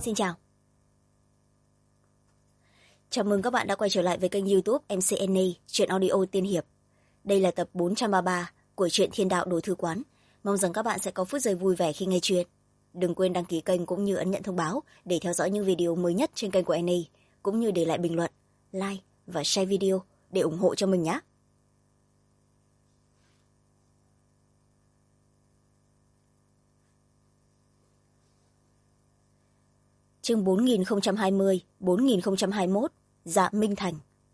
Xin chào. Chào mừng các bạn đã quay trở lại với kênh YouTube MCNA Truyện Audio Tiên Hiệp. Đây là tập 433 của truyện Thiên Đạo Đồ Thư Quán. Mong rằng các bạn sẽ có phút giây vui vẻ khi nghe chuyện. Đừng quên đăng ký kênh cũng như ấn nhận thông báo để theo dõi những video mới nhất trên kênh của NA, cũng như để lại bình luận, like và share video để ủng hộ cho mình nhé. Chương 4020, 4021, Dạ Minh Thành.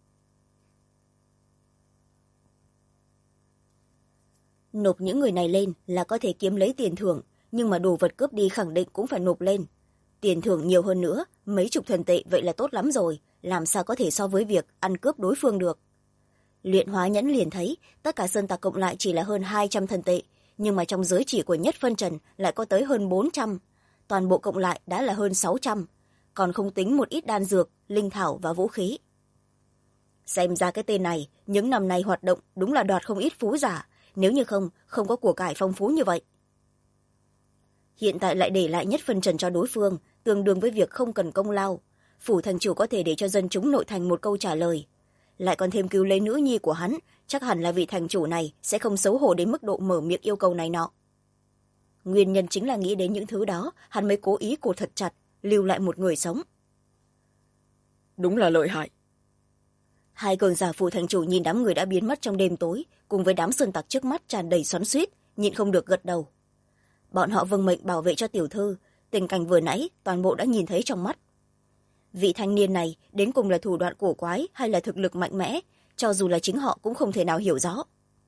Nộp những người này lên là có thể kiếm lấy tiền thưởng, nhưng mà đồ vật cướp đi khẳng định cũng phải nộp lên. Tiền thưởng nhiều hơn nữa, mấy chục thần tệ vậy là tốt lắm rồi, làm sao có thể so với việc ăn cướp đối phương được. Luyện Hóa Nhẫn liền thấy tất cả sơn tặc cộng lại chỉ là hơn 200 thần tệ, nhưng mà trong giới chỉ của Nhất Phân Trần lại có tới hơn 400. Toàn bộ cộng lại đã là hơn 600, còn không tính một ít đan dược, linh thảo và vũ khí. Xem ra cái tên này những năm nay hoạt động đúng là đoạt không ít phú giả, nếu như không có của cải phong phú như vậy. Hiện tại lại để lại Nhất Phân Trần cho đối phương, tương đương với việc không cần công lao. Phủ thành chủ có thể để cho dân chúng nội thành một câu trả lời, lại còn thêm cứu lấy nữ nhi của hắn, chắc hẳn là vị thành chủ này sẽ không xấu hổ đến mức độ mở miệng yêu cầu này nọ. Nguyên nhân chính là nghĩ đến những thứ đó, hắn mới cố ý cột thật chặt, lưu lại một người sống. Đúng là lợi hại. Hai cường giả phủ thành chủ nhìn đám người đã biến mất trong đêm tối, cùng với đám sơn tặc trước mắt tràn đầy xoắn xuýt, nhịn không được gật đầu. Bọn họ vâng mệnh bảo vệ cho tiểu thư, tình cảnh vừa nãy toàn bộ đã nhìn thấy trong mắt. Vị thanh niên này đến cùng là thủ đoạn cổ quái hay là thực lực mạnh mẽ, cho dù là chính họ cũng không thể nào hiểu rõ.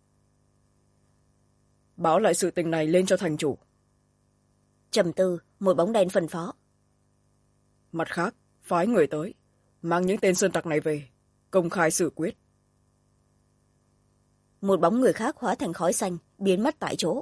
Báo lại sự tình này lên cho thành chủ. Trầm tư, một bóng đen phân phó. Mặt khác, phái người tới, mang những tên sơn tặc này về, công khai xử quyết. Một bóng người khác hóa thành khói xanh, biến mất tại chỗ.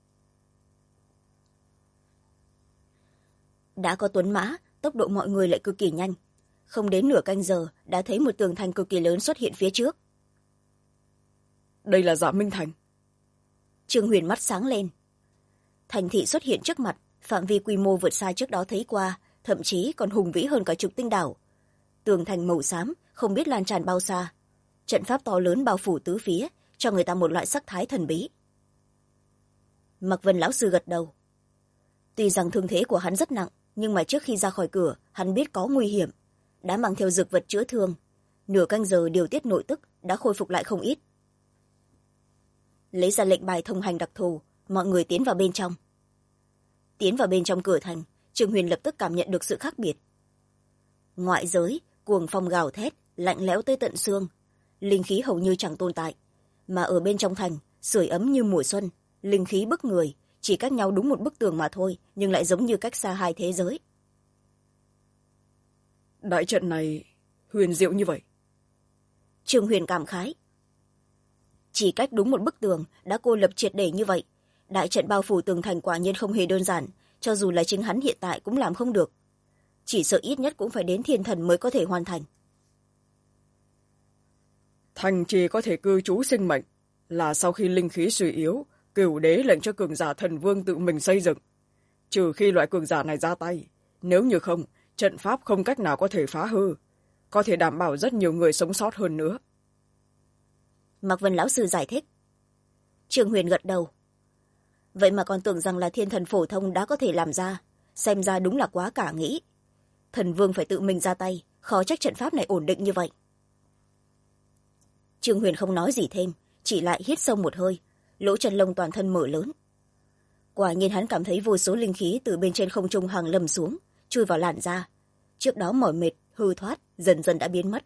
Đã có tuấn mã, tốc độ mọi người lại cực kỳ nhanh. Không đến nửa canh giờ đã thấy một tường thành cực kỳ lớn xuất hiện phía trước. Đây là Dạ Minh Thành. Trương Huyền mắt sáng lên. Thành thị xuất hiện trước mặt, phạm vi quy mô vượt xa trước đó thấy qua, thậm chí còn hùng vĩ hơn cả chục tinh đảo. Tường thành màu xám, không biết lan tràn bao xa. Trận pháp to lớn bao phủ tứ phía, cho người ta một loại sắc thái thần bí. Mạc Vân lão sư gật đầu. Tuy rằng thương thế của hắn rất nặng, nhưng mà trước khi ra khỏi cửa, hắn biết có nguy hiểm, đã mang theo dược vật chữa thương. Nửa canh giờ điều tiết nội tức đã khôi phục lại không ít. Lấy ra lệnh bài thông hành đặc thù, mọi người tiến vào bên trong. Tiến vào bên trong cửa thành, Trương Huyền lập tức cảm nhận được sự khác biệt. Ngoại giới, cuồng phong gào thét, lạnh lẽo tới tận xương, linh khí hầu như chẳng tồn tại, mà ở bên trong thành, sưởi ấm như mùa xuân, linh khí bức người, chỉ cách nhau đúng một bức tường mà thôi, nhưng lại giống như cách xa hai thế giới. Đại trận này huyền diệu như vậy. Trương Huyền cảm khái. Chỉ cách đúng một bức tường đã cô lập triệt để như vậy, đại trận bao phủ tường thành quả nhiên không hề đơn giản, cho dù là chính hắn hiện tại cũng làm không được. Chỉ sợ ít nhất cũng phải đến thiên thần mới có thể hoàn thành. Thành trì có thể cư trú sinh mệnh là sau khi linh khí suy yếu, Cửu đế lệnh cho cường giả thần vương tự mình xây dựng. Trừ khi loại cường giả này ra tay, nếu như không, trận pháp không cách nào có thể phá hư, có thể đảm bảo rất nhiều người sống sót hơn nữa. Mạc Vân lão sư giải thích. Trương Huyền gật đầu. Vậy mà còn tưởng rằng là thiên thần phổ thông đã có thể làm ra, xem ra đúng là quá cả nghĩ. Thần vương phải tự mình ra tay, khó trách trận pháp này ổn định như vậy. Trương Huyền không nói gì thêm, chỉ lại hít sâu một hơi, lỗ chân lông toàn thân mở lớn. Quả nhiên hắn cảm thấy vô số linh khí từ bên trên không trung hàng lầm xuống, chui vào làn da. Trước đó mỏi mệt, hư thoát, dần dần đã biến mất.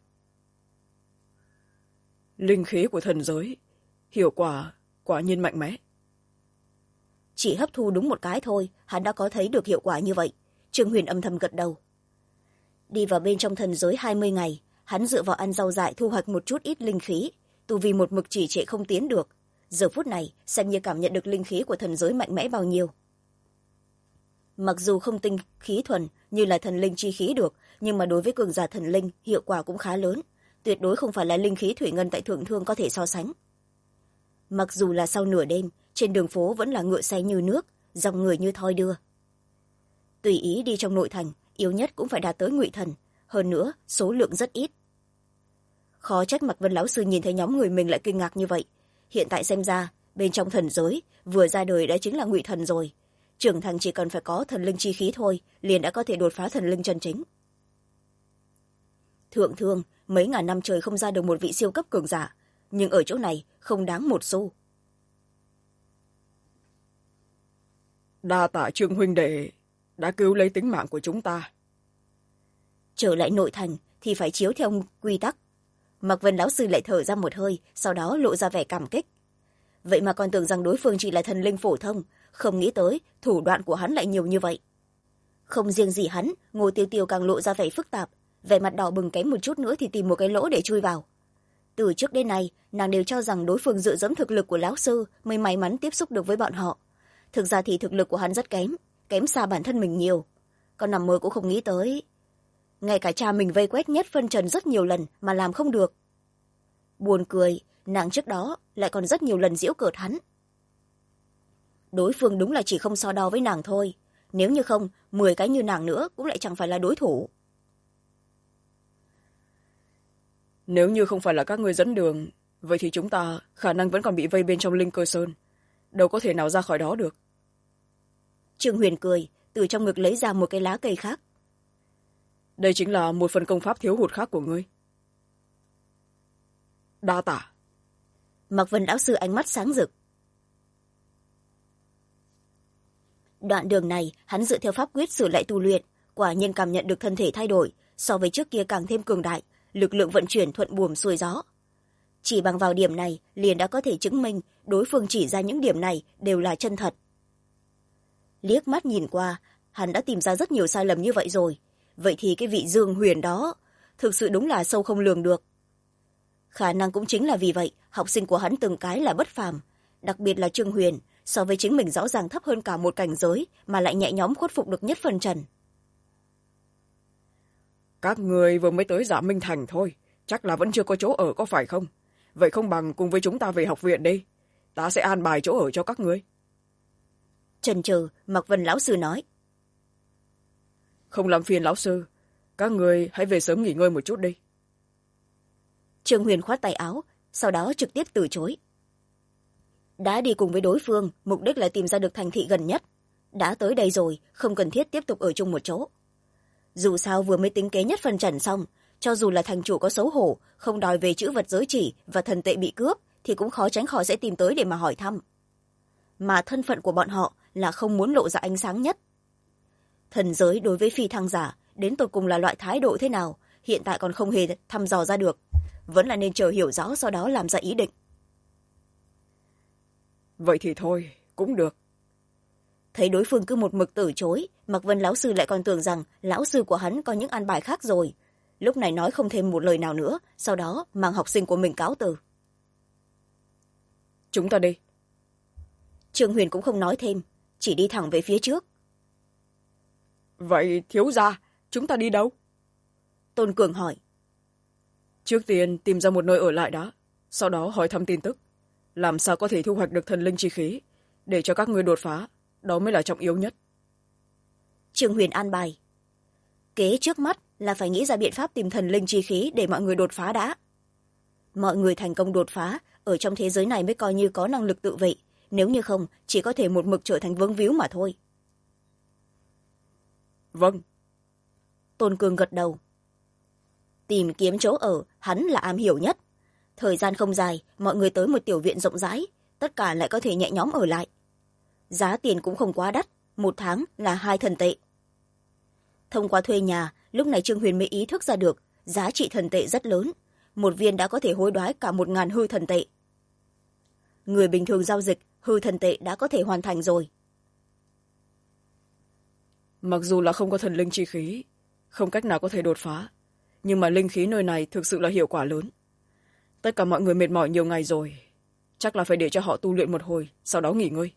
Linh khí của thần giới, hiệu quả quả nhiên mạnh mẽ. Chỉ hấp thu đúng một cái thôi, hắn đã có thấy được hiệu quả như vậy. Trương Huyền âm thầm gật đầu. Đi vào bên trong thần giới 20 ngày, hắn dựa vào ăn rau dại thu hoạch một chút ít linh khí, tu vi một mực chỉ trệ không tiến được. Giờ phút này, xem như cảm nhận được linh khí của thần giới mạnh mẽ bao nhiêu. Mặc dù không tinh khí thuần như là thần linh chi khí được, nhưng mà đối với cường giả thần linh, hiệu quả cũng khá lớn. Tuyệt đối không phải là linh khí thủy ngân tại thượng thương có thể so sánh. Mặc dù là sau nửa đêm, trên đường phố vẫn là ngựa xe như nước, dòng người như thoi đưa. Tùy ý đi trong nội thành, yếu nhất cũng phải đạt tới ngụy thần, hơn nữa số lượng rất ít. Khó trách Mạc Vân lão sư nhìn thấy nhóm người mình lại kinh ngạc như vậy. Hiện tại xem ra bên trong thần giới vừa ra đời đã chính là ngụy thần rồi, trưởng thành chỉ cần phải có thần linh chi khí thôi liền đã có thể đột phá thần linh chân chính. Thượng thương mấy ngàn năm trời không ra được một vị siêu cấp cường giả, nhưng ở chỗ này không đáng một xu. Đa tạ Trương huynh đệ đã cứu lấy tính mạng của chúng ta. Trở lại nội thành thì phải chiếu theo quy tắc. Mạc Vân lão sư lại thở ra một hơi, sau đó lộ ra vẻ cảm kích. Vậy mà còn tưởng rằng đối phương chỉ là thần linh phổ thông, không nghĩ tới thủ đoạn của hắn lại nhiều như vậy. Không riêng gì hắn, Ngô Tiêu Tiêu càng lộ ra vẻ phức tạp, vẻ mặt đỏ bừng, kém một chút nữa thì tìm một cái lỗ để chui vào. Từ trước đến nay nàng đều cho rằng đối phương dựa dẫm thực lực của lão sư mới may mắn tiếp xúc được với bọn họ. Thực ra thì thực lực của hắn rất kém, kém xa bản thân mình nhiều. Còn nằm mơ cũng không nghĩ tới, ngay cả cha mình vây quét nhất phân trần rất nhiều lần mà làm không được. Buồn cười, nàng trước đó lại còn rất nhiều lần giễu cợt hắn. Đối phương đúng là chỉ không so đo với nàng thôi, nếu như không 10 cái như nàng nữa cũng lại chẳng phải là đối thủ. Nếu như không phải là các ngươi dẫn đường, vậy thì chúng ta khả năng vẫn còn bị vây bên trong Linh Cơ Sơn, đâu có thể nào ra khỏi đó được. Trương Huyền cười, từ trong ngực lấy ra một cái lá cây khác. Đây chính là một phần công pháp thiếu hụt khác của ngươi. Đa tạ. Mạc Vân lão sư ánh mắt sáng rực. Đoạn đường này hắn dựa theo pháp quyết sửa lại tu luyện, quả nhiên cảm nhận được thân thể thay đổi, so với trước kia càng thêm cường đại, lực lượng vận chuyển thuận buồm xuôi gió. Chỉ bằng vào điểm này liền đã có thể chứng minh đối phương chỉ ra những điểm này đều là chân thật. Liếc mắt nhìn qua, hắn đã tìm ra rất nhiều sai lầm như vậy rồi. Vậy thì cái vị Dương Huyền đó thực sự đúng là sâu không lường được. Khả năng cũng chính là vì vậy học sinh của hắn từng cái là bất phàm, đặc biệt là Trương Huyền, so với chính mình rõ ràng thấp hơn cả một cảnh giới mà lại nhẹ nhõm khuất phục được nhất phần trần. Các người vừa mới tới Dạ Minh Thành thôi, chắc là vẫn chưa có chỗ ở có phải không? Vậy không bằng cùng với chúng ta về học viện đi, ta sẽ an bài chỗ ở cho các ngươi. Chần chừ, Mạc Vân lão sư nói. Không làm phiền lão sư, các người hãy về sớm nghỉ ngơi một chút đi. Trương Huyền khoát tay áo, sau đó trực tiếp từ chối. Đã đi cùng với đối phương, mục đích là tìm ra được thành thị gần nhất. Đã tới đây rồi, không cần thiết tiếp tục ở chung một chỗ. Dù sao vừa mới tính kế nhất phần trần xong, cho dù là thành chủ có xấu hổ, không đòi về chữ vật giới chỉ và thần tệ bị cướp, thì cũng khó tránh khỏi sẽ tìm tới để mà hỏi thăm. Mà thân phận của bọn họ là không muốn lộ ra ánh sáng nhất. Thần giới đối với phi thăng giả đến tột cùng là loại thái độ thế nào, hiện tại còn không hề thăm dò ra được. Vẫn là nên chờ hiểu rõ sau đó làm ra ý định. Vậy thì thôi, cũng được. Thấy đối phương cứ một mực từ chối, Mạc Vân lão sư lại còn tưởng rằng lão sư của hắn có những an bài khác rồi. Lúc này nói không thêm một lời nào nữa, sau đó mang học sinh của mình cáo từ. Chúng ta đi. Trương Huyền cũng không nói thêm, chỉ đi thẳng về phía trước. Vậy thiếu gia, chúng ta đi đâu? Tôn Cường hỏi. Trước tiên tìm ra một nơi ở lại đã, sau đó hỏi thăm tin tức. Làm sao có thể thu hoạch được thần linh chi khí, để cho các ngươi đột phá, đó mới là trọng yếu nhất. Trương Huyền an bài. Kế trước mắt là phải nghĩ ra biện pháp tìm thần linh chi khí để mọi người đột phá đã. Mọi người thành công đột phá, ở trong thế giới này mới coi như có năng lực tự vệ, nếu như không, chỉ có thể một mực trở thành vướng víu mà thôi. Vâng. Tôn Cường gật đầu. Tìm kiếm chỗ ở, hắn là am hiểu nhất. Thời gian không dài, mọi người tới một tiểu viện rộng rãi, tất cả lại có thể nhẹ nhõm ở lại. Giá tiền cũng không quá đắt, 1 tháng là 2 thần tệ. Thông qua thuê nhà, lúc này Trương Huyền mới ý thức ra được, giá trị thần tệ rất lớn. 1 viên đã có thể hối đoái cả 1000 hư thần tệ. Người bình thường giao dịch, hư thần tệ đã có thể hoàn thành rồi. Mặc dù là không có thần linh chi khí, không cách nào có thể đột phá, nhưng mà linh khí nơi này thực sự là hiệu quả lớn. Tất cả mọi người mệt mỏi nhiều ngày rồi, chắc là phải để cho họ tu luyện một hồi, sau đó nghỉ ngơi.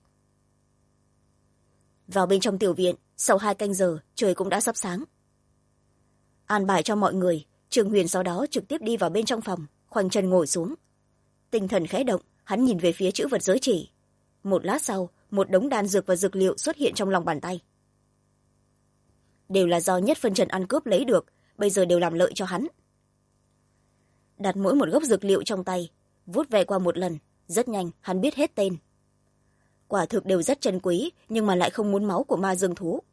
Vào bên trong tiểu viện, sau 2 canh giờ, trời cũng đã sắp sáng. An bài cho mọi người, Trương Huyền sau đó trực tiếp đi vào bên trong phòng, khoanh chân ngồi xuống. Tinh thần khẽ động, hắn nhìn về phía chữ vật giới chỉ. Một lát sau, một đống đan dược và dược liệu xuất hiện trong lòng bàn tay. đều là do Nhất Phân Trần ăn cướp lấy được, bây giờ đều làm lợi cho hắn. Đặt mỗi một gốc dược liệu trong tay, vuốt ve qua một lần, rất nhanh hắn biết hết tên. Quả thực đều rất trân quý, nhưng mà lại không muốn máu của ma dương thú.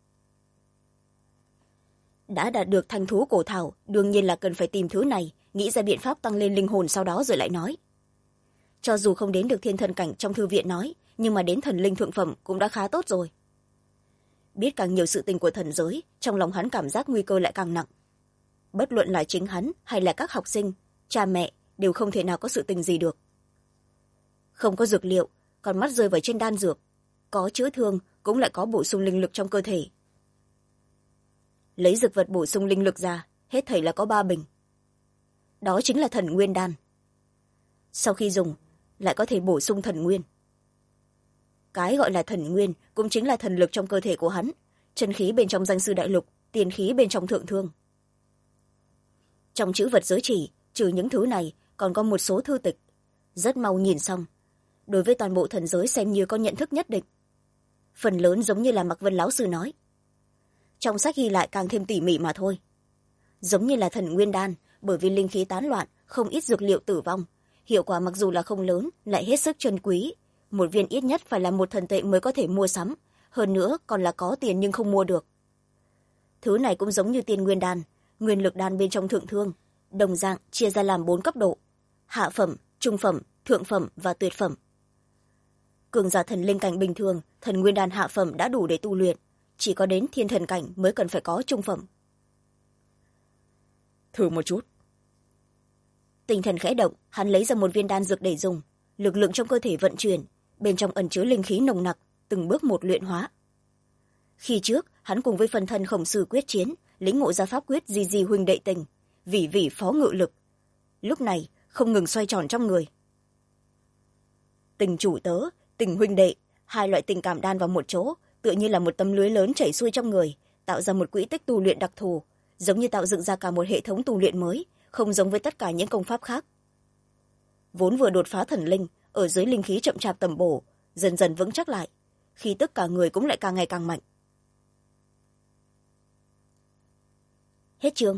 Đã đạt được thanh thú cổ thảo, đương nhiên là cần phải tìm thứ này, nghĩ ra biện pháp tăng lên linh hồn, sau đó rồi lại nói. Cho dù không đến được thiên thần cảnh trong thư viện nói, nhưng mà đến thần linh thượng phẩm cũng đã khá tốt rồi. Biết càng nhiều sự tình của thần giới, trong lòng hắn cảm giác nguy cơ lại càng nặng. Bất luận là chính hắn hay là các học sinh, cha mẹ đều không thể nào có sự tình gì được. Không có dược liệu, còn mắt rơi vào trên đan dược, có chữa thương cũng lại có bổ sung linh lực trong cơ thể. Lấy dược vật bổ sung linh lực ra, hết thảy là có 3 bình. Đó chính là thần nguyên đan. Sau khi dùng, lại có thể bổ sung thần nguyên. Cái gọi là thần nguyên cũng chính là thần lực trong cơ thể của hắn, chân khí bên trong danh sư đại lục, tiền khí bên trong thượng thương. Trong chữ vật giới chỉ, trừ những thứ này, còn có một số thư tịch. Rất mau nhìn xong, đối với toàn bộ thần giới xem như có nhận thức nhất định. Phần lớn giống như là Mạc Vân lão sư nói. Trong sách ghi lại càng thêm tỉ mỉ mà thôi. Giống như là thần nguyên đan, bởi vì linh khí tán loạn, không ít dược liệu tử vong. Hiệu quả mặc dù là không lớn, lại hết sức trân quý. Một viên ít nhất phải là 1 thần tệ mới có thể mua sắm. Hơn nữa còn là có tiền nhưng không mua được. Thứ này cũng giống như tiên nguyên đan, nguyên lực đan bên trong thượng thương. Đồng dạng chia ra làm 4 cấp độ. Hạ phẩm, trung phẩm, thượng phẩm và tuyệt phẩm. Cường giả thần linh cảnh bình thường, thần nguyên đan hạ phẩm đã đủ để tu luyện. Chỉ có đến thiên thần cảnh mới cần phải có trung phẩm. Thử một chút. Tinh thần khẽ động, hắn lấy ra một viên đan dược để dùng. Lực lượng trong cơ thể vận chuyển, bên trong ẩn chứa linh khí nồng nặc, từng bước một luyện hóa. Khi trước, hắn cùng với phần thân Khổng Sư quyết chiến, lĩnh ngộ ra pháp quyết di di huynh đệ tình, vỉ vỉ phó ngự lực. Lúc này, không ngừng xoay tròn trong người. Tình chủ tớ, tình huynh đệ, 2 loại tình cảm đan vào một chỗ, tựa như là một tấm lưới lớn chảy xuôi trong người, tạo ra một quỹ tích tu luyện đặc thù, giống như tạo dựng ra cả một hệ thống tu luyện mới, không giống với tất cả những công pháp khác. Vốn vừa đột phá thần linh, ở dưới linh khí chậm chạp tầm bổ, dần dần vững chắc lại, khi tất cả người cũng lại càng ngày càng mạnh. Hết chương.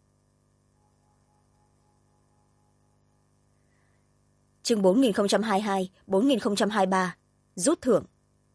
Chương 4022, 4023, rút thưởng.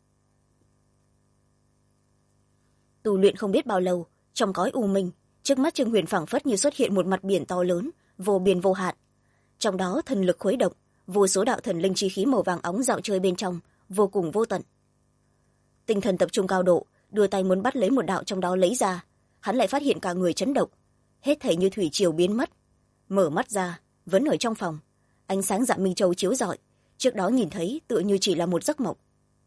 Tu luyện không biết bao lâu, trong cõi u minh, trước mắt Trương Huyền phảng phất như xuất hiện một mặt biển to lớn, vô biên vô hạn. Trong đó thần lực khuấy động, vô số đạo thần linh chi khí màu vàng óng dạo chơi bên trong, vô cùng vô tận. Tinh thần tập trung cao độ, đưa tay muốn bắt lấy một đạo trong đó lấy ra, hắn lại phát hiện cả người chấn động, hết thảy như thủy triều biến mất. Mở mắt ra, vẫn ở trong phòng, ánh sáng dạ minh châu chiếu rọi, trước đó nhìn thấy tựa như chỉ là một giấc mộng.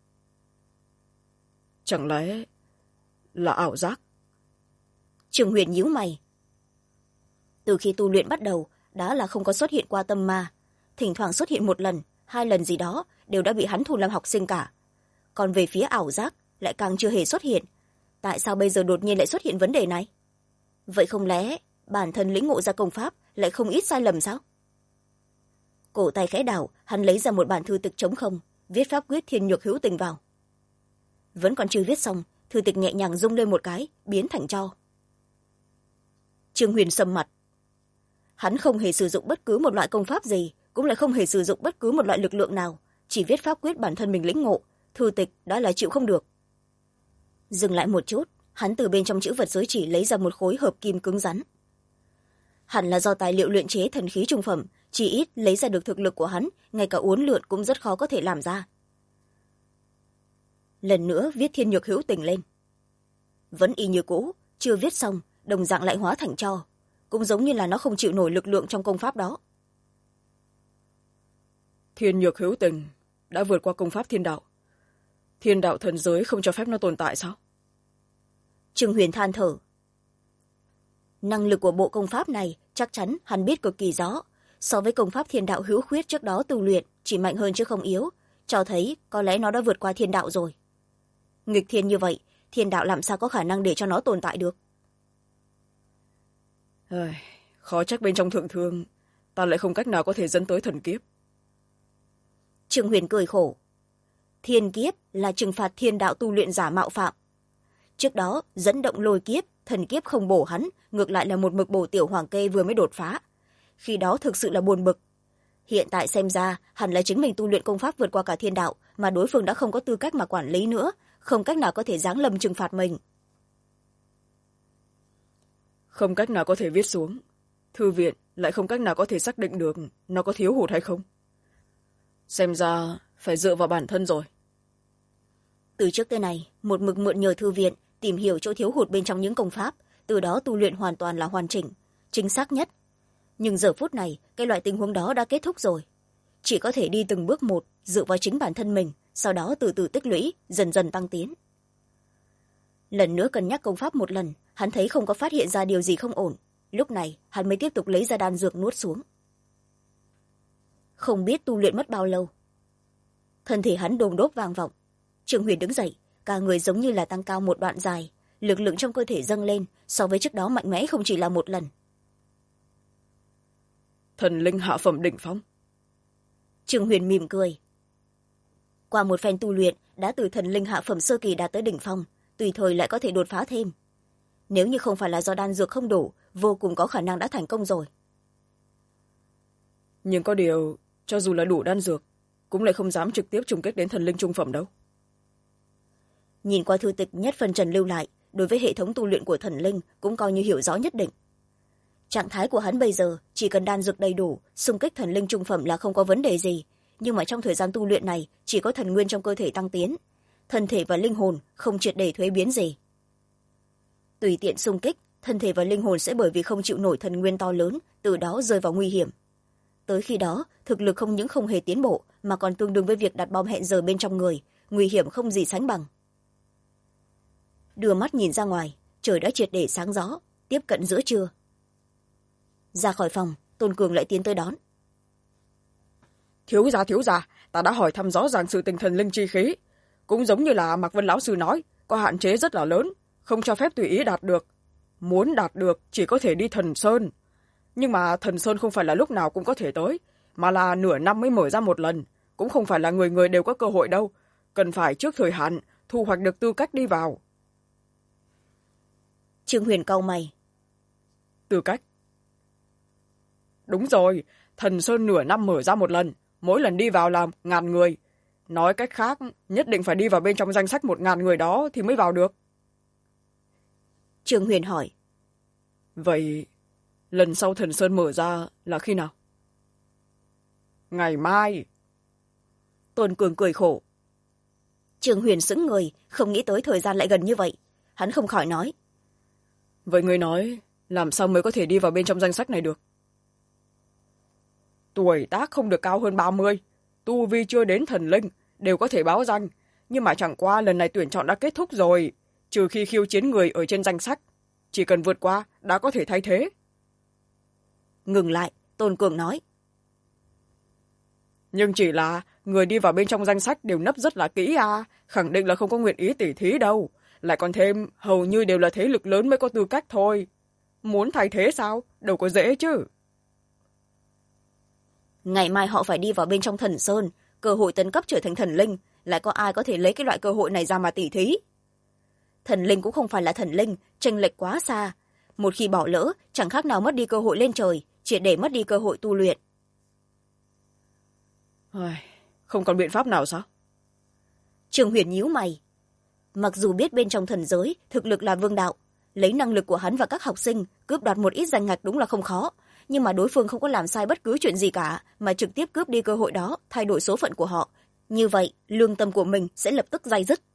Chẳng lẽ là ảo giác? Trương Huyền nhíu mày. Từ khi tu luyện bắt đầu, đã là không có xuất hiện qua tâm ma, thỉnh thoảng xuất hiện 1 lần, 2 lần gì đó đều đã bị hắn thu làm học sinh cả. Còn về phía ảo giác lại càng chưa hề xuất hiện. Tại sao bây giờ đột nhiên lại xuất hiện vấn đề này? Vậy không lẽ bản thân lĩnh ngộ ra công pháp lại không ít sai lầm sao? Cổ tay khẽ đảo, hắn lấy ra một bản thư tịch trống không, viết pháp quyết thiên nhược hữu tình vào. Vẫn còn chưa viết xong, thư tịch nhẹ nhàng rung lên một cái, biến thành tro. Trương Huyền sầm mặt. Hắn không hề sử dụng bất cứ một loại công pháp gì, cũng lại không hề sử dụng bất cứ một loại lực lượng nào, chỉ viết pháp quyết bản thân mình lĩnh ngộ, thư tịch đã là chịu không được. Dừng lại một chút, hắn từ bên trong chữ vật giới chỉ lấy ra một khối hợp kim cứng rắn. Hẳn là do tài liệu luyện chế thần khí trung phẩm, chỉ ít lấy ra được thực lực của hắn, ngay cả uốn lượn cũng rất khó có thể làm ra. Lần nữa viết thiên nhược hữu tình lên. Vẫn y như cũ, chưa viết xong, đồng dạng lại hóa thành tro, cũng giống như là nó không chịu nổi lực lượng trong công pháp đó. Thiên nhược hữu tình đã vượt qua công pháp thiên đạo. Thiên đạo thần giới không cho phép nó tồn tại sao? Trương Huyền than thở. Năng lực của bộ công pháp này chắc chắn hắn biết cực kỳ rõ, so với công pháp thiên đạo hữu khuyết trước đó tu luyện chỉ mạnh hơn chứ không yếu, cho thấy có lẽ nó đã vượt qua thiên đạo rồi. Nghịch thiên như vậy, thiên đạo làm sao có khả năng để cho nó tồn tại được? Khó trách bên trong thượng thương ta lại không cách nào có thể dẫn tới thần kiếp. Trương Huyền cười khổ. Thiên kiếp là trừng phạt thiên đạo tu luyện giả mạo phạm. Trước đó dẫn động lôi kiếp, thần kiếp không bổ hắn, ngược lại là một mực bổ tiểu hoàng kê vừa mới đột phá. Khi đó thực sự là buồn bực. Hiện tại xem ra hẳn là chính mình tu luyện công pháp vượt qua cả thiên đạo, mà đối phương đã không có tư cách mà quản lý nữa, không cách nào có thể giáng lâm trừng phạt mình. Không cách nào có thể viết xuống, thư viện lại không cách nào có thể xác định được nó có thiếu hụt hay không. Xem ra phải dựa vào bản thân rồi. Từ trước tới nay, một mực mượn nhờ thư viện tìm hiểu chỗ thiếu hụt bên trong những công pháp, từ đó tu luyện hoàn toàn là hoàn chỉnh, chính xác nhất. Nhưng giờ phút này, cái loại tình huống đó đã kết thúc rồi. Chỉ có thể đi từng bước một, dựa vào chính bản thân mình, sau đó từ từ tích lũy, dần dần tăng tiến. Lần nữa cân nhắc công pháp một lần, hắn thấy không có phát hiện ra điều gì không ổn. Lúc này, hắn mới tiếp tục lấy ra đan dược nuốt xuống. Không biết tu luyện mất bao lâu. Thân thể hắn đồm đốp vang vọng. Trương Huyền đứng dậy, cả người giống như là tăng cao một đoạn dài, lực lượng trong cơ thể dâng lên, so với trước đó mạnh mẽ không chỉ là một lần. Thần linh hạ phẩm đỉnh phong. Trương Huyền mỉm cười. Qua một phen tu luyện, đã từ thần linh hạ phẩm sơ kỳ đạt tới đỉnh phong, tùy thời lại có thể đột phá thêm. Nếu như không phải là do đan dược không đủ, vô cùng có khả năng đã thành công rồi. Nhưng có điều, cho dù là đủ đan dược, cũng lại không dám trực tiếp trùng kích đến thần linh trung phẩm đâu. Nhìn qua thư tịch nhất phân trần lưu lại, đối với hệ thống tu luyện của thần linh cũng coi như hiểu rõ nhất định. Trạng thái của hắn bây giờ chỉ cần đan dược đầy đủ, xung kích thần linh trung phẩm là không có vấn đề gì, nhưng mà trong thời gian tu luyện này chỉ có thần nguyên trong cơ thể tăng tiến, thân thể và linh hồn không triệt để thuế biến gì. Tùy tiện xung kích, thân thể và linh hồn sẽ bởi vì không chịu nổi thần nguyên to lớn, từ đó rơi vào nguy hiểm. Tới khi đó, thực lực không những không hề tiến bộ, mà còn tương đương với việc đặt bom hẹn giờ bên trong người, nguy hiểm không gì sánh bằng. Đưa mắt nhìn ra ngoài, trời đã triệt để sáng rõ, tiếp cận giữa trưa. Ra khỏi phòng, Tôn Cường lại tiến tới đón. Thiếu gia, ta đã hỏi thăm rõ ràng sự tình thần linh chi khí. Cũng giống như là Mạc Vân lão sư nói, có hạn chế rất là lớn, không cho phép tùy ý đạt được. Muốn đạt được chỉ có thể đi thần sơn. Nhưng mà thần sơn không phải là lúc nào cũng có thể tới, mà là nửa năm mới mở ra một lần, cũng không phải là người người đều có cơ hội đâu. Cần phải trước thời hạn, thu hoạch được tư cách đi vào. Trương Huyền cau mày. Tư cách? Đúng rồi, thần sơn nửa năm mở ra một lần, mỗi lần đi vào là 1000 người. Nói cách khác, nhất định phải đi vào bên trong danh sách 1000 người đó thì mới vào được. Trương Huyền hỏi. Vậy, lần sau thần sơn mở ra là khi nào? Ngày mai. Tôn Cường cười khổ. Trương Huyền sững người, không nghĩ tới thời gian lại gần như vậy. Hắn không khỏi nói. Vậy người nói, làm sao mới có thể đi vào bên trong danh sách này được? Tuổi tác không được cao hơn 30, tu vi chưa đến thần linh, đều có thể báo danh. Nhưng mà chẳng qua lần này tuyển chọn đã kết thúc rồi, trừ khi khiêu chiến người ở trên danh sách. Chỉ cần vượt qua, đã có thể thay thế. Ngừng lại, Tôn Cường nói. Nhưng chỉ là người đi vào bên trong danh sách đều nấp rất là kỹ à, khẳng định là không có nguyện ý tỉ thí đâu. Lại còn thêm, hầu như đều là thế lực lớn mới có tư cách thôi. Muốn thay thế sao? Đâu có dễ chứ. Ngày mai họ phải đi vào bên trong thần sơn, cơ hội tấn cấp trở thành thần linh, lại có ai có thể lấy cái loại cơ hội này ra mà tỉ thí? Thần linh cũng không phải là thần linh, chênh lệch quá xa. Một khi bỏ lỡ, chẳng khác nào mất đi cơ hội lên trời, triệt để mất đi cơ hội tu luyện. Không còn biện pháp nào sao? Trương Huyền nhíu mày. Mặc dù biết bên trong thần giới thực lực là vương đạo, lấy năng lực của hắn và các học sinh cướp đoạt một ít danh ngạch đúng là không khó, nhưng mà đối phương không có làm sai bất cứ chuyện gì cả, mà trực tiếp cướp đi cơ hội đó, thay đổi số phận của họ. Như vậy, lương tâm của mình sẽ lập tức day dứt.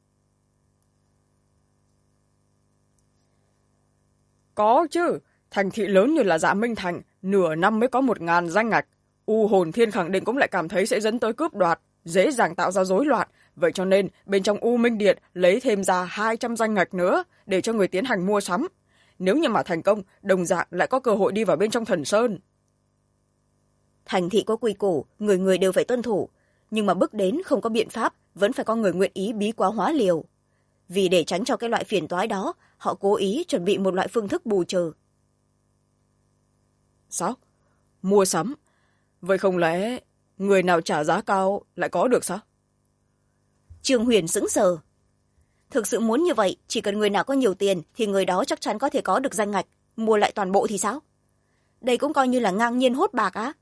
Có chứ, thành thị lớn như là Dạ Minh Thành, nửa năm mới có 1000 danh ngạch. U Hồn Thiên khẳng định cũng lại cảm thấy sẽ dẫn tới cướp đoạt, dễ dàng tạo ra rối loạn. Vậy cho nên, bên trong U Minh Điện lấy thêm ra 200 danh ngạch nữa để cho người tiến hành mua sắm. Nếu như mà thành công, đồng dạng lại có cơ hội đi vào bên trong thần sơn. Thành thị có quy củ, người người đều phải tuân thủ. Nhưng mà bước đến không có biện pháp, vẫn phải có người nguyện ý bí quá hóa liều. Vì để tránh cho cái loại phiền toái đó, họ cố ý chuẩn bị một loại phương thức bù trừ. Sao? Mua sắm? Vậy không lẽ người nào trả giá cao lại có được sao? Trương Huyền sững sờ. thực sự muốn như vậy, chỉ cần người nào có nhiều tiền thì người đó chắc chắn có thể có được danh ngạch. Mua lại toàn bộ thì sao? Đây cũng coi như là ngang nhiên hốt bạc á.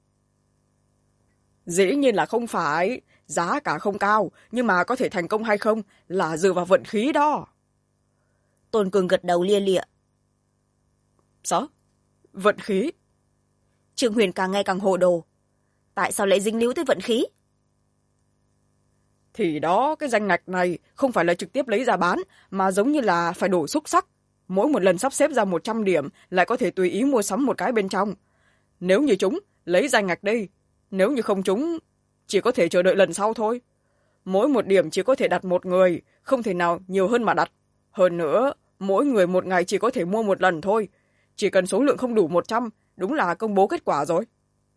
Dĩ nhiên là không phải, giá cả không cao, nhưng mà có thể thành công hay không là dựa vào vận khí đó. Tôn Cường gật đầu lia lịa. Sao? Vận khí? Trương Huyền càng ngày càng hồ đồ. Tại sao lại dính líu tới vận khí? Thì đó, cái danh ngạch này không phải là trực tiếp lấy ra bán, mà giống như là phải đổ xúc xắc. Mỗi một lần sắp xếp ra 100 điểm lại có thể tùy ý mua sắm một cái bên trong. Nếu như chúng, lấy danh ngạch đi. Nếu như không chúng, chỉ có thể chờ đợi lần sau thôi. Mỗi một điểm chỉ có thể đặt một người, không thể nào nhiều hơn mà đặt. Hơn nữa, mỗi người một ngày chỉ có thể mua một lần thôi. Chỉ cần số lượng không đủ 100, đúng là công bố kết quả rồi.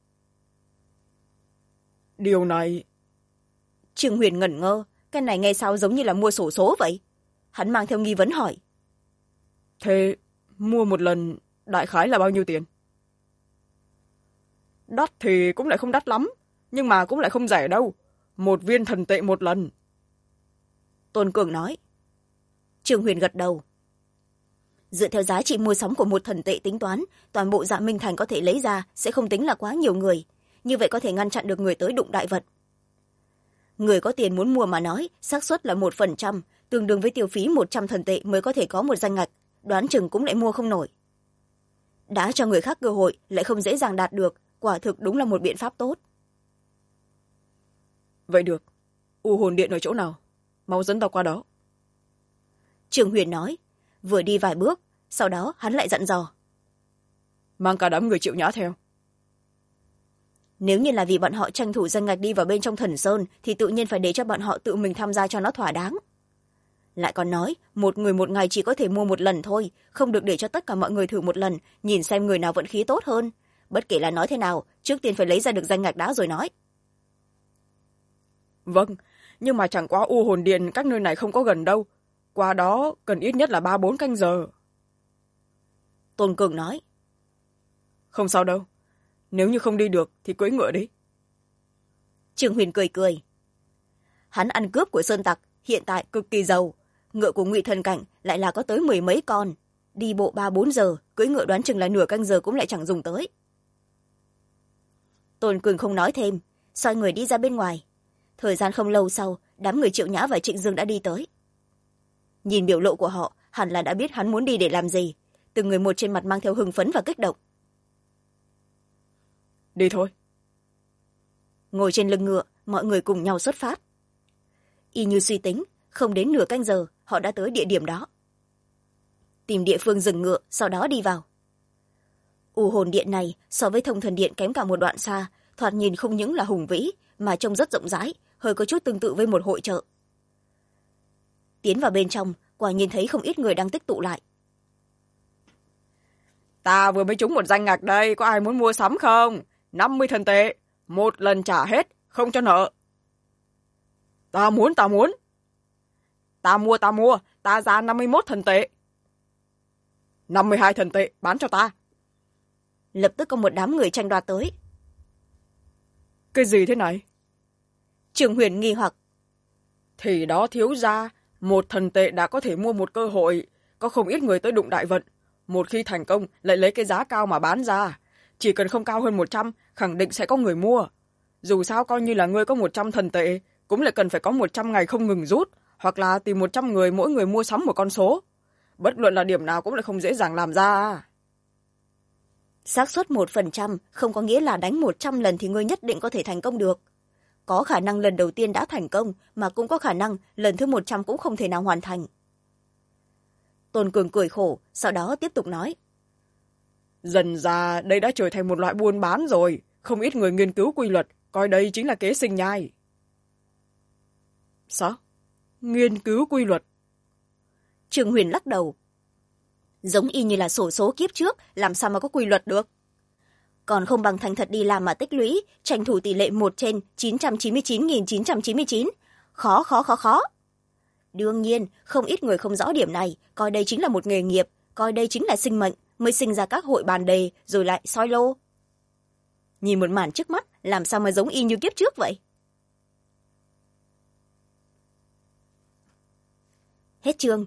Điều này... Trương Huyền ngẩn ngơ, cái này nghe sao giống như là mua xổ số vậy. Hắn mang theo nghi vấn hỏi. Thế mua một lần đại khái là bao nhiêu tiền? Đắt thì cũng lại không đắt lắm, nhưng mà cũng lại không rẻ đâu. 1 viên thần tệ một lần. Tôn Cường nói. Trương Huyền gật đầu. Dựa theo giá trị mua sắm của 1 thần tệ tính toán, toàn bộ Dạ Minh Thành có thể lấy ra sẽ không tính là quá nhiều người. Như vậy có thể ngăn chặn được người tới đụng đại vật. Người có tiền muốn mua mà nói, xác suất là 1%, tương đương với tiêu phí 100 thần tệ mới có thể có một danh ngạch, đoán chừng cũng lại mua không nổi. Đã cho người khác cơ hội lại không dễ dàng đạt được, quả thực đúng là một biện pháp tốt. Vậy được, U Hồn Điện ở chỗ nào? Mau dẫn tao qua đó. Trương Huyền nói, vừa đi vài bước, sau đó hắn lại dặn dò. Mang cả đám người Triệu Nhã theo. Nếu như là vì bọn họ tranh thủ danh ngạch đi vào bên trong Thần Sơn thì tự nhiên phải để cho bọn họ tự mình tham gia cho nó thỏa đáng. Lại còn nói, một người một ngày chỉ có thể mua một lần thôi, không được để cho tất cả mọi người thử một lần, nhìn xem người nào vận khí tốt hơn. Bất kể là nói thế nào, trước tiên phải lấy ra được danh ngạch đã rồi nói. Vâng, nhưng mà chẳng qua U Hồn Điện các nơi này không có gần đâu. Qua đó cần ít nhất là 3-4 canh giờ. Tôn Cường nói. Không sao đâu. Nếu như không đi được thì cưỡi ngựa đi. Trương Huyền cười cười. Hắn ăn cướp của sơn tặc, hiện tại cực kỳ giàu. Ngựa của Ngụy Thần Cảnh lại là có tới 10 mấy con. Đi bộ 3-4 giờ, cưỡi ngựa đoán chừng là nửa canh giờ cũng lại chẳng dùng tới. Tôn Cường không nói thêm, xoay người đi ra bên ngoài. Thời gian không lâu sau, đám người Triệu Nhã và Trịnh Dương đã đi tới. Nhìn biểu lộ của họ, hẳn là đã biết hắn muốn đi để làm gì. Từng người một trên mặt mang theo hưng phấn và kích động. Đi thôi. Ngồi trên lưng ngựa, mọi người cùng nhau xuất phát. Y như suy tính, không đến nửa canh giờ, họ đã tới địa điểm đó. Tìm địa phương dừng ngựa, sau đó đi vào. U Hồn Điện này so với Thông Thần Điện kém cả một đoạn xa, thoạt nhìn không những là hùng vĩ, mà trông rất rộng rãi, hơi có chút tương tự với một hội chợ. Tiến vào bên trong, quả nhìn thấy không ít người đang tích tụ lại. Ta vừa mới trúng một danh ngạch đây, có ai muốn mua sắm không? 50 thần tệ, một lần trả hết, không cho nợ. Ta muốn. Ta mua, ta ra 51 thần tệ. 52 thần tệ, bán cho ta. Lập tức có một đám người tranh đoạt tới. Cái gì thế này? Trương Huyền nghi hoặc. Thì đó thiếu gia, 1 thần tệ đã có thể mua một cơ hội, có không ít người tới đụng đại vận. Một khi thành công lại lấy cái giá cao mà bán ra. Chỉ cần không cao hơn 100, khẳng định sẽ có người mua. Dù sao coi như là ngươi có 100 thần tệ, cũng lại cần phải có 100 ngày không ngừng rút, hoặc là tìm 100 người mỗi người mua sắm một con số. Bất luận là điểm nào cũng lại không dễ dàng làm ra. Xác suất 1% không có nghĩa là đánh 100 lần thì ngươi nhất định có thể thành công được. Có khả năng lần đầu tiên đã thành công, mà cũng có khả năng lần thứ 100 cũng không thể nào hoàn thành. Tôn Cường cười khổ, sau đó tiếp tục nói. Dần ra đây đã trở thành một loại buôn bán rồi, không ít người nghiên cứu quy luật, coi đây chính là kế sinh nhai. Sao? Nghiên cứu quy luật? Trương Huyền lắc đầu. Giống y như là xổ số kiếp trước, làm sao mà có quy luật được. Còn không bằng thành thật đi làm mà tích lũy, tranh thủ tỷ lệ 1/999.999. Khó. Đương nhiên, không ít người không rõ điểm này, coi đây chính là một nghề nghiệp, coi đây chính là sinh mệnh, mới sinh ra các hội bàn đề, rồi lại soi lô. Nhìn một màn trước mắt, làm sao mà giống y như kiếp trước vậy? Hết chương.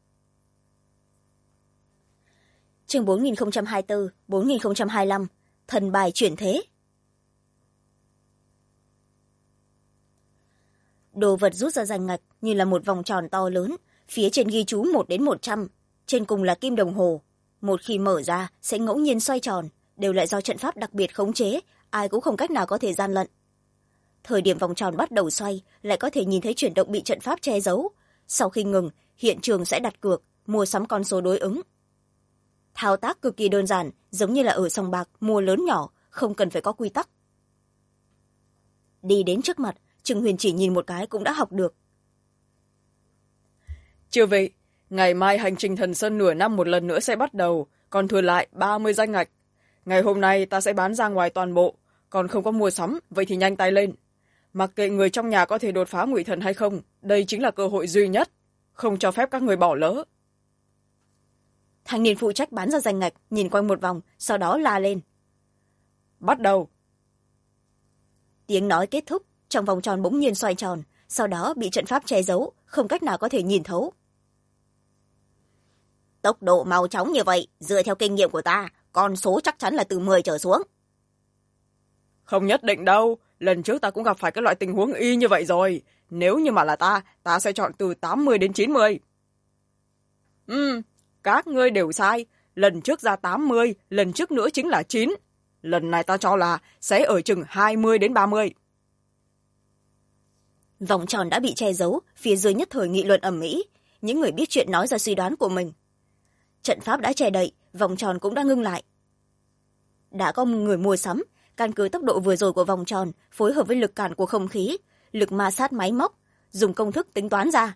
Chương 4024, 4025, thần bài chuyển thế. Đồ vật rút ra rành ngạch như là một vòng tròn to lớn, phía trên ghi chú 1/100, trên cùng là kim đồng hồ. Một khi mở ra sẽ ngẫu nhiên xoay tròn, đều lại do trận pháp đặc biệt khống chế, ai cũng không cách nào có thể gian lận. Thời điểm vòng tròn bắt đầu xoay, lại có thể nhìn thấy chuyển động bị trận pháp che giấu. Sau khi ngừng, hiện trường sẽ đặt cược, mua sắm con số đối ứng. Thao tác cực kỳ đơn giản, giống như là ở sòng bạc mua lớn nhỏ, không cần phải có quy tắc. Đi đến trước mặt, Trương Huyền chỉ nhìn một cái cũng đã học được. Chư vị, ngày mai hành trình Thần Sơn nửa năm một lần nữa sẽ bắt đầu, còn thừa lại 30 danh ngạch. Ngày hôm nay ta sẽ bán ra ngoài toàn bộ, còn không có mua sắm, vậy thì nhanh tay lên. Mặc kệ người trong nhà có thể đột phá ngụy thần hay không, đây chính là cơ hội duy nhất, không cho phép các người bỏ lỡ. Thanh niên phụ trách bán ra danh ngạch, nhìn quanh một vòng, sau đó la lên. Bắt đầu. Tiếng nói kết thúc, trong vòng tròn bỗng nhiên xoay tròn, sau đó bị trận pháp che giấu, không cách nào có thể nhìn thấu. Tốc độ mau chóng như vậy, dựa theo kinh nghiệm của ta, con số chắc chắn là từ 10 trở xuống. Không nhất định đâu, lần trước ta cũng gặp phải cái loại tình huống y như vậy rồi. Nếu như mà là ta sẽ chọn từ 80 đến 90. Các ngươi đều sai, lần trước ra 80, lần trước nữa chính là 9. Lần này ta cho là sẽ ở chừng 20 đến 30. Vòng tròn đã bị che giấu, phía dưới nhất thời nghị luận ầm ĩ, những người biết chuyện nói ra suy đoán của mình. Trận pháp đã che đậy, vòng tròn cũng đã ngưng lại. Đã có người mua sắm, căn cứ tốc độ vừa rồi của vòng tròn phối hợp với lực cản của không khí, lực ma sát máy móc, dùng công thức tính toán ra.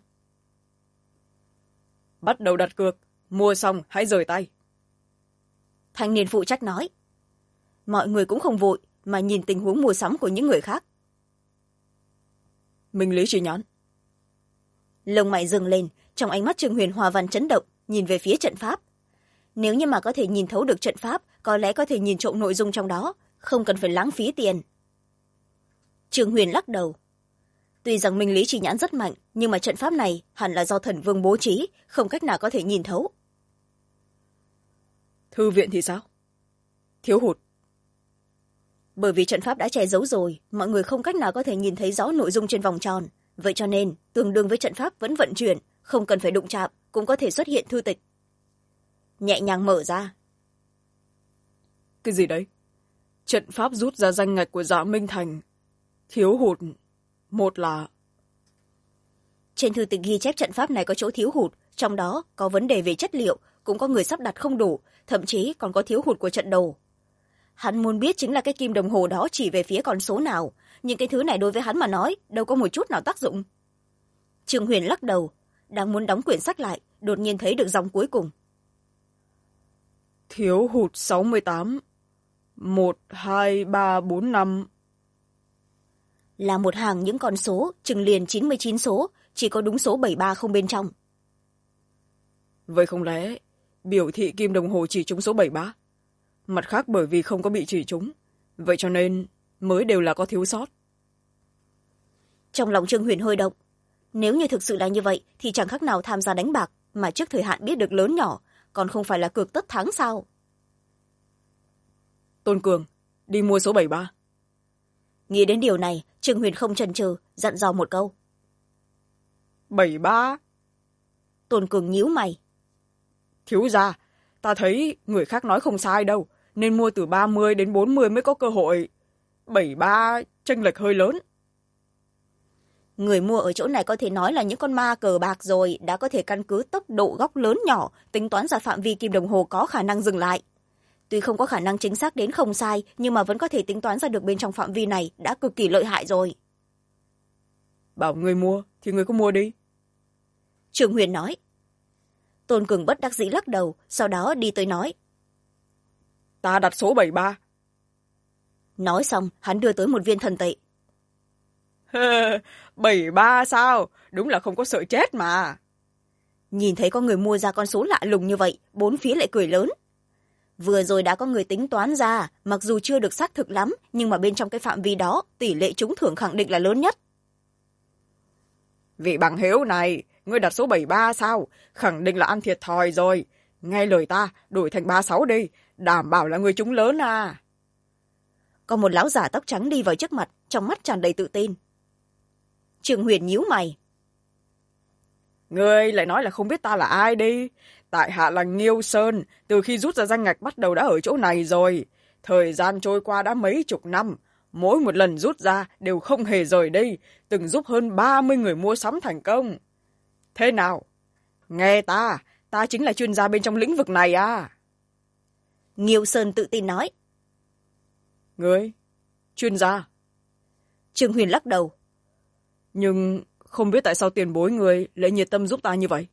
Bắt đầu đặt cược, mua xong hãy rời tay. Thanh niên phụ trách nói. Mọi người cũng không vội, mà nhìn tình huống mua sắm của những người khác. Minh lý chỉ nhắn. Lông mày dừng lên, trong ánh mắt Trương Huyền hòa văn chấn động, nhìn về phía trận pháp. Nếu như mà có thể nhìn thấu được trận pháp, có lẽ có thể nhìn trộm nội dung trong đó, không cần phải lãng phí tiền. Trương Huyền lắc đầu. Tuy rằng minh lý chỉ nhãn rất mạnh, nhưng mà trận pháp này hẳn là do thần vương bố trí, không cách nào có thể nhìn thấu. Thư viện thì sao? Thiếu hụt. Bởi vì trận pháp đã che giấu rồi, mọi người không cách nào có thể nhìn thấy rõ nội dung trên vòng tròn. Vậy cho nên, tương đương với trận pháp vẫn vận chuyển, không cần phải đụng chạm, cũng có thể xuất hiện thư tịch. Nhẹ nhàng mở ra. Cái gì đấy? Trận pháp rút ra danh ngạch của Dạ Minh Thành. Thiếu hụt. Một là... Trên thư tịch ghi chép trận pháp này có chỗ thiếu hụt, trong đó có vấn đề về chất liệu, cũng có người sắp đặt không đủ, thậm chí còn có thiếu hụt của trận đồ. Hắn muốn biết chính là cái kim đồng hồ đó chỉ về phía con số nào, nhưng cái thứ này đối với hắn mà nói đâu có một chút nào tác dụng. Trương Huyền lắc đầu, đang muốn đóng quyển sách lại, đột nhiên thấy được dòng cuối cùng. Thiếu hụt 68. 1, 2, 3, 4, 5. Là một hàng những con số, chừng liền 99 số, chỉ có đúng số 73 không bên trong. Vậy không lẽ biểu thị kim đồng hồ chỉ trúng số 73? Mặt khác bởi vì không có bị chỉ trúng, vậy cho nên mới đều là có thiếu sót. Trong lòng Trương Huyền hơi động. Nếu như thực sự là như vậy thì chẳng khác nào tham gia đánh bạc, mà trước thời hạn biết được lớn nhỏ, còn không phải là cược tất thắng sao? Tôn Cường, đi mua số 73. Nghĩ đến điều này, Trương Huyền không chần chừ, dặn dò một câu. 73? Tôn Cường nhíu mày. Thiếu gia, ta thấy người khác nói không sai đâu, nên mua từ 30 đến 40 mới có cơ hội. 73 chênh lệch hơi lớn. Người mua ở chỗ này có thể nói là những con ma cờ bạc rồi, đã có thể căn cứ tốc độ góc lớn nhỏ, tính toán ra phạm vi kim đồng hồ có khả năng dừng lại. Tuy không có khả năng chính xác đến không sai, nhưng mà vẫn có thể tính toán ra được bên trong phạm vi này đã cực kỳ lợi hại rồi. Bảo người mua thì người cứ mua đi. Trương Huyền nói. Tôn Cường bất đắc dĩ lắc đầu, sau đó đi tới nói. Ta đặt số 73. Nói xong, hắn đưa tới một viên thần tệ. 73 sao? Đúng là không có sợ chết mà. Nhìn thấy có người mua ra con số lạ lùng như vậy, bốn phía lại cười lớn. Vừa rồi đã có người tính toán ra, mặc dù chưa được xác thực lắm, nhưng mà bên trong cái phạm vi đó, tỷ lệ trúng thưởng khẳng định là lớn nhất. Vị bằng hữu này, ngươi đặt số 73 sao? Khẳng định là ăn thiệt thòi rồi. Nghe lời ta, đổi thành 36 đi, đảm bảo là ngươi trúng lớn à. Có một lão già tóc trắng đi vào trước mặt, trong mắt tràn đầy tự tin. Trương Huyền nhíu mày. Ngươi lại nói là không biết ta là ai đi. Tại hạ là Nghiêu Sơn, từ khi rút ra danh ngạch bắt đầu đã ở chỗ này rồi. Thời gian trôi qua đã mấy chục năm, mỗi một lần rút ra đều không hề rời đi, từng giúp hơn 30 người mua sắm thành công. Thế nào? Nghe ta chính là chuyên gia bên trong lĩnh vực này à? Nghiêu Sơn tự tin nói. Ngươi? Chuyên gia? Trương Huyền lắc đầu. Nhưng không biết tại sao tiền bối người lại nhiệt tâm giúp ta như vậy.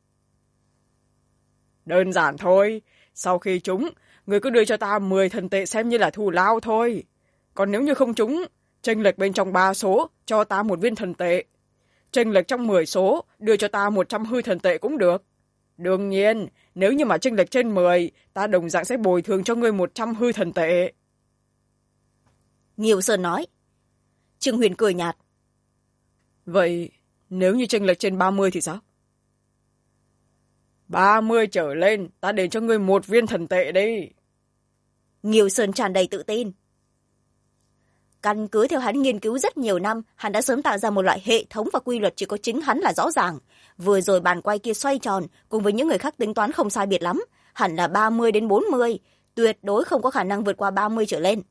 Đơn giản thôi, sau khi trúng, người cứ đưa cho ta 10 thần tệ xem như là thù lao thôi. Còn nếu như không trúng, chênh lệch bên trong 3 số cho ta 1 viên thần tệ. Chênh lệch trong 10 số đưa cho ta 100 hư thần tệ cũng được. Đương nhiên, nếu như mà chênh lệch trên 10, ta đồng dạng sẽ bồi thường cho ngươi 100 hư thần tệ. Nghiêu Sơn nói. Trương Huyền cười nhạt. Vậy nếu như chênh lệch trên 30 thì sao? 30 trở lên, ta đền cho ngươi 1 viên thần tệ đi. Nghiêu Sơn tràn đầy tự tin. Căn cứ theo hắn nghiên cứu rất nhiều năm, hắn đã sớm tạo ra một loại hệ thống và quy luật chỉ có chính hắn là rõ ràng. Vừa rồi bàn quay kia xoay tròn, cùng với những người khác tính toán không sai biệt lắm. Hẳn là 30 đến 40, tuyệt đối không có khả năng vượt qua 30 trở lên.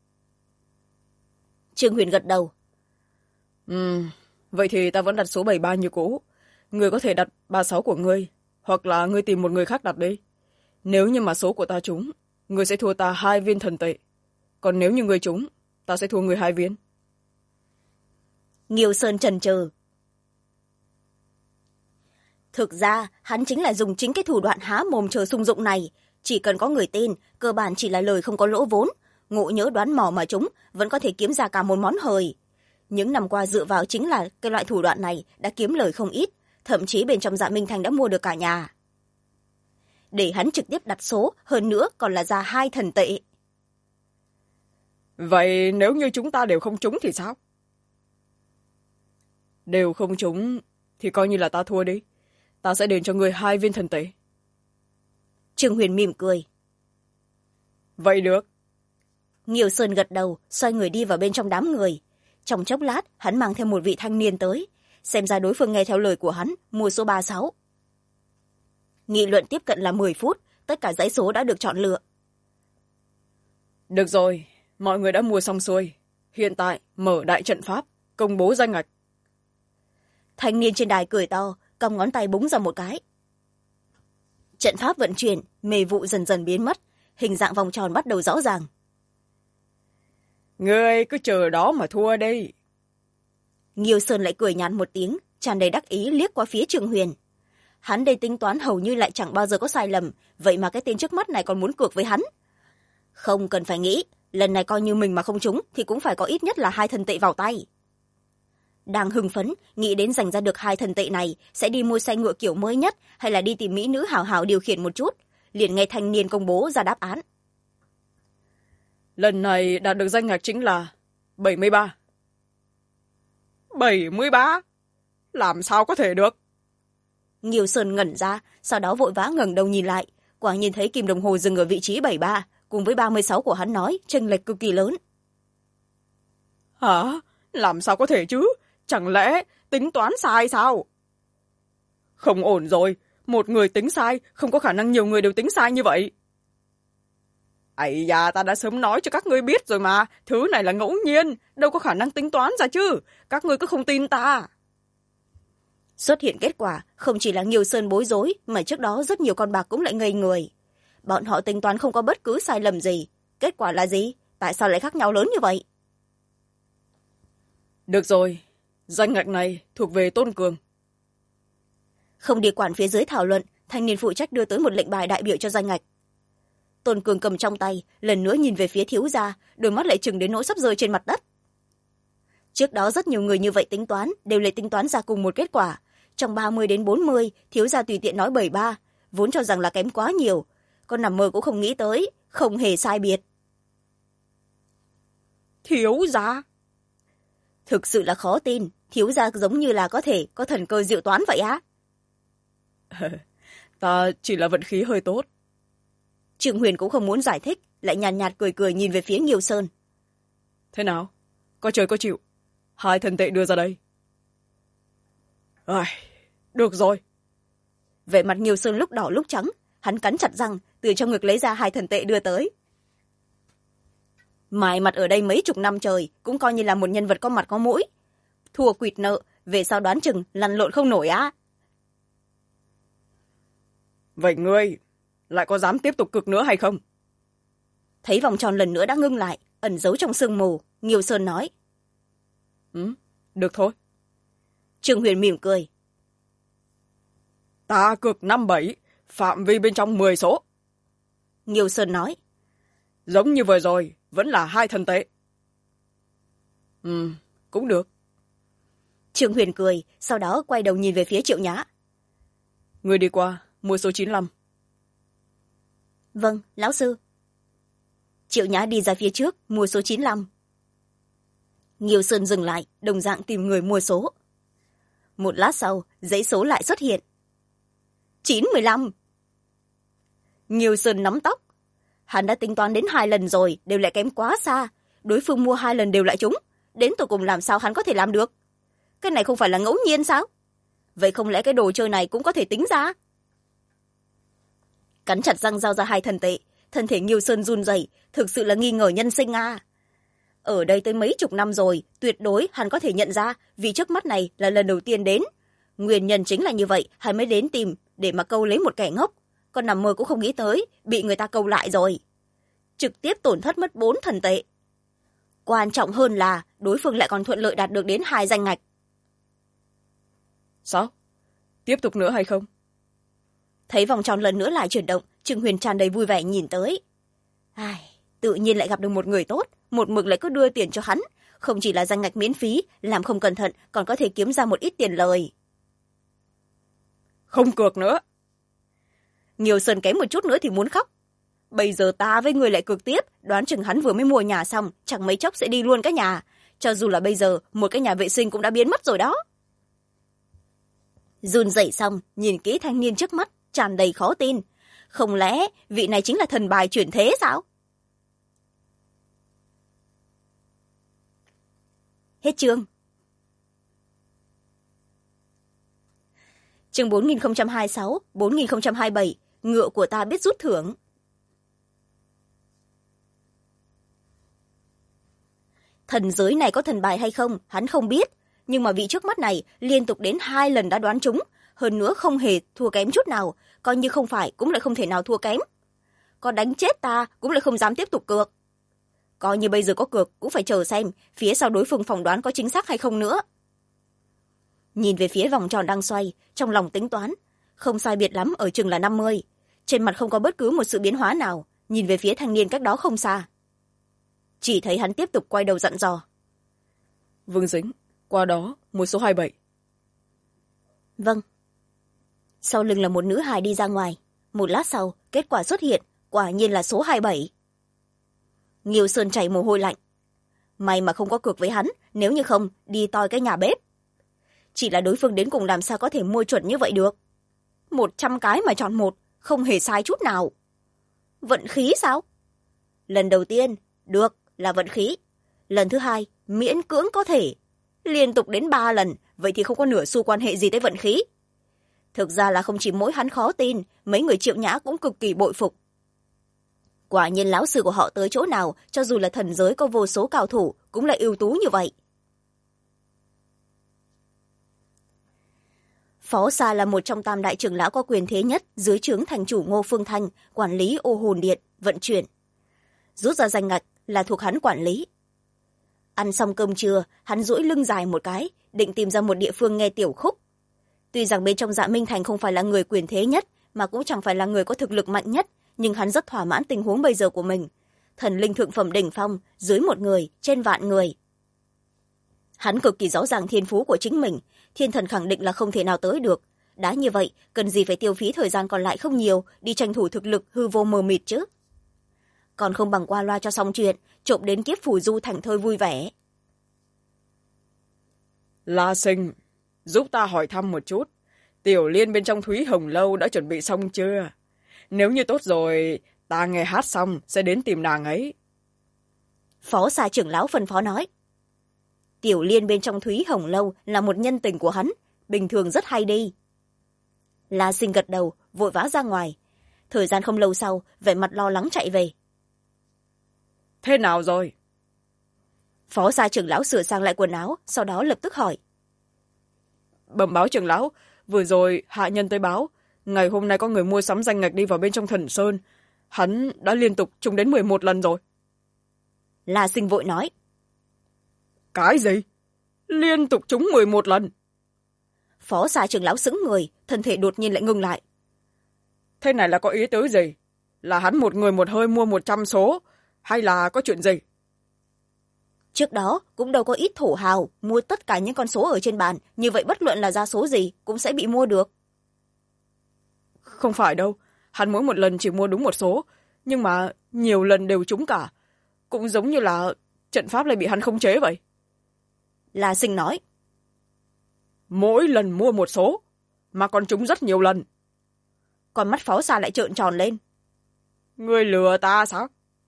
Trương Huyền gật đầu. Vậy thì ta vẫn đặt số 73 như cũ. Ngươi có thể đặt 36 của ngươi, hoặc là ngươi tìm một người khác đặt đi. Nếu như mà số của ta trúng, ngươi sẽ thua ta 2 viên thần tệ. Còn nếu như ngươi trúng, ta sẽ thua ngươi 2 viên. Nghiêu Sơn chần chừ. Thực ra, hắn chính là dùng chính cái thủ đoạn há mồm chờ sung dụng này. Chỉ cần có người tin, cơ bản chỉ là lời không có lỗ vốn. Ngộ nhỡ đoán mò mà chúng, vẫn có thể kiếm ra cả một món hời. Những năm qua dựa vào chính là cái loại thủ đoạn này đã kiếm lời không ít. Thậm chí bên trong Dạ Minh Thành đã mua được cả nhà. Để hắn trực tiếp đặt số, hơn nữa còn là ra 2 thần tệ. Vậy nếu như chúng ta đều không trúng thì sao? Đều không trúng thì coi như là ta thua đi. Ta sẽ đền cho ngươi 2 viên thần tệ. Trương Huyền mỉm cười. Vậy được. Nghiêu Sơn gật đầu, xoay người đi vào bên trong đám người. Trong chốc lát, hắn mang theo một vị thanh niên tới. Xem ra đối phương nghe theo lời của hắn, mua số 36. Nghị luận tiếp cận là 10 phút, tất cả dãy số đã được chọn lựa. Được rồi, mọi người đã mua xong xuôi. Hiện tại, mở đại trận pháp, công bố danh ngạch. Thanh niên trên đài cười to, cong ngón tay búng ra một cái. Trận pháp vận chuyển, mê vụ dần dần biến mất, hình dạng vòng tròn bắt đầu rõ ràng. Ngươi cứ chờ đó mà thua đi. Nghiêu Sơn lại cười nhạt một tiếng, tràn đầy đắc ý liếc qua phía Trương Huyền. Hắn đây tính toán hầu như lại chẳng bao giờ có sai lầm, vậy mà cái tên trước mắt này còn muốn cược với hắn. Không cần phải nghĩ, lần này coi như mình mà không trúng thì cũng phải có ít nhất là 2 thần tệ vào tay. Đang hưng phấn, nghĩ đến giành ra được 2 thần tệ này, sẽ đi mua xe ngựa kiểu mới nhất hay là đi tìm mỹ nữ hào hào điều khiển một chút. Liền nghe thanh niên công bố ra đáp án. Lần này đạt được danh ngạch chính là 73. 73? Làm sao có thể được? Nghiêu Sơn ngẩn ra, sau đó vội vã ngẩng đầu nhìn lại. Quả nhiên thấy kim đồng hồ dừng ở vị trí 73, cùng với 36 của hắn nói, chênh lệch cực kỳ lớn. Hả? Làm sao có thể chứ? Chẳng lẽ tính toán sai sao? Không ổn rồi, một người tính sai, không có khả năng nhiều người đều tính sai như vậy. Ây da, ta đã sớm nói cho các ngươi biết rồi mà, thứ này là ngẫu nhiên, đâu có khả năng tính toán ra chứ, các ngươi cứ không tin ta. Xuất hiện kết quả, không chỉ là Nghiêu Sơn bối rối, mà trước đó rất nhiều con bạc cũng lại ngây người. Bọn họ tính toán không có bất cứ sai lầm gì. Kết quả là gì? Tại sao lại khác nhau lớn như vậy? Được rồi, danh ngạch này thuộc về Tôn Cường. Không đi quản phía dưới thảo luận, thanh niên phụ trách đưa tới một lệnh bài đại biểu cho danh ngạch. Tôn Cường cầm trong tay, lần nữa nhìn về phía thiếu gia, đôi mắt lại chừng đến nỗi sắp rơi trên mặt đất. Trước đó rất nhiều người như vậy tính toán, đều lấy tính toán ra cùng một kết quả. Trong 30 đến 40, thiếu gia tùy tiện nói 73, vốn cho rằng là kém quá nhiều. Con nằm mơ cũng không nghĩ tới, không hề sai biệt. Thiếu gia? Thực sự là khó tin, thiếu gia giống như là có thể có thần cơ diệu toán vậy á. Ta chỉ là vận khí hơi tốt. Trương Huyền cũng không muốn giải thích, lại nhàn nhạt cười cười nhìn về phía Nghiêu Sơn. Thế nào, có chơi có chịu, 2 thần tệ đưa ra đây. Được rồi. Vẻ mặt Nghiêu Sơn lúc đỏ lúc trắng, hắn cắn chặt răng, từ trong ngực lấy ra 2 thần tệ đưa tới. Mài mặt ở đây mấy chục năm trời, cũng coi như là một nhân vật có mặt có mũi. Thua quỵt nợ, về sau đoán chừng lăn lộn không nổi á. Vậy ngươi lại có dám tiếp tục cực nữa hay không? Thấy vòng tròn lần nữa đã ngưng lại, ẩn giấu trong sương mù, Nghiêu Sơn nói. Được thôi. Trương Huyền mỉm cười. Ta cược 5-7, phạm vi bên trong 10 số. Nghiêu Sơn nói. Giống như vừa rồi, vẫn là 2 thần tệ. Cũng được. Trương Huyền cười, sau đó quay đầu nhìn về phía Triệu Nhã. Người đi qua, mua số 95. Vâng, lão sư. Triệu Nhã đi ra phía trước, mua số 95. Nghiêu Sơn dừng lại, đồng dạng tìm người mua số. Một lát sau, dãy số lại xuất hiện. 915. Nghiêu Sơn nắm tóc. Hắn đã tính toán đến 2 lần rồi, đều lại kém quá xa. Đối phương mua 2 lần đều lại trúng. Đến tụi cùng làm sao hắn có thể làm được? Cái này không phải là ngẫu nhiên sao? Vậy không lẽ cái đồ chơi này cũng có thể tính ra? Cắn chặt răng giao ra 2 thần tệ, thân thể Nghiêu Sơn run rẩy, thực sự là nghi ngờ nhân sinh à. Ở đây tới mấy chục năm rồi, tuyệt đối hắn có thể nhận ra, vì trước mắt này là lần đầu tiên đến. Nguyên nhân chính là như vậy, hắn mới đến tìm để mà câu lấy một kẻ ngốc. Còn nằm mơ cũng không nghĩ tới, bị người ta câu lại rồi. Trực tiếp tổn thất mất 4 thần tệ. Quan trọng hơn là đối phương lại còn thuận lợi đạt được đến 2 danh ngạch. Sao? Tiếp tục nữa hay không? Thấy vòng tròn lần nữa lại chuyển động, Trương Huyền tràn đầy vui vẻ nhìn tới. Tự nhiên lại gặp được một người tốt, một mực lại cứ đưa tiền cho hắn. Không chỉ là danh ngạch miễn phí, làm không cẩn thận còn có thể kiếm ra một ít tiền lời. Không cược nữa. Nghiêu Sơn kém một chút nữa thì muốn khóc. Bây giờ ta với người lại cược tiếp, đoán chừng hắn vừa mới mua nhà xong, chẳng mấy chốc sẽ đi luôn cái nhà. Cho dù là bây giờ, một cái nhà vệ sinh cũng đã biến mất rồi đó. Run rẩy xong, nhìn kỹ thanh niên trước mắt, tràn đầy khó tin. Không lẽ vị này chính là thần bài chuyển thế sao? Hết chương. Chương 4026, 4027, ngựa của ta biết rút thưởng. Thần giới này có thần bài hay không, hắn không biết. Nhưng mà vị trước mắt này liên tục đến 2 lần đã đoán trúng. Hơn nữa không hề thua kém chút nào, coi như không phải cũng lại không thể nào thua kém. Có đánh chết ta cũng lại không dám tiếp tục cược. Coi như bây giờ có cược cũng phải chờ xem phía sau đối phương phỏng đoán có chính xác hay không nữa. Nhìn về phía vòng tròn đang xoay, trong lòng tính toán, không sai biệt lắm ở chừng là 50. Trên mặt không có bất cứ một sự biến hóa nào, nhìn về phía thanh niên cách đó không xa. Chỉ thấy hắn tiếp tục quay đầu dặn dò. Vương Dính, qua đó, mua số 27. Vâng. Sau lưng là một nữ hài đi ra ngoài. Một lát sau, kết quả xuất hiện, quả nhiên là số 27. Nghiêu Sơn chảy mồ hôi lạnh. May mà không có cược với hắn, nếu như không, đi toi cái nhà bếp. Chỉ là đối phương đến cùng làm sao có thể mua chuẩn như vậy được. 100 cái mà chọn 1, không hề sai chút nào. Vận khí sao? Lần đầu tiên, được là vận khí. Lần thứ 2, miễn cưỡng có thể. Liên tục đến 3 lần, vậy thì không có nửa xu quan hệ gì tới vận khí. Thực ra là không chỉ mỗi hắn khó tin, mấy người Triệu Nhã cũng cực kỳ bội phục. Quả nhiên lão sư của họ tới chỗ nào, cho dù là thần giới có vô số cao thủ, cũng là ưu tú như vậy. Phó Sa là một trong 3 đại trưởng lão có quyền thế nhất dưới trướng thành chủ Ngô Phương Thanh, quản lý ô hồn điện, vận chuyển. Rút ra danh ngạch là thuộc hắn quản lý. Ăn xong cơm trưa, hắn duỗi lưng dài một cái, định tìm ra một địa phương nghe tiểu khúc. Tuy rằng bên trong Dạ Minh Thành không phải là người quyền thế nhất, mà cũng chẳng phải là người có thực lực mạnh nhất, nhưng hắn rất thỏa mãn tình huống bây giờ của mình. Thần linh thượng phẩm đỉnh phong, dưới 1 người, trên vạn người. Hắn cực kỳ rõ ràng thiên phú của chính mình, thiên thần khẳng định là không thể nào tới được. Đã như vậy, cần gì phải tiêu phí thời gian còn lại không nhiều, đi tranh thủ thực lực hư vô mờ mịt chứ. Còn không bằng qua loa cho xong chuyện, trộm đến kiếp phù du thành thơi vui vẻ. La Sinh, giúp ta hỏi thăm một chút. Tiểu Liên bên trong Thúy Hồng Lâu đã chuẩn bị xong chưa? Nếu như tốt rồi, ta nghe hát xong sẽ đến tìm nàng ấy. Phó Sa trưởng lão phân phó nói. Tiểu Liên bên trong Thúy Hồng Lâu là một nhân tình của hắn, bình thường rất hay đi. La Sinh gật đầu, vội vã ra ngoài. Thời gian không lâu sau, vẻ mặt lo lắng chạy về. Thế nào rồi? Phó Sa trưởng lão sửa sang lại quần áo, sau đó lập tức hỏi. Bẩm báo trưởng lão, vừa rồi hạ nhân tới báo, ngày hôm nay có người mua sắm danh ngạch đi vào bên trong Thần Sơn. Hắn đã liên tục trúng đến 11 lần rồi. La Sinh vội nói. Cái gì? Liên tục trúng 11 lần? Phó Sa trưởng lão sững người, thân thể đột nhiên lại ngừng lại. Thế này là có ý tứ gì? Là hắn một người một hơi mua 100 số, hay là có chuyện gì? Trước đó cũng đâu có ít thổ hào mua tất cả những con số ở trên bàn, như vậy bất luận là ra số gì cũng sẽ bị mua được. Không phải đâu, hắn mỗi một lần chỉ mua đúng một số, nhưng mà nhiều lần đều trúng cả. Cũng giống như là trận pháp lại bị hắn khống chế vậy. La Sinh nói. Mỗi lần mua một số, mà còn trúng rất nhiều lần. Còn mắt Phó Sa lại trợn tròn lên. Ngươi lừa ta sao?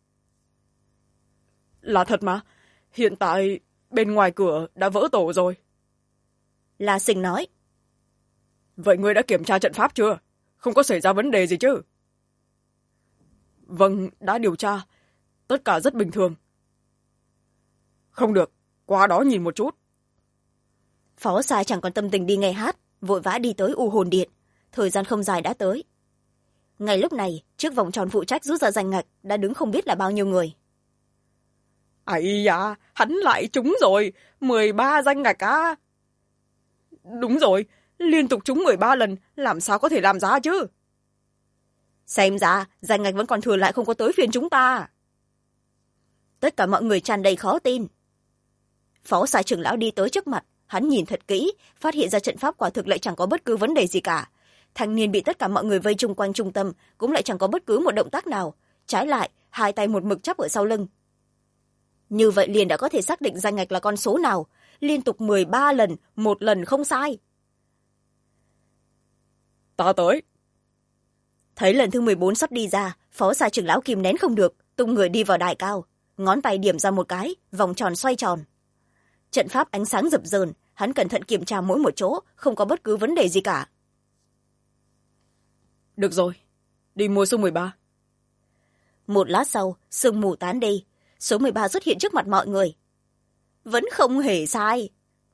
Là thật mà, hiện tại bên ngoài cửa đã vỡ tổ rồi. La Sinh nói. Vậy ngươi đã kiểm tra trận pháp chưa? Không có xảy ra vấn đề gì chứ? Vâng, đã điều tra. Tất cả rất bình thường. Không được, qua đó nhìn một chút. Phó Sa chẳng còn tâm tình đi nghe hát, vội vã đi tới U Hồn Điện. Thời gian không dài đã tới. Ngay lúc này, trước vòng tròn phụ trách rút ra danh ngạch đã đứng không biết là bao nhiêu người. Ây da, hắn lại trúng rồi, 13 danh ngạch á. Đúng rồi, liên tục trúng 13 lần, làm sao có thể làm ra chứ? Xem ra, danh ngạch vẫn còn thừa lại không có tới phiên chúng ta. Tất cả mọi người tràn đầy khó tin. Phó Sa trưởng lão đi tới trước mặt, hắn nhìn thật kỹ, phát hiện ra trận pháp quả thực lại chẳng có bất cứ vấn đề gì cả. Thanh niên bị tất cả mọi người vây chung quanh trung tâm cũng lại chẳng có bất cứ một động tác nào, trái lại hai tay một mực chắp ở sau lưng. Như vậy liền đã có thể xác định danh ngạch là con số nào, liên tục 13 lần, một lần không sai. Ta tới. Thấy lần thứ 14 sắp đi ra, Phó Sa trưởng lão kìm nén không được, tung người đi vào đài cao, ngón tay điểm ra một cái, vòng tròn xoay tròn. Trận pháp ánh sáng rực rờn, hắn cẩn thận kiểm tra mỗi một chỗ, không có bất cứ vấn đề gì cả. Được rồi, đi mua số 13. Một lát sau, sương mù tán đi, số 13 xuất hiện trước mặt mọi người. Vẫn không hề sai.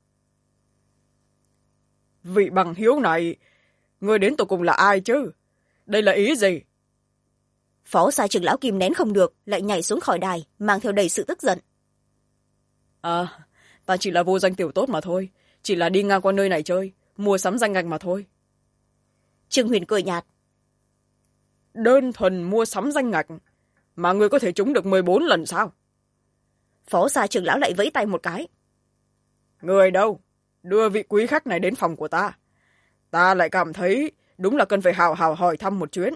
Vị bằng hiếu này, ngươi đến tột cùng là ai chứ? Đây là ý gì? Phó Sa trưởng lão kìm nén không được, lại nhảy xuống khỏi đài, mang theo đầy sự tức giận. Ta chỉ là vô danh tiểu tốt mà thôi, chỉ là đi ngang qua nơi này chơi, mua sắm danh ngạch mà thôi. Trương Huyền cười nhạt. Đơn thuần mua sắm danh ngạch, mà ngươi có thể trúng được 14 lần sao? Phó Sa trưởng lão lại vẫy tay một cái. Người đâu? Đưa vị quý khách này đến phòng của ta. Ta lại cảm thấy đúng là cần phải hào hào hỏi thăm một chuyến.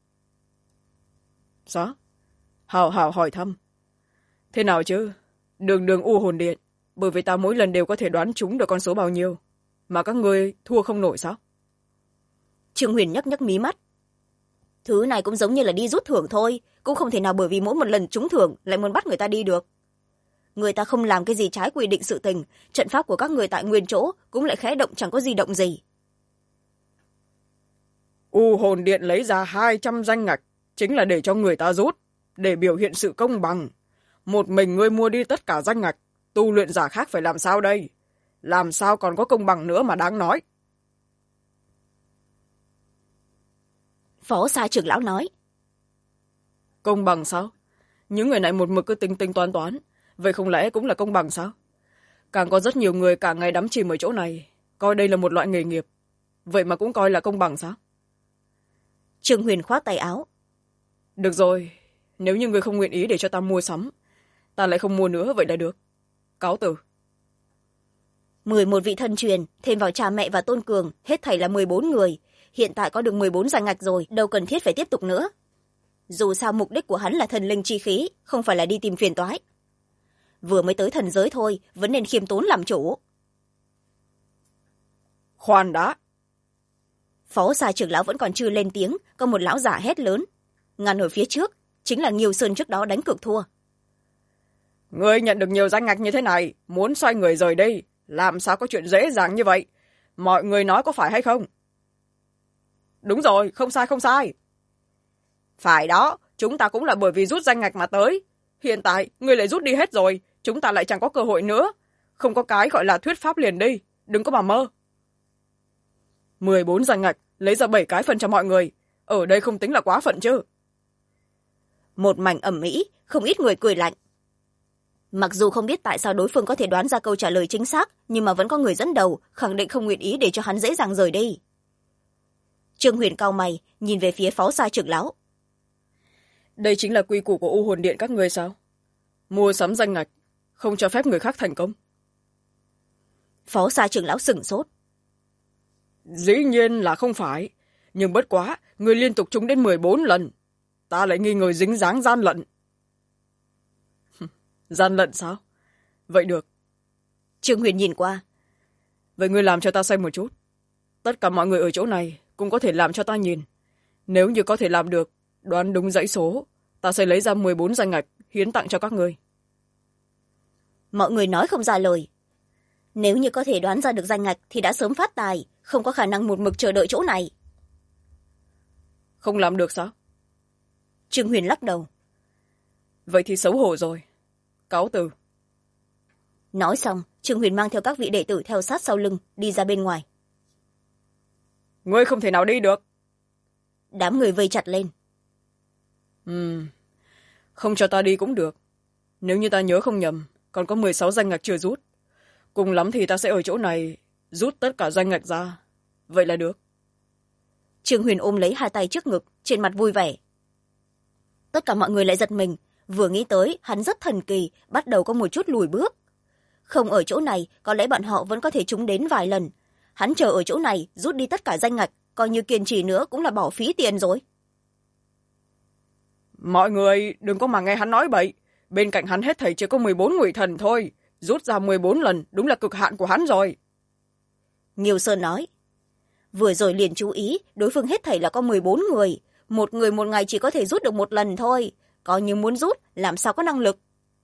Sao? Hào hào hỏi thăm? Thế nào chứ? Đường đường U Hồn Điện, bởi vì ta mỗi lần đều có thể đoán trúng được con số bao nhiêu, mà các ngươi thua không nổi sao? Trương Huyền nhấc nhấc mí mắt. Thứ này cũng giống như là đi rút thưởng thôi, cũng không thể nào bởi vì mỗi một lần trúng thưởng lại muốn bắt người ta đi được. Người ta không làm cái gì trái quy định sự tình, trận pháp của các người tại nguyên chỗ cũng lại khẽ động chẳng có di động gì. U Hồn Điện lấy ra 200 danh ngạch, chính là để cho người ta rút, để biểu hiện sự công bằng. Một mình ngươi mua đi tất cả danh ngạch, tu luyện giả khác phải làm sao đây? Làm sao còn có công bằng nữa mà đáng nói? Phó Sa trưởng lão nói. Công bằng sao? Những người này một mực cứ tính tính toán toán, vậy không lẽ cũng là công bằng sao? Càng có rất nhiều người cả ngày đắm chìm ở chỗ này, coi đây là một loại nghề nghiệp, vậy mà cũng coi là công bằng sao? Trương Huyền khoác tay áo. Được rồi, nếu như người không nguyện ý để cho ta mua sắm, ta lại không mua nữa, vậy đã được. Cáo từ. 11 vị thân truyền, thêm vào cha mẹ và Tôn Cường, hết thảy là 14 người. Hiện tại có được 14 danh ngạch rồi, đâu cần thiết phải tiếp tục nữa. Dù sao mục đích của hắn là thần linh chi khí, không phải là đi tìm phiền toái. Vừa mới tới thần giới thôi, vẫn nên khiêm tốn làm chủ. Khoan đã. Phó Sa trưởng lão vẫn còn chưa lên tiếng, có một lão giả hét lớn. Ngăn ở phía trước chính là Nghiêu Sơn trước đó đánh cược thua. Ngươi nhận được nhiều danh ngạch như thế này, muốn xoay người rời đi, làm sao có chuyện dễ dàng như vậy? Mọi người nói có phải hay không? Đúng rồi, không sai không sai. Phải đó, chúng ta cũng là bởi vì rút danh ngạch mà tới. Hiện tại ngươi lại rút đi hết rồi, chúng ta lại chẳng có cơ hội nữa. Không có cái gọi là thuyết pháp liền đi, đừng có mà mơ. 14 danh ngạch, lấy ra 7 cái phần cho mọi người. Ở đây không tính là quá phận chứ. Một mảnh ầm ĩ, không ít người cười lạnh. Mặc dù không biết tại sao đối phương có thể đoán ra câu trả lời chính xác, nhưng mà vẫn có người dẫn đầu, khẳng định không nguyện ý để cho hắn dễ dàng rời đi. Trương Huyền cau mày, nhìn về phía Phó Sa trưởng lão. Đây chính là quy củ của U Hồn Điện các ngươi sao? Mua sắm danh ngạch, không cho phép người khác thành công. Phó Sa trưởng lão sửng sốt. Dĩ nhiên là không phải, nhưng bất quá, người liên tục trúng đến 14 lần. Ta lại nghi ngờ dính dáng gian lận. Gian lận sao? Vậy được. Trương Huyền nhìn qua. Vậy ngươi làm cho ta xem một chút. Tất cả mọi người ở chỗ này cũng có thể làm cho ta nhìn. Nếu như có thể làm được, đoán đúng dãy số, ta sẽ lấy ra 14 danh ngạch hiến tặng cho các ngươi. Mọi người nói không ra lời. Nếu như có thể đoán ra được danh ngạch thì đã sớm phát tài, không có khả năng một mực chờ đợi chỗ này. Không làm được sao? Trương Huyền lắc đầu. Vậy thì xấu hổ rồi. Cáo từ. Nói xong, Trương Huyền mang theo các vị đệ tử theo sát sau lưng, đi ra bên ngoài. Ngươi không thể nào đi được. Đám người vây chặt lên. Không cho ta đi cũng được. Nếu như ta nhớ không nhầm, còn có 16 danh ngạch chưa rút. Cùng lắm thì ta sẽ ở chỗ này rút tất cả danh ngạch ra. Vậy là được. Trương Huyền ôm lấy hai tay trước ngực, trên mặt vui vẻ. Tất cả mọi người lại giật mình, vừa nghĩ tới hắn rất thần kỳ, bắt đầu có một chút lùi bước. Không ở chỗ này, có lẽ bọn họ vẫn có thể trúng đến vài lần. Hắn chờ ở chỗ này rút đi tất cả danh ngạch, coi như kiên trì nữa cũng là bỏ phí tiền rồi. Mọi người đừng có mà nghe hắn nói bậy. Bên cạnh hắn hết thảy chỉ có 14 ngụy thần thôi. Rút ra 14 lần đúng là cực hạn của hắn rồi. Nghiêu Sơn nói. Vừa rồi liền chú ý, đối phương hết thảy là có 14 người. Một người một ngày chỉ có thể rút được một lần thôi. Coi như muốn rút, làm sao có năng lực.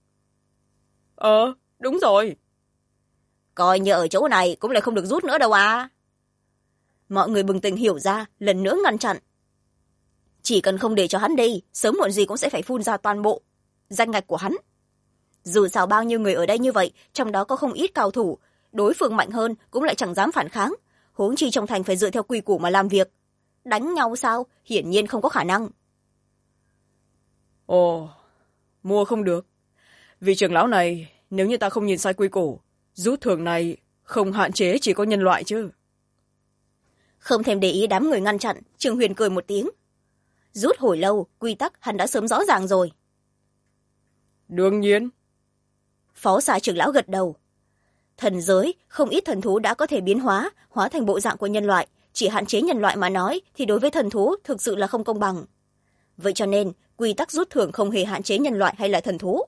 Đúng rồi. Coi như ở chỗ này cũng lại không được rút nữa đâu à. Mọi người bừng tỉnh hiểu ra, lần nữa ngăn chặn. Chỉ cần không để cho hắn đi, sớm muộn gì cũng sẽ phải phun ra toàn bộ danh ngạch của hắn. Dù sao bao nhiêu người ở đây như vậy, trong đó có không ít cao thủ, đối phương mạnh hơn cũng lại chẳng dám phản kháng, huống chi trong thành phải dựa theo quy củ mà làm việc. Đánh nhau sao? Hiển nhiên không có khả năng. Mua không được. Vì trưởng lão này, nếu như ta không nhìn sai quy củ, rút thưởng này không hạn chế chỉ có nhân loại chứ. Không thèm để ý đám người ngăn chặn, Trương Huyền cười một tiếng. Rút hồi lâu, quy tắc hắn đã sớm rõ ràng rồi. Đương nhiên. Phó Sa trưởng lão gật đầu. Thần giới, không ít thần thú đã có thể biến hóa thành bộ dạng của nhân loại. Chỉ hạn chế nhân loại mà nói thì đối với thần thú thực sự là không công bằng. Vậy cho nên, quy tắc rút thưởng không hề hạn chế nhân loại hay là thần thú.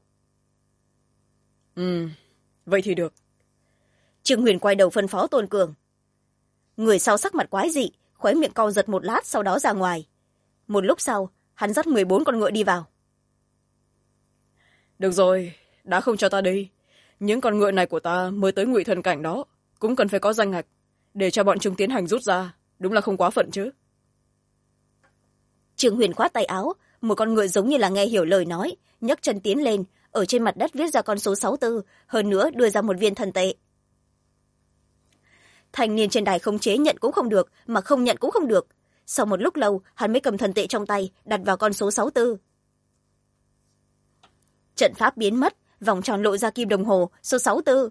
Vậy thì được. Trương Huyền quay đầu phân phó Tôn Cường. Người sau sắc mặt quái dị, khóe miệng cau giật một lát sau đó ra ngoài. Một lúc sau, hắn dắt 14 con ngựa đi vào. Được rồi, đã không cho ta đi. Những con ngựa này của ta mới tới ngụy thần cảnh đó, cũng cần phải có danh ngạch, để cho bọn chúng tiến hành rút ra, đúng là không quá phận chứ. Trương Huyền khoát tay áo, một con ngựa giống như là nghe hiểu lời nói, nhấc chân tiến lên, ở trên mặt đất viết ra con số 64, hơn nữa đưa ra một viên thần tệ. Thanh niên trên đài khống chế nhận cũng không được, mà không nhận cũng không được. Sau một lúc lâu, hắn mới cầm thần tệ trong tay, đặt vào con số 64. Trận pháp biến mất, vòng tròn lộ ra kim đồng hồ, số 64.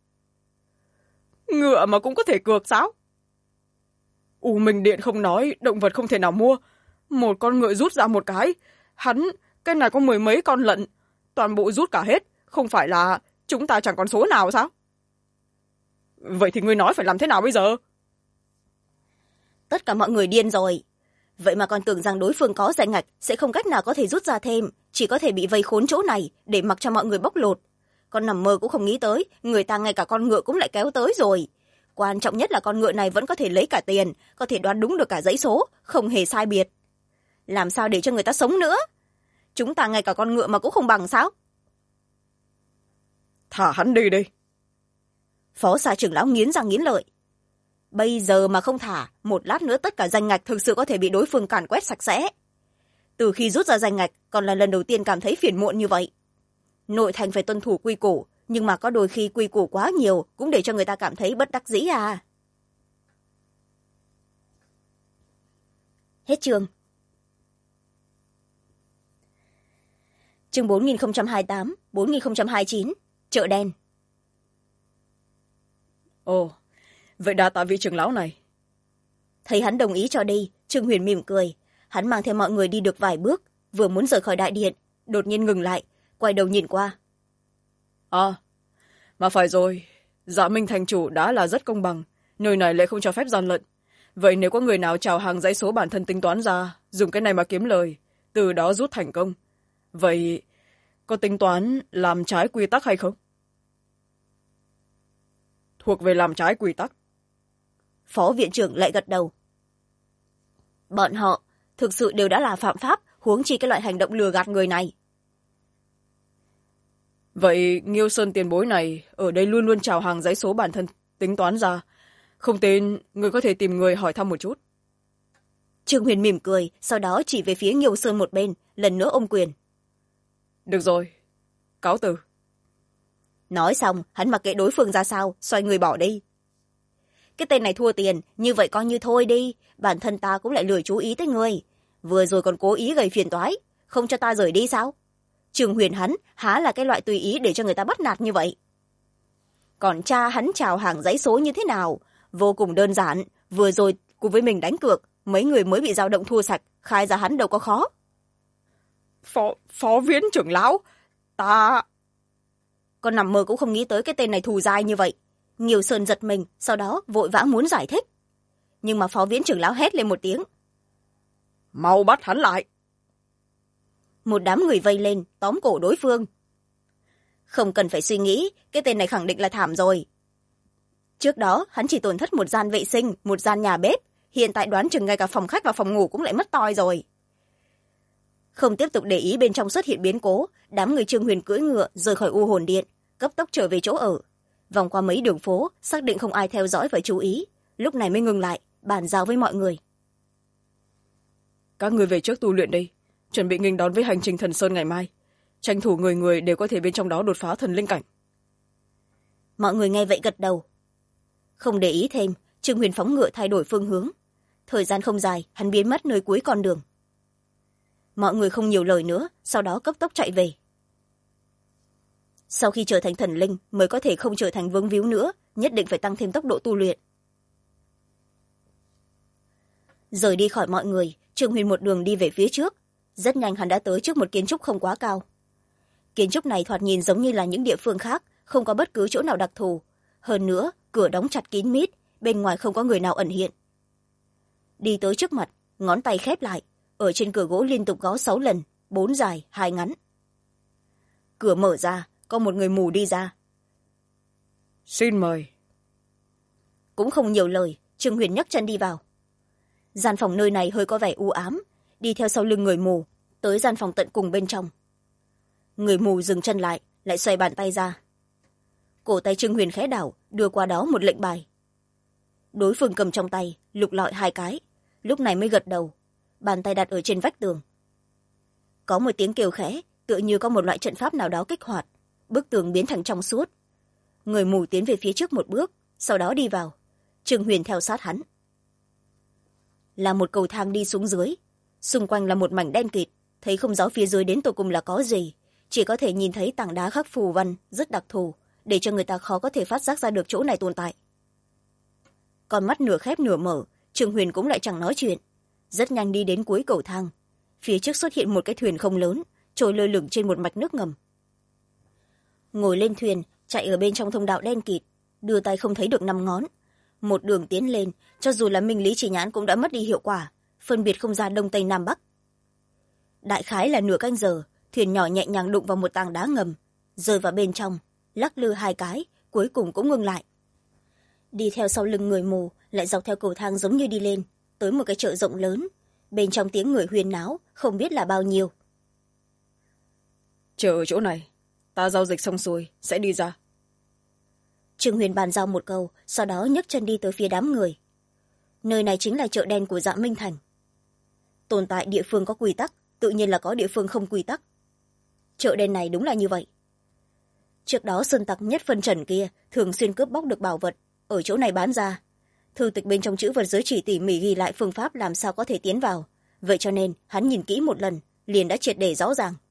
Ngựa mà cũng có thể cược sao? U Minh Điện không nói, động vật không thể nào mua. Một con ngựa rút ra một cái. Cái này có 10 mấy con lận. Toàn bộ rút cả hết, không phải là chúng ta chẳng còn số nào sao? Vậy thì ngươi nói phải làm thế nào bây giờ? Tất cả mọi người điên rồi. Vậy mà còn tưởng rằng đối phương có danh ngạch sẽ không cách nào có thể rút ra thêm, chỉ có thể bị vây khốn chỗ này để mặc cho mọi người bóc lột. Con nằm mơ cũng không nghĩ tới, người ta ngay cả con ngựa cũng lại kéo tới rồi. quan trọng nhất là con ngựa này vẫn có thể lấy cả tiền, có thể đoán đúng được cả dãy số, không hề sai biệt. Làm sao để cho người ta sống nữa? Chúng ta ngay cả con ngựa mà cũng không bằng sao? Thả hắn đi đi. Phó Sa trưởng lão nghiến răng nghiến lợi. Bây giờ mà không thả, một lát nữa tất cả danh ngạch thực sự có thể bị đối phương càn quét sạch sẽ. Từ khi rút ra danh ngạch, còn là lần đầu tiên cảm thấy phiền muộn như vậy. Nội thành phải tuân thủ quy củ, nhưng mà có đôi khi quy củ quá nhiều cũng để cho người ta cảm thấy bất đắc dĩ à. Hết chương. Chương 4028, 4029, chợ đen. Ồ, vậy đa tạ vị trưởng lão này. Thấy hắn đồng ý cho đi, Trương Huyền mỉm cười. Hắn mang theo mọi người đi được vài bước, vừa muốn rời khỏi đại điện, đột nhiên ngừng lại, quay đầu nhìn qua. À, mà phải rồi, Dạ Minh thành chủ đã là rất công bằng, nơi này lại không cho phép gian lận. Vậy nếu có người nào chào hàng dãy số bản thân tính toán ra, dùng cái này mà kiếm lời, từ đó rút thành công, vậy có tính toán làm trái quy tắc hay không? Thuộc về làm trái quy tắc. Phó viện trưởng lại gật đầu. Bọn họ thực sự đều đã là phạm pháp, huống chi cái loại hành động lừa gạt người này. Vậy Nghiêu Sơn tiền bối này ở đây luôn luôn chào hàng dãy số bản thân tính toán ra, không tin người có thể tìm người hỏi thăm một chút. Trương Huyền mỉm cười, sau đó chỉ về phía Nghiêu Sơn một bên, lần nữa ôm quyền. Được rồi, cáo từ. Nói xong, hắn mặc kệ đối phương ra sao, xoay người bỏ đi. Cái tên này thua tiền, như vậy coi như thôi đi, bản thân ta cũng lại lười chú ý tới người. Vừa rồi còn cố ý gây phiền toái, không cho ta rời đi sao? Trương Huyền hắn há là cái loại tùy ý để cho người ta bắt nạt như vậy. Còn cha hắn chào hàng dãy số như thế nào? Vô cùng đơn giản, vừa rồi cùng với mình đánh cược, mấy người mới bị dao động thua sạch, khai ra hắn đâu có khó. Phó viễn trưởng lão, ta... Con nằm mơ cũng không nghĩ tới cái tên này thù dai như vậy. Nghiêu Sơn giật mình, sau đó vội vã muốn giải thích. Nhưng mà phó viễn trưởng lão hét lên một tiếng. Mau bắt hắn lại. Một đám người vây lên, tóm cổ đối phương. Không cần phải suy nghĩ, cái tên này khẳng định là thảm rồi. Trước đó, hắn chỉ tổn thất một gian vệ sinh, một gian nhà bếp. Hiện tại đoán chừng ngay cả phòng khách và phòng ngủ cũng lại mất toi rồi. Không tiếp tục để ý bên trong xuất hiện biến cố, đám người Trương Huyền cưỡi ngựa rời khỏi U Hồn Điện, cấp tốc trở về chỗ ở. Vòng qua mấy đường phố, xác định không ai theo dõi và chú ý, lúc này mới ngừng lại, bàn giao với mọi người. Các người về trước tu luyện đi, chuẩn bị nghênh đón với hành trình Thần Sơn ngày mai. Tranh thủ người người đều có thể bên trong đó đột phá thần linh cảnh. Mọi người nghe vậy gật đầu. Không để ý thêm, Trương Huyền phóng ngựa thay đổi phương hướng. Thời gian không dài, hắn biến mất nơi cuối con đường. Mọi người không nhiều lời nữa, sau đó cấp tốc chạy về. Sau khi trở thành thần linh mới có thể không trở thành vướng víu nữa, nhất định phải tăng thêm tốc độ tu luyện. Rời đi khỏi mọi người, Trương Huyền một đường đi về phía trước. Rất nhanh hắn đã tới trước một kiến trúc không quá cao. Kiến trúc này thoạt nhìn giống như là những địa phương khác, không có bất cứ chỗ nào đặc thù. Hơn nữa, cửa đóng chặt kín mít, bên ngoài không có người nào ẩn hiện. Đi tới trước mặt, ngón tay khép lại, ở trên cửa gỗ liên tục gõ 6 lần, 4 dài, 2 ngắn. Cửa mở ra, có một người mù đi ra. Xin mời. Cũng không nhiều lời, Trương Huyền nhấc chân đi vào. Gian phòng nơi này hơi có vẻ u ám, đi theo sau lưng người mù, tới gian phòng tận cùng bên trong. Người mù dừng chân lại, lại xoay bàn tay ra. Cổ tay Trương Huyền khẽ đảo, đưa qua đó một lệnh bài. Đối phương cầm trong tay, lục lọi 2 cái, lúc này mới gật đầu, bàn tay đặt ở trên vách tường. Có một tiếng kêu khẽ, tựa như có một loại trận pháp nào đó kích hoạt, bức tường biến thành trong suốt. Người mù tiến về phía trước một bước, sau đó đi vào. Trương Huyền theo sát hắn. Là một cầu thang đi xuống dưới, xung quanh là một mảnh đen kịt, thấy không rõ phía dưới đến tột cùng là có gì, chỉ có thể nhìn thấy tảng đá khắc phù văn rất đặc thù, để cho người ta khó có thể phát giác ra được chỗ này tồn tại. Con mắt nửa khép nửa mở, Trương Huyền cũng lại chẳng nói chuyện, rất nhanh đi đến cuối cầu thang. Phía trước xuất hiện một cái thuyền không lớn, trôi lơ lửng trên một mạch nước ngầm. Ngồi lên thuyền, chạy ở bên trong thông đạo đen kịt, đưa tay không thấy được 5 ngón. Một đường tiến lên, cho dù là minh lý chỉ nhãn cũng đã mất đi hiệu quả, phân biệt không ra đông tây nam bắc. Đại khái là nửa canh giờ, thuyền nhỏ nhẹ nhàng đụng vào một tảng đá ngầm, rơi vào bên trong, lắc lư 2 cái, cuối cùng cũng ngưng lại. đi theo sau lưng người mù, lại dọc theo cầu thang giống như đi lên tới một cái chợ rộng lớn. Bên trong tiếng người huyên náo không biết là bao nhiêu. Chờ ở chỗ này, ta giao dịch xong xuôi sẽ đi ra. Trương Huyền bàn giao một câu, sau đó nhấc chân đi tới phía đám người. Nơi này chính là chợ đen của Dạ Minh Thành. Tồn tại địa phương có quy tắc, tự nhiên là có địa phương không quy tắc. Chợ đen này đúng là như vậy. Trước đó sơn tặc nhất phân trần kia thường xuyên cướp bóc được bảo vật ở chỗ này bán ra. Thư tịch bên trong chữ vật giới chỉ tỉ mỉ ghi lại phương pháp làm sao có thể tiến vào, vậy cho nên hắn nhìn kỹ một lần liền đã triệt để rõ ràng.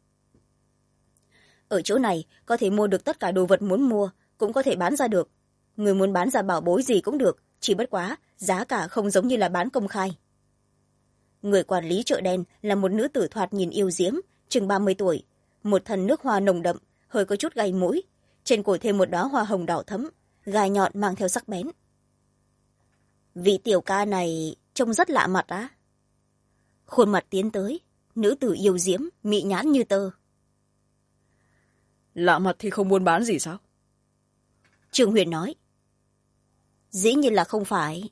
Ở chỗ này có thể mua được tất cả đồ vật muốn mua, cũng có thể bán ra được. Người muốn bán ra bảo bối gì cũng được, chỉ bất quá giá cả không giống như là bán công khai. Người quản lý chợ đen là một nữ tử thoạt nhìn yêu diễm, chừng 30 tuổi, một thân nước hoa nồng đậm, hơi có chút gay mũi, trên cổ thêm một đóa hoa hồng đỏ thẫm, gai nhọn mang theo sắc bén. Vị tiểu ca này trông rất lạ mặt á. Khuôn mặt tiến tới, nữ tử yêu diễm, mị nhãn như tơ. Lạ mặt thì không buôn bán gì sao? Trương Huyền nói. Dĩ nhiên là không phải.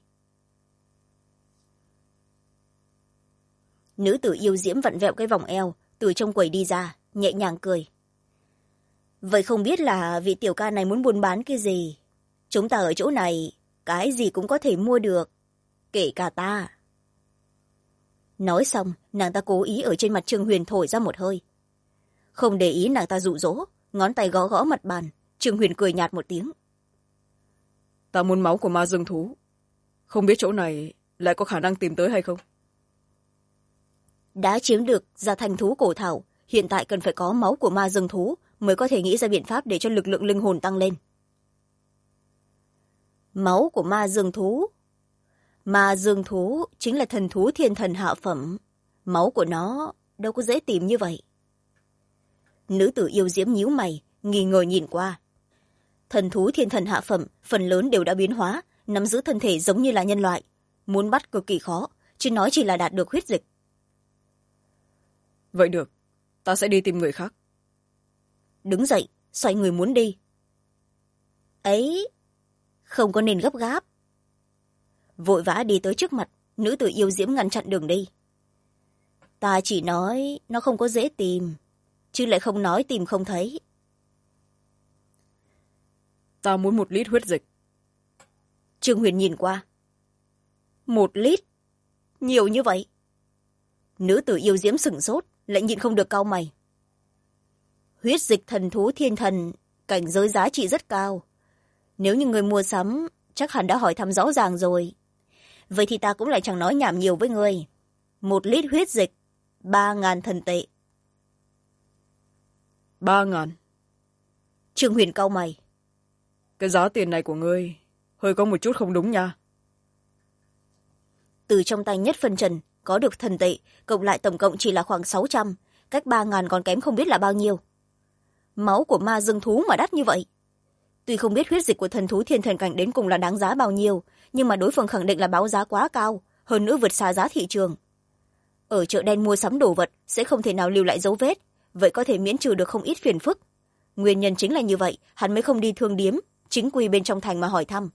Nữ tử yêu diễm vặn vẹo cái vòng eo, từ trong quầy đi ra, nhẹ nhàng cười. Vậy không biết là vị tiểu ca này muốn buôn bán cái gì? Chúng ta ở chỗ này, cái gì cũng có thể mua được, kể cả ta. Nói xong, nàng ta cố ý ở trên mặt Trương Huyền thổi ra một hơi. Không để ý nàng ta dụ dỗ, ngón tay gõ gõ mặt bàn, Trương Huyền cười nhạt một tiếng. Ta muốn máu của ma dương thú. Không biết chỗ này lại có khả năng tìm tới hay không? Đã chiếm được ra thành thú cổ thảo, hiện tại cần phải có máu của ma dương thú mới có thể nghĩ ra biện pháp để cho lực lượng linh hồn tăng lên. Máu của ma dương thú? Ma dương thú chính là thần thú thiên thần hạ phẩm. Máu của nó đâu có dễ tìm như vậy. Nữ tử yêu diễm nhíu mày, nghi ngờ nhìn qua. Thần thú thiên thần hạ phẩm phần lớn đều đã biến hóa, nắm giữ thân thể giống như là nhân loại. Muốn bắt cực kỳ khó, chứ nói chỉ là đạt được huyết dịch. Vậy được, ta sẽ đi tìm người khác. Đứng dậy, xoay người muốn đi. Ấy, không có nên gấp gáp. Vội vã đi tới trước mặt, nữ tử yêu diễm ngăn chặn đường đi. Ta chỉ nói nó không có dễ tìm, chứ lại không nói tìm không thấy. Ta muốn 1 lít huyết dịch. Trương Huyền nhìn qua. 1 lít? Nhiều như vậy? Nữ tử yêu diễm sửng sốt, lại nhịn không được cau mày. Huyết dịch thần thú thiên thần, cảnh giới giá trị rất cao. Nếu như người mua sắm, chắc hẳn đã hỏi thăm rõ ràng rồi. Vậy thì ta cũng lại chẳng nói nhảm nhiều với người. 1 lít huyết dịch, 3.000 thần tệ. 3.000? Trương Huyền cau mày. Cái giá tiền này của ngươi hơi có một chút không đúng nha. Từ trong tay nhất phân trần có được thần tệ, cộng lại tổng cộng chỉ là khoảng 600, cách 3.000 còn kém không biết là bao nhiêu. Máu của ma dương thú mà đắt như vậy. Tuy không biết huyết dịch của thần thú thiên thần cảnh đến cùng là đáng giá bao nhiêu, nhưng mà đối phương khẳng định là báo giá quá cao, hơn nữa vượt xa giá thị trường. Ở chợ đen mua sắm đồ vật sẽ không thể nào lưu lại dấu vết, vậy có thể miễn trừ được không ít phiền phức. Nguyên nhân chính là như vậy, hắn mới không đi thương điếm, chính quy bên trong thành mà hỏi thăm.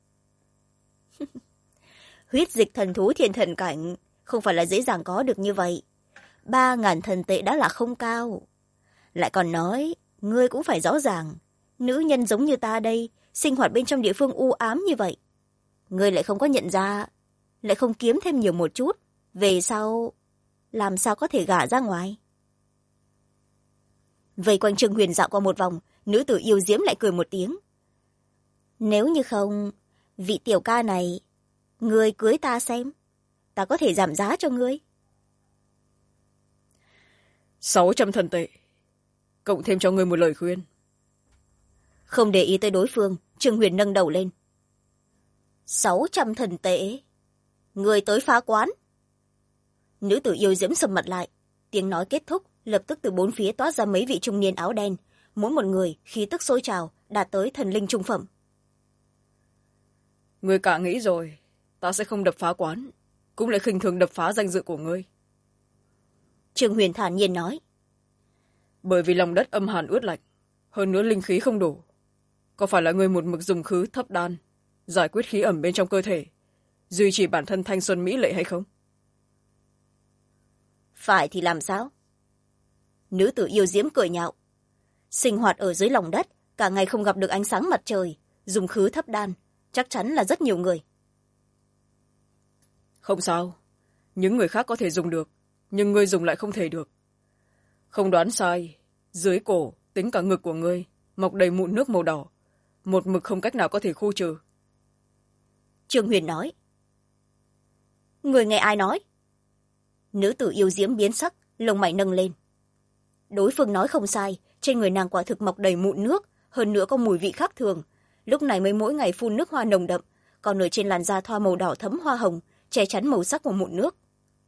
Huyết dịch thần thú thiên thần cảnh không phải là dễ dàng có được như vậy. 3.000 thần tệ đã là không cao. Lại còn nói, ngươi cũng phải rõ ràng, nữ nhân giống như ta đây, sinh hoạt bên trong địa phương u ám như vậy. Ngươi lại không có nhận ra, lại không kiếm thêm nhiều một chút, về sau, làm sao có thể gả ra ngoài? Vây quanh Trương Huyền dạo qua một vòng, nữ tử yêu diễm lại cười một tiếng. Nếu như không, vị tiểu ca này, ngươi cưới ta xem, ta có thể giảm giá cho ngươi. 600 thần tệ, cộng thêm cho ngươi một lời khuyên. Không để ý tới đối phương, Trương Huyền nâng đầu lên. 600 thần tệ? Ngươi tới phá quán? Nữ tử yêu diễm sầm mặt lại, tiếng nói kết thúc, lập tức từ bốn phía toát ra mấy vị trung niên áo đen, mỗi một người khí tức sôi trào, đạt tới thần linh trung phẩm. Ngươi cả nghĩ rồi, ta sẽ không đập phá quán, cũng lại khinh thường đập phá danh dự của ngươi. Trương Huyền thản nhiên nói. Bởi vì lòng đất âm hàn ướt lạnh, hơn nữa linh khí không đủ. Có phải là ngươi một mực dùng khứ thấp đan, giải quyết khí ẩm bên trong cơ thể, duy trì bản thân thanh xuân mỹ lệ hay không? Phải thì làm sao? Nữ tử yêu diễm cười nhạo. Sinh hoạt ở dưới lòng đất, cả ngày không gặp được ánh sáng mặt trời, dùng khứ thấp đan, chắc chắn là rất nhiều người. Không sao, những người khác có thể dùng được, nhưng ngươi dùng lại không thể được. Không đoán sai, dưới cổ tính cả ngực của ngươi mọc đầy mụn nước màu đỏ, một mực không cách nào có thể khu trừ. Trương Huyền nói. Người nghe ai nói? Nữ tử yêu diễm biến sắc, lông mày nâng lên. Đối phương nói không sai, trên người nàng quả thực mọc đầy mụn nước, hơn nữa có mùi vị khác thường. Lúc này mới mỗi ngày phun nước hoa nồng đậm, còn ở trên làn da thoa màu đỏ thấm hoa hồng, che chắn màu sắc của mụn nước.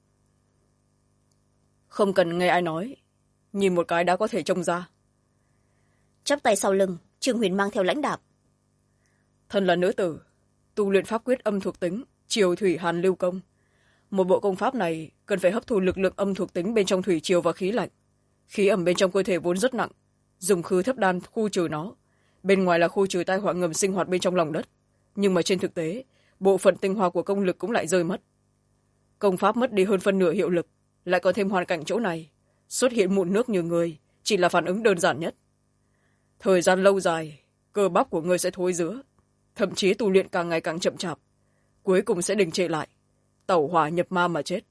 Không cần nghe ai nói, nhìn một cái đã có thể trông ra. Chắp tay sau lưng, Trương Huyền mang theo lãnh đạm. Thân là nữ tử, tu luyện pháp quyết âm thuộc tính, triều thủy hàn lưu công. Một bộ công pháp này cần phải hấp thu lực lượng âm thuộc tính bên trong thủy triều và khí lạnh. Khí ẩm bên trong cơ thể vốn rất nặng, dùng khứ thấp đan khu trừ nó. Bên ngoài là khu trừ tai họa ngầm sinh hoạt bên trong lòng đất. Nhưng mà trên thực tế, bộ phận tinh hoa của công lực cũng lại rơi mất. Công pháp mất đi hơn phân nửa hiệu lực, lại còn thêm hoàn cảnh chỗ này. Xuất hiện mụn nước như người, chỉ là phản ứng đơn giản nhất. Thời gian lâu dài, cơ bắp của người sẽ thối rữa, thậm chí tu luyện càng ngày càng chậm chạp, cuối cùng sẽ đình trệ lại, tẩu hỏa nhập ma mà chết.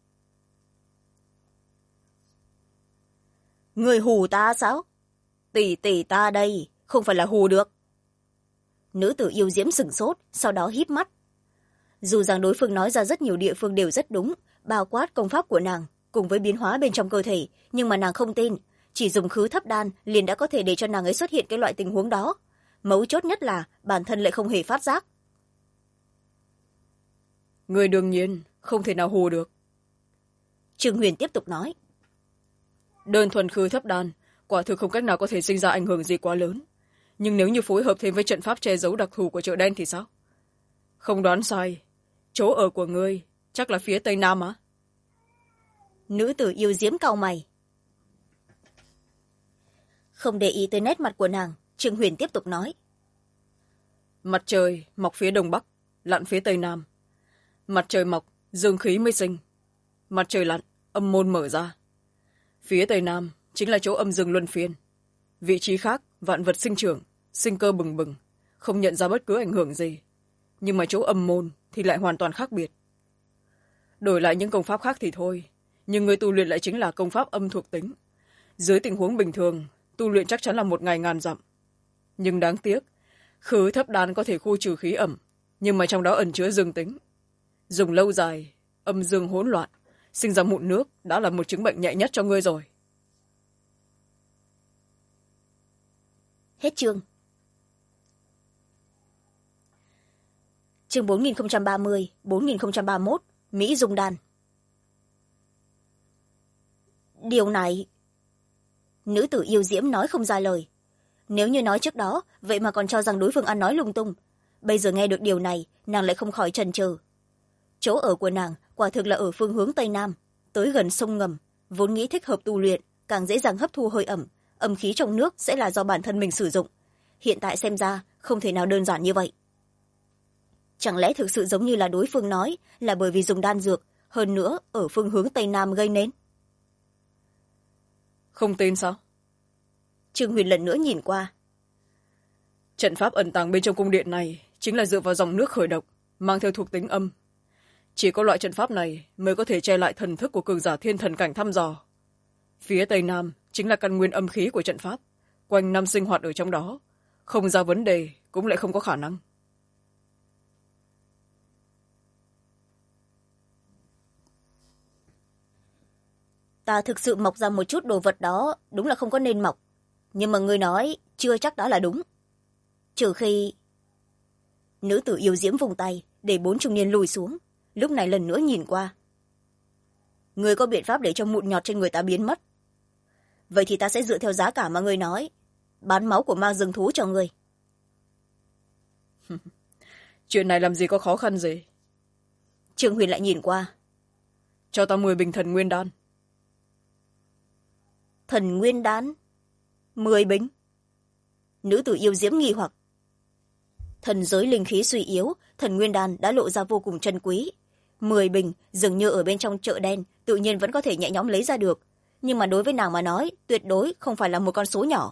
Người hù ta sao? Tỷ tỷ ta đây, không phải là hù được. Nữ tử yêu diễm sửng sốt, sau đó híp mắt. Dù rằng đối phương nói ra rất nhiều địa phương đều rất đúng, bao quát công pháp của nàng, cùng với biến hóa bên trong cơ thể, nhưng mà nàng không tin. Chỉ dùng khứ thấp đan liền đã có thể để cho nàng ấy xuất hiện cái loại tình huống đó. Mấu chốt nhất là bản thân lại không hề phát giác. Người đương nhiên không thể nào hù được. Trương Huyền tiếp tục nói. Đơn thuần khứ thấp đan, quả thực không cách nào có thể sinh ra ảnh hưởng gì quá lớn. Nhưng nếu như phối hợp thêm với trận pháp che giấu đặc thù của chợ đen thì sao? Không đoán sai, chỗ ở của ngươi chắc là phía tây nam á? Nữ tử yêu diễm cau mày. Không để ý tới nét mặt của nàng, Trương Huyền tiếp tục nói. Mặt trời mọc phía đông bắc, lặn phía tây nam. Mặt trời mọc, dương khí mới sinh. Mặt trời lặn, âm môn mở ra. Phía tây nam chính là chỗ âm dương luân phiên. Vị trí khác, vạn vật sinh trưởng, sinh cơ bừng bừng, không nhận ra bất cứ ảnh hưởng gì. Nhưng mà chỗ âm môn thì lại hoàn toàn khác biệt. Đổi lại những công pháp khác thì thôi, nhưng người tu luyện lại chính là công pháp âm thuộc tính. Dưới tình huống bình thường, tu luyện chắc chắn là 1 ngày ngàn dặm. Nhưng đáng tiếc, khứ thấp đan có thể khu trừ khí ẩm, nhưng mà trong đó ẩn chứa dương tính. Dùng lâu dài, âm dương hỗn loạn, sinh ra mụn nước đã là một chứng bệnh nhẹ nhất cho ngươi rồi. Hết chương. Chương 4030, 4031, Mỹ Dung Đan. Điều này... Nữ tử yêu diễm nói không ra lời. Nếu như nói trước đó, vậy mà còn cho rằng đối phương ăn nói lung tung. Bây giờ nghe được điều này, nàng lại không khỏi chần chừ. Chỗ ở của nàng quả thực là ở phương hướng tây nam, tới gần sông ngầm, vốn nghĩ thích hợp tu luyện, càng dễ dàng hấp thu hơi ẩm, âm khí trong nước sẽ là do bản thân mình sử dụng. Hiện tại xem ra không thể nào đơn giản như vậy. Chẳng lẽ thực sự giống như là đối phương nói, là bởi vì dùng đan dược, hơn nữa ở phương hướng tây nam gây nên? Không tin sao? Trương Huyền lần nữa nhìn qua. Trận pháp ẩn tàng bên trong cung điện này chính là dựa vào dòng nước khởi động, mang theo thuộc tính âm. Chỉ có loại trận pháp này mới có thể che lại thần thức của cường giả thiên thần cảnh thăm dò. Phía tây nam chính là căn nguyên âm khí của trận pháp, quanh năm sinh hoạt ở trong đó, không ra vấn đề cũng lại không có khả năng. Ta thực sự mọc ra một chút đồ vật đó, đúng là không có nên mọc. Nhưng mà ngươi nói chưa chắc đã là đúng. Trừ khi... Nữ tử yêu diễm vùng tay để 4 trung niên lùi xuống, lúc này lần nữa nhìn qua. Ngươi có biện pháp để cho mụn nhọt trên người ta biến mất? Vậy thì ta sẽ dựa theo giá cả mà ngươi nói, bán máu của ma rừng thú cho ngươi. Chuyện này làm gì có khó khăn gì? Trương Huyền lại nhìn qua. Cho ta 10 bình thần nguyên đan. Thần nguyên đan? 10 bình? Nữ tử yêu diễm nghi hoặc. thần giới linh khí suy yếu, thần nguyên đan đã lộ ra vô cùng chân quý. 10 bình dường như ở bên trong chợ đen tự nhiên vẫn có thể nhẹ nhõm lấy ra được, nhưng mà đối với nàng mà nói tuyệt đối không phải là một con số nhỏ.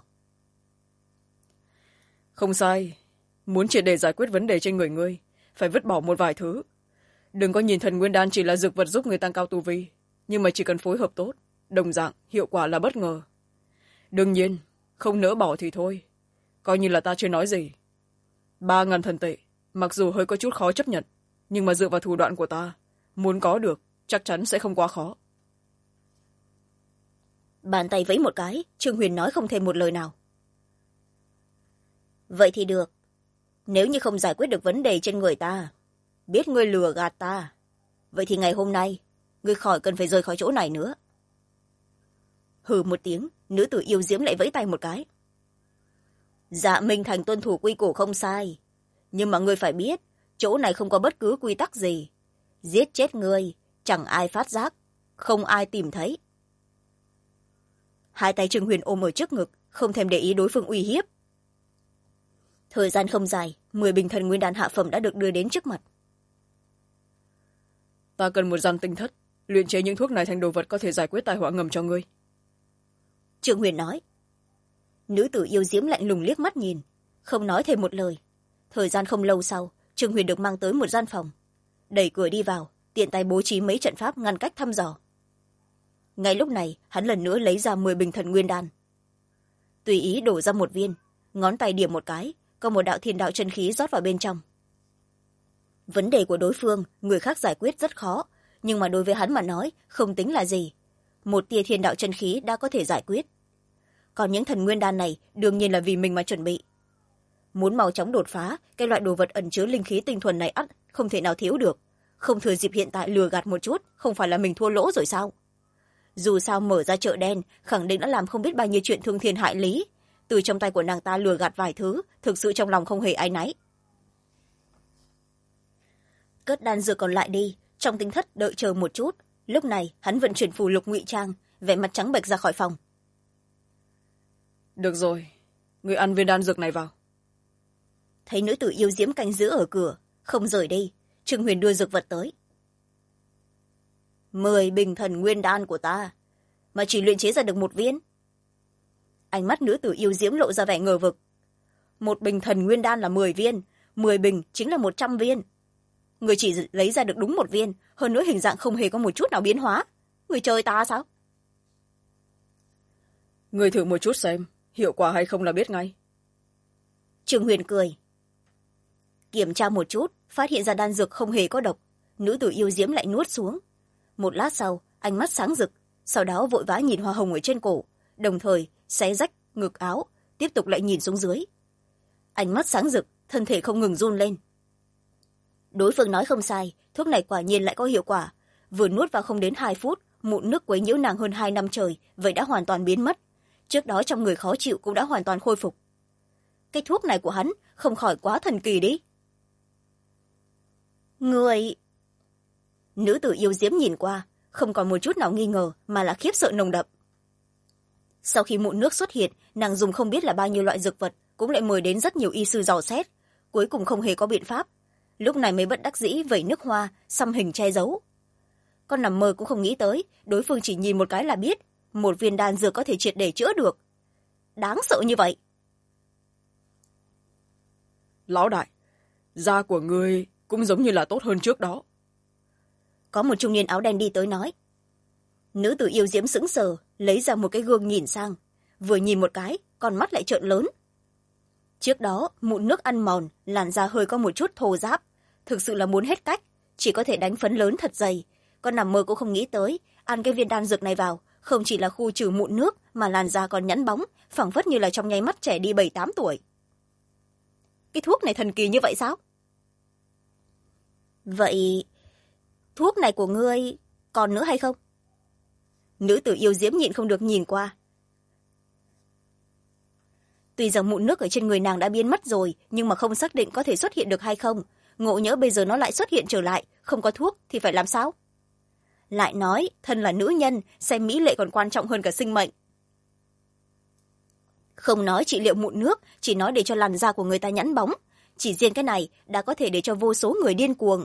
Không sai, muốn triệt để giải quyết vấn đề trên người ngươi phải vứt bỏ một vài thứ. Đừng có nhìn thần nguyên đan chỉ là dược vật giúp người tăng cao tu vi, nhưng mà chỉ cần phối hợp tốt, đồng dạng hiệu quả là bất ngờ. Đương nhiên không nỡ bỏ thì thôi, coi như là ta chưa nói gì. 3.000 thần tệ mặc dù hơi có chút khó chấp nhận, nhưng mà dựa vào thủ đoạn của ta, muốn có được chắc chắn sẽ không quá khó. Bàn tay vẫy một cái, Trương Huyền nói không thêm một lời nào. Vậy thì được, nếu như không giải quyết được vấn đề trên người ta, biết ngươi lừa gạt ta, vậy thì ngày hôm nay ngươi khỏi cần phải rời khỏi chỗ này nữa. Hừ một tiếng, nữ tử yêu diễm lại vẫy tay một cái. Dạ Minh Thành tuân thủ quy củ không sai, nhưng mà ngươi phải biết chỗ này không có bất cứ quy tắc gì. Giết chết ngươi chẳng ai phát giác, không ai tìm thấy. Hai tay Trương Huyền ôm ở trước ngực, không thèm để ý đối phương uy hiếp. Thời gian không dài, 10 bình thần nguyên đan hạ phẩm đã được đưa đến trước mặt. Ta cần một gian tinh thất, luyện chế những thuốc này thành đồ vật có thể giải quyết tai họa ngầm cho ngươi. Trương Huyền nói. Nữ tử yêu diễm lạnh lùng liếc mắt nhìn, không nói thêm một lời. Thời gian không lâu sau, Trương Huyền được mang tới một gian phòng. Đẩy cửa đi vào, tiện tay bố trí mấy trận pháp ngăn cách thăm dò. Ngay lúc này, hắn lần nữa lấy ra 10 bình thần nguyên đan. Tùy ý đổ ra một viên, ngón tay điểm một cái, có một đạo thiên đạo chân khí rót vào bên trong. Vấn đề của đối phương, người khác giải quyết rất khó, nhưng mà đối với hắn mà nói, không tính là gì. Một tia thiên đạo chân khí đã có thể giải quyết. Còn những thần nguyên đan này, đương nhiên là vì mình mà chuẩn bị. Muốn mau chóng đột phá, cái loại đồ vật ẩn chứa linh khí tinh thuần này ắt không thể nào thiếu được. Không thừa dịp hiện tại lừa gạt một chút, không phải là mình thua lỗ rồi sao? Dù sao mở ra chợ đen, khẳng định đã làm không biết bao nhiêu chuyện thương thiên hại lý. Từ trong tay của nàng ta lừa gạt vài thứ, thực sự trong lòng không hề áy náy. Cất đan dược còn lại đi, trong tinh thất đợi chờ một chút. Lúc này hắn vận chuyển phù lục ngụy trang, vẻ mặt trắng bệch ra khỏi phòng. Được rồi, người ăn viên đan dược này vào. Thấy nữ tử yêu diễm canh giữ ở cửa, không rời đi, Trương Huyền đưa dược vật tới. 10 bình thần nguyên đan của ta, mà chỉ luyện chế ra được 1 viên. Ánh mắt nữ tử yêu diễm lộ ra vẻ ngờ vực. 1 bình thần nguyên đan là 10 viên, 10 bình chính là 100 viên. Người chỉ lấy ra được đúng 1 viên, hơn nữa hình dạng không hề có một chút nào biến hóa. Người chơi ta sao? Người thử một chút xem, hiệu quả hay không là biết ngay. Trương Huyền cười. Kiểm tra một chút, phát hiện ra đan dược không hề có độc. Nữ tử yêu diễm lại nuốt xuống. Một lát sau, ánh mắt sáng rực, sau đó vội vã nhìn hoa hồng ở trên cổ, đồng thời xé rách ngực áo, tiếp tục lại nhìn xuống dưới. Ánh mắt sáng rực, thân thể không ngừng run lên. Đối phương nói không sai, thuốc này quả nhiên lại có hiệu quả. Vừa nuốt vào không đến 2 phút, mụn nước quấy nhiễu nàng hơn 2 năm trời, vậy đã hoàn toàn biến mất. Trước đó trong người khó chịu cũng đã hoàn toàn khôi phục. Cái thuốc này của hắn không khỏi quá thần kỳ đi. Người... Nữ tử yêu diễm nhìn qua, không còn một chút nào nghi ngờ mà là khiếp sợ nồng đậm. Sau khi mụn nước xuất hiện, nàng dùng không biết là bao nhiêu loại dược vật, cũng lại mời đến rất nhiều y sư dò xét, cuối cùng không hề có biện pháp. Lúc này mới bất đắc dĩ vẩy nước hoa, xăm hình che giấu. Con nằm mơ cũng không nghĩ tới, đối phương chỉ nhìn một cái là biết, 1 viên đan dược có thể triệt để chữa được. Đáng sợ như vậy. Lão đại, da của ngươi cũng giống như là tốt hơn trước đó. Có một trung niên áo đen đi tới nói. Nữ tử yêu diễm sững sờ, lấy ra một cái gương nhìn sang. Vừa nhìn một cái, con mắt lại trợn lớn. Trước đó, mụn nước ăn mòn, làn da hơi có một chút thô ráp. Thực sự là muốn hết cách, chỉ có thể đánh phấn lớn thật dày. Con nằm mơ cũng không nghĩ tới, ăn cái viên đan dược này vào, không chỉ là khu trừ mụn nước, mà làn da còn nhẵn bóng, phảng phất như là trong nháy mắt trẻ đi 7-8 tuổi. Cái thuốc này thần kỳ như vậy sao? Vậy... thuốc này của ngươi còn nữa hay không? Nữ tử yêu diễm nhịn không được nhìn qua. Tuy rằng mụn nước ở trên người nàng đã biến mất rồi, nhưng mà không xác định có thể xuất hiện được hay không. Ngộ nhỡ bây giờ nó lại xuất hiện trở lại, không có thuốc thì phải làm sao? Lại nói, thân là nữ nhân, xem mỹ lệ còn quan trọng hơn cả sinh mệnh. Không nói trị liệu mụn nước, chỉ nói để cho làn da của người ta nhẵn bóng. chỉ riêng cái này đã có thể để cho vô số người điên cuồng.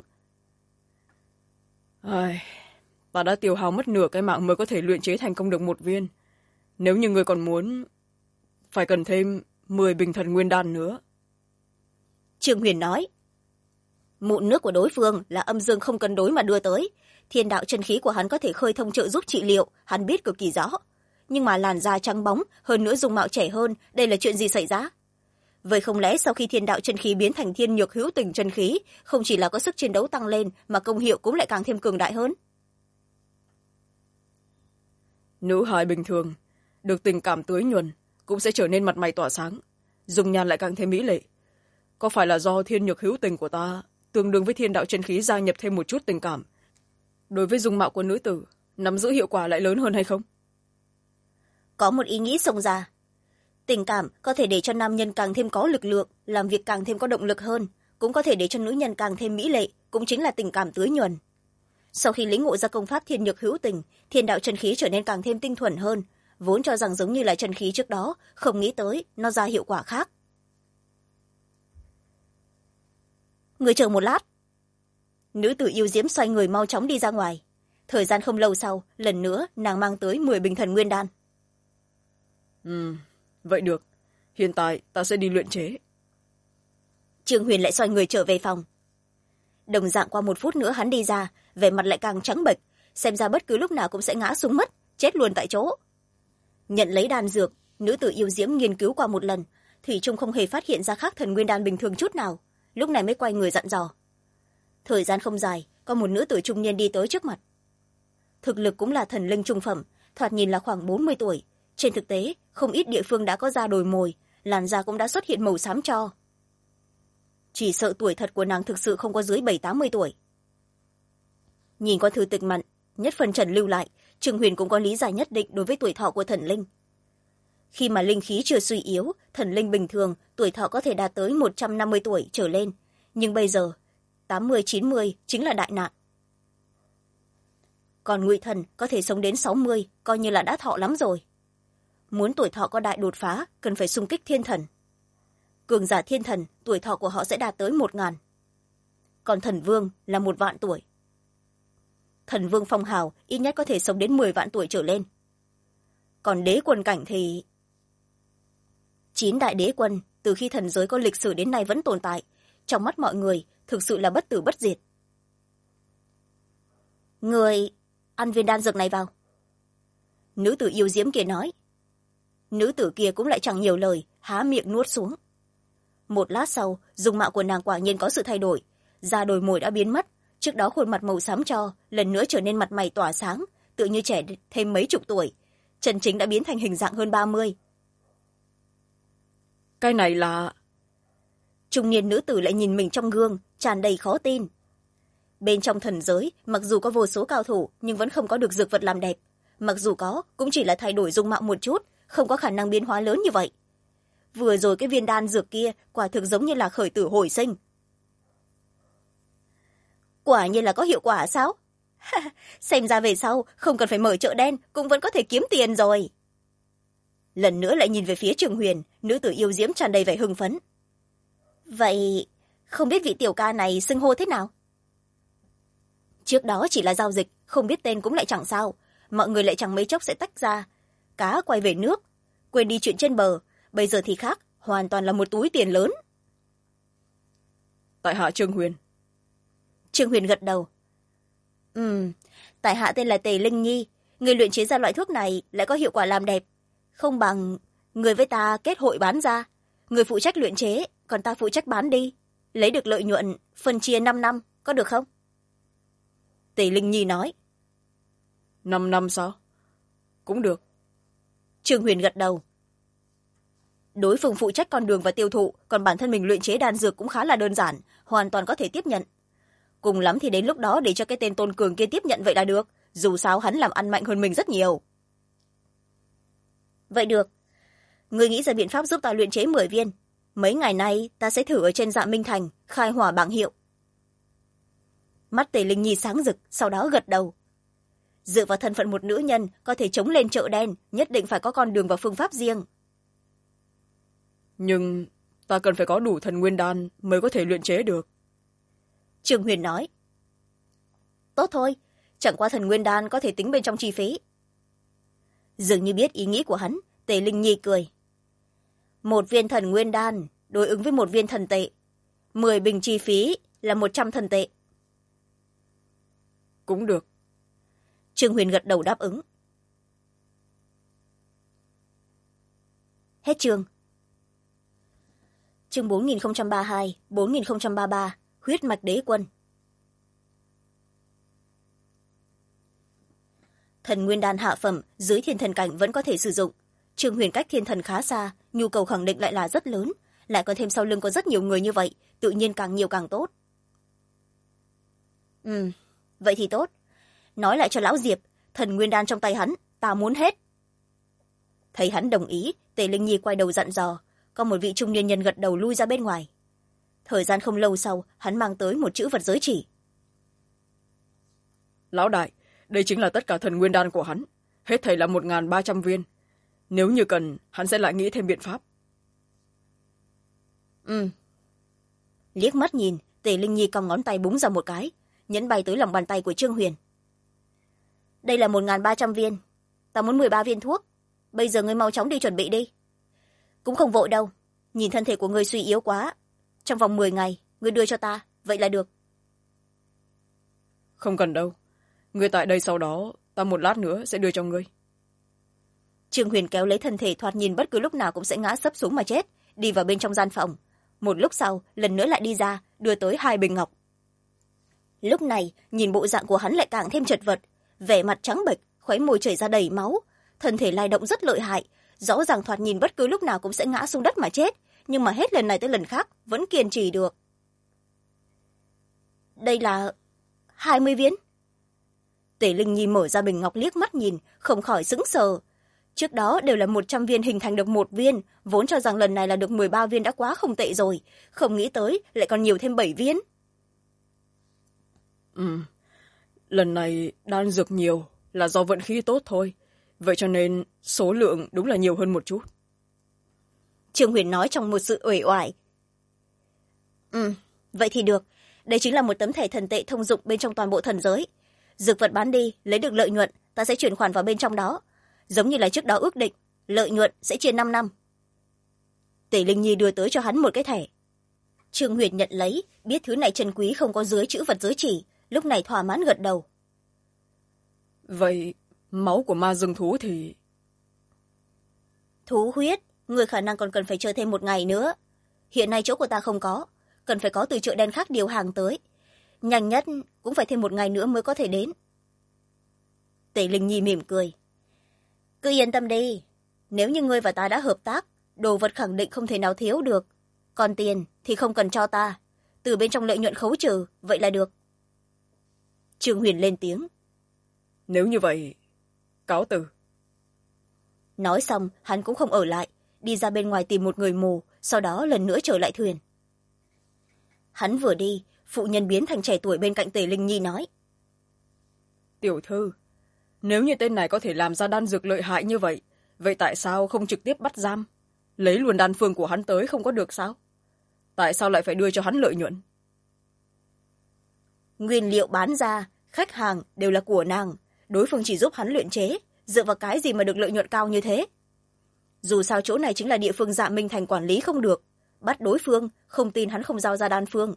Ta đã tiêu hao mất nửa cái mạng mới có thể luyện chế thành công được 1 viên. Nếu như người còn muốn, phải cần thêm 10 bình thần nguyên đan nữa. Trương Huyền nói. Mụn nước của đối phương là âm dương không cân đối mà đưa tới. Thiên đạo chân khí của hắn có thể khơi thông trợ giúp trị liệu, hắn biết cực kỳ rõ. Nhưng mà làn da trắng bóng, hơn nữa dung mạo trẻ hơn, đây là chuyện gì xảy ra? Vậy không lẽ sau khi thiên đạo chân khí biến thành thiên nhược hữu tình chân khí, không chỉ là có sức chiến đấu tăng lên mà công hiệu cũng lại càng thêm cường đại hơn? Nữ hài bình thường được tình cảm tưới nhuần cũng sẽ trở nên mặt mày tỏa sáng, dung nhan lại càng thêm mỹ lệ. Có phải là do thiên nhược hữu tình của ta tương đương với thiên đạo chân khí gia nhập thêm một chút tình cảm, đối với dung mạo của nữ tử nắm giữ hiệu quả lại lớn hơn hay không? Có một ý nghĩ xông ra. Tình cảm có thể để cho nam nhân càng thêm có lực lượng, làm việc càng thêm có động lực hơn, cũng có thể để cho nữ nhân càng thêm mỹ lệ, cũng chính là tình cảm tưới nhuần. Sau khi lĩnh ngộ ra công pháp thiên nhược hữu tình, thiên đạo chân khí trở nên càng thêm tinh thuần hơn, vốn cho rằng giống như là chân khí trước đó, không nghĩ tới nó ra hiệu quả khác. Người chờ một lát. Nữ tử yêu diễm xoay người mau chóng đi ra ngoài. Thời gian không lâu sau, lần nữa nàng mang tới 10 bình thần nguyên đan. Vậy được, hiện tại ta sẽ đi luyện chế. Trương Huyền lại xoay người trở về phòng. Đồng dạng qua 1 phút nữa hắn đi ra, vẻ mặt lại càng trắng bệch, xem ra bất cứ lúc nào cũng sẽ ngã xuống mất, chết luôn tại chỗ. Nhận lấy đan dược, nữ tử yêu diễm nghiên cứu qua 1 lần, thủy chung không hề phát hiện ra khác thần nguyên đan bình thường chút nào, lúc này mới quay người dặn dò. Thời gian không dài, có một nữ tử trung niên đi tới trước mặt. Thực lực cũng là thần linh trung phẩm, thoạt nhìn là khoảng 40 tuổi. Trên thực tế, không ít địa phương đã có da đồi mồi, làn da cũng đã xuất hiện màu xám tro. Chỉ sợ tuổi thật của nàng thực sự không có dưới 70-80 tuổi. Nhìn qua thư tịch mặn, nhất phần trần lưu lại, Trương Huyền cũng có lý giải nhất định đối với tuổi thọ của thần linh. Khi mà linh khí chưa suy yếu, thần linh bình thường tuổi thọ có thể đạt tới 150 tuổi trở lên, nhưng bây giờ 80-90 chính là đại nạn. Còn ngụy thần có thể sống đến 60, coi như là đã thọ lắm rồi. Muốn tuổi thọ có đại đột phá, cần phải xung kích thiên thần. Cường giả thiên thần, tuổi thọ của họ sẽ đạt tới 1000. Còn thần vương là 1.000.000 tuổi. Thần vương phong hào ít nhất có thể sống đến 10 vạn tuổi trở lên. Còn đế quân cảnh thì 9 đại đế quân từ khi thần giới có lịch sử đến nay vẫn tồn tại, trong mắt mọi người thực sự là bất tử bất diệt. Người ăn viên đan dược này vào. Nữ tử yêu diễm kia nói. Nữ tử kia cũng lại chẳng nhiều lời, há miệng nuốt xuống. Một lát sau, dung mạo của nàng quả nhiên có sự thay đổi, da đồi mồi đã biến mất, trước đó khuôn mặt màu xám tro lần nữa trở nên mặt mày tỏa sáng, tựa như trẻ thêm mấy chục tuổi, chân chính đã biến thành hình dạng hơn 30. Cái này là... Trung niên nữ tử lại nhìn mình trong gương, tràn đầy khó tin. Bên trong thần giới, mặc dù có vô số cao thủ nhưng vẫn không có được dược vật làm đẹp, mặc dù có cũng chỉ là thay đổi dung mạo một chút, không có khả năng biến hóa lớn như vậy. Vừa rồi cái viên đan dược kia quả thực giống như là khởi tử hồi sinh. Quả nhiên là có hiệu quả sao? Xem ra về sau không cần phải mở chợ đen cũng vẫn có thể kiếm tiền rồi. Lần nữa lại nhìn về phía Trương Huyền, nữ tử yêu diễm tràn đầy vẻ hưng phấn. Vậy không biết vị tiểu ca này xưng hô thế nào? Trước đó chỉ là giao dịch, không biết tên cũng lại chẳng sao, mọi người lại chẳng mấy chốc sẽ tách ra. Cá quay về nước, quên đi chuyện trên bờ, bây giờ thì khác, hoàn toàn là một túi tiền lớn. Tại hạ Trương Huyền. Trương Huyền gật đầu. Tại hạ tên là Tề Linh Nhi, người luyện chế ra loại thuốc này lại có hiệu quả làm đẹp. Không bằng người với ta kết hội bán ra, người phụ trách luyện chế, còn ta phụ trách bán đi, lấy được lợi nhuận phân chia 5 năm, có được không? Tề Linh Nhi nói. 5 năm sao? Cũng được. Trương Huyền gật đầu. Đối phương phụ trách con đường và tiêu thụ, còn bản thân mình luyện chế đan dược cũng khá là đơn giản, hoàn toàn có thể tiếp nhận. Cùng lắm thì đến lúc đó để cho cái tên Tôn Cường kia tiếp nhận vậy là được, dù sao hắn làm ăn mạnh hơn mình rất nhiều. Vậy được. Ngươi nghĩ ra biện pháp giúp ta luyện chế 10 viên. Mấy ngày nay ta sẽ thử ở trên Dạ Minh Thành, khai hỏa bảng hiệu. Mắt Tề Linh Nhi sáng rực, sau đó gật đầu. Dựa vào thân phận một nữ nhân có thể chống lên chợ đen, nhất định phải có con đường và phương pháp riêng. Nhưng ta cần phải có đủ thần nguyên đan mới có thể luyện chế được. Trương Huyền nói. Tốt thôi, chẳng qua thần nguyên đan có thể tính bên trong chi phí. Dường như biết ý nghĩ của hắn, Tề Linh Nhi cười. 1 viên thần nguyên đan đối ứng với 1 viên thần tệ. 10 bình chi phí là 100 thần tệ. Cũng được. Trương Huyền gật đầu đáp ứng. Hết chương. Chương 4032, 4033, huyết mạch đế quân. Thần nguyên đan hạ phẩm dưới thiên thần cảnh vẫn có thể sử dụng. Trương Huyền cách thiên thần khá xa, nhu cầu khẳng định lại là rất lớn, lại có thêm sau lưng có rất nhiều người như vậy, tự nhiên càng nhiều càng tốt. Vậy thì tốt. Nói lại cho lão Diệp, thần nguyên đan trong tay hắn, ta muốn hết. Thấy hắn đồng ý, Tề Linh Nhi quay đầu dặn dò, có một vị trung niên nhân gật đầu lui ra bên ngoài. Thời gian không lâu sau, hắn mang tới một chữ vật giới chỉ. Lão đại, đây chính là tất cả thần nguyên đan của hắn, hết thảy là 1.300 viên. Nếu như cần, hắn sẽ lại nghĩ thêm biện pháp. Liếc mắt nhìn, Tề Linh Nhi cong ngón tay búng ra một cái, nhẫn bay tới lòng bàn tay của Trương Huyền. Đây là 1.300 viên, ta muốn 13 viên thuốc. Bây giờ ngươi mau chóng đi chuẩn bị đi. Cũng không vội đâu, nhìn thân thể của ngươi suy yếu quá. Trong vòng 10 ngày, ngươi đưa cho ta, vậy là được. Không cần đâu, ngươi tại đây sau đó, ta một lát nữa sẽ đưa cho ngươi. Trương Huyền kéo lấy thân thể thoạt nhìn bất cứ lúc nào cũng sẽ ngã sấp xuống mà chết, đi vào bên trong gian phòng. Một lúc sau, lần nữa lại đi ra, đưa tới 2 bình ngọc. Lúc này, nhìn bộ dạng của hắn lại càng thêm chật vật, vẻ mặt trắng bệch, khóe môi chảy ra đầy máu, thân thể lay động rất lợi hại, rõ ràng thoạt nhìn bất cứ lúc nào cũng sẽ ngã xuống đất mà chết, nhưng mà hết lần này tới lần khác vẫn kiên trì được. Đây là 20 viên. Tề Linh Nhi mở ra bình ngọc liếc mắt nhìn, không khỏi sững sờ. Trước đó đều là 100 viên hình thành được 1 viên, vốn cho rằng lần này là được 13 viên đã quá không tệ rồi, không nghĩ tới lại còn nhiều thêm 7 viên. Lần này đan dược nhiều là do vận khí tốt thôi, vậy cho nên số lượng đúng là nhiều hơn một chút. Trương Huyền nói trong một sự uể oải. Vậy thì được, đây chính là một tấm thẻ thần tệ thông dụng bên trong toàn bộ thần giới. Dược vật bán đi, lấy được lợi nhuận, ta sẽ chuyển khoản vào bên trong đó. Giống như là trước đó ước định, lợi nhuận sẽ chia 5 năm. Tề Linh Nhi đưa tới cho hắn một cái thẻ. Trương Huyền nhận lấy, biết thứ này trân quý không có dưới chữ vật giới chỉ, lúc này thỏa mãn gật đầu. Vậy máu của ma rừng thú thì... Thú huyết, người khả năng còn cần phải chờ thêm 1 ngày nữa. Hiện nay chỗ của ta không có, cần phải có từ chợ đen khác điều hàng tới. Nhanh nhất cũng phải thêm 1 ngày nữa mới có thể đến. Tề Linh Nhi mỉm cười. Cứ yên tâm đi, nếu như ngươi và ta đã hợp tác, đồ vật khẳng định không thể nào thiếu được. Còn tiền thì không cần cho ta, từ bên trong lợi nhuận khấu trừ, vậy là được. Trương Huyền lên tiếng. Nếu như vậy, cáo từ. Nói xong, hắn cũng không ở lại, đi ra bên ngoài tìm một người mù, sau đó lần nữa trở lại thuyền. Hắn vừa đi, phụ nhân biến thành trẻ tuổi bên cạnh Tề Linh Nhi nói. Tiểu thư, nếu như tên này có thể làm ra đan dược lợi hại như vậy, vậy tại sao không trực tiếp bắt giam? Lấy luôn đan phương của hắn tới không có được sao? Tại sao lại phải đưa cho hắn lợi nhuận? Nguyên liệu bán ra, khách hàng đều là của nàng, đối phương chỉ giúp hắn luyện chế, dựa vào cái gì mà được lợi nhuận cao như thế? Dù sao chỗ này chính là địa phương Dạ Minh Thành quản lý không được, bắt đối phương, không tin hắn không giao ra đan phương.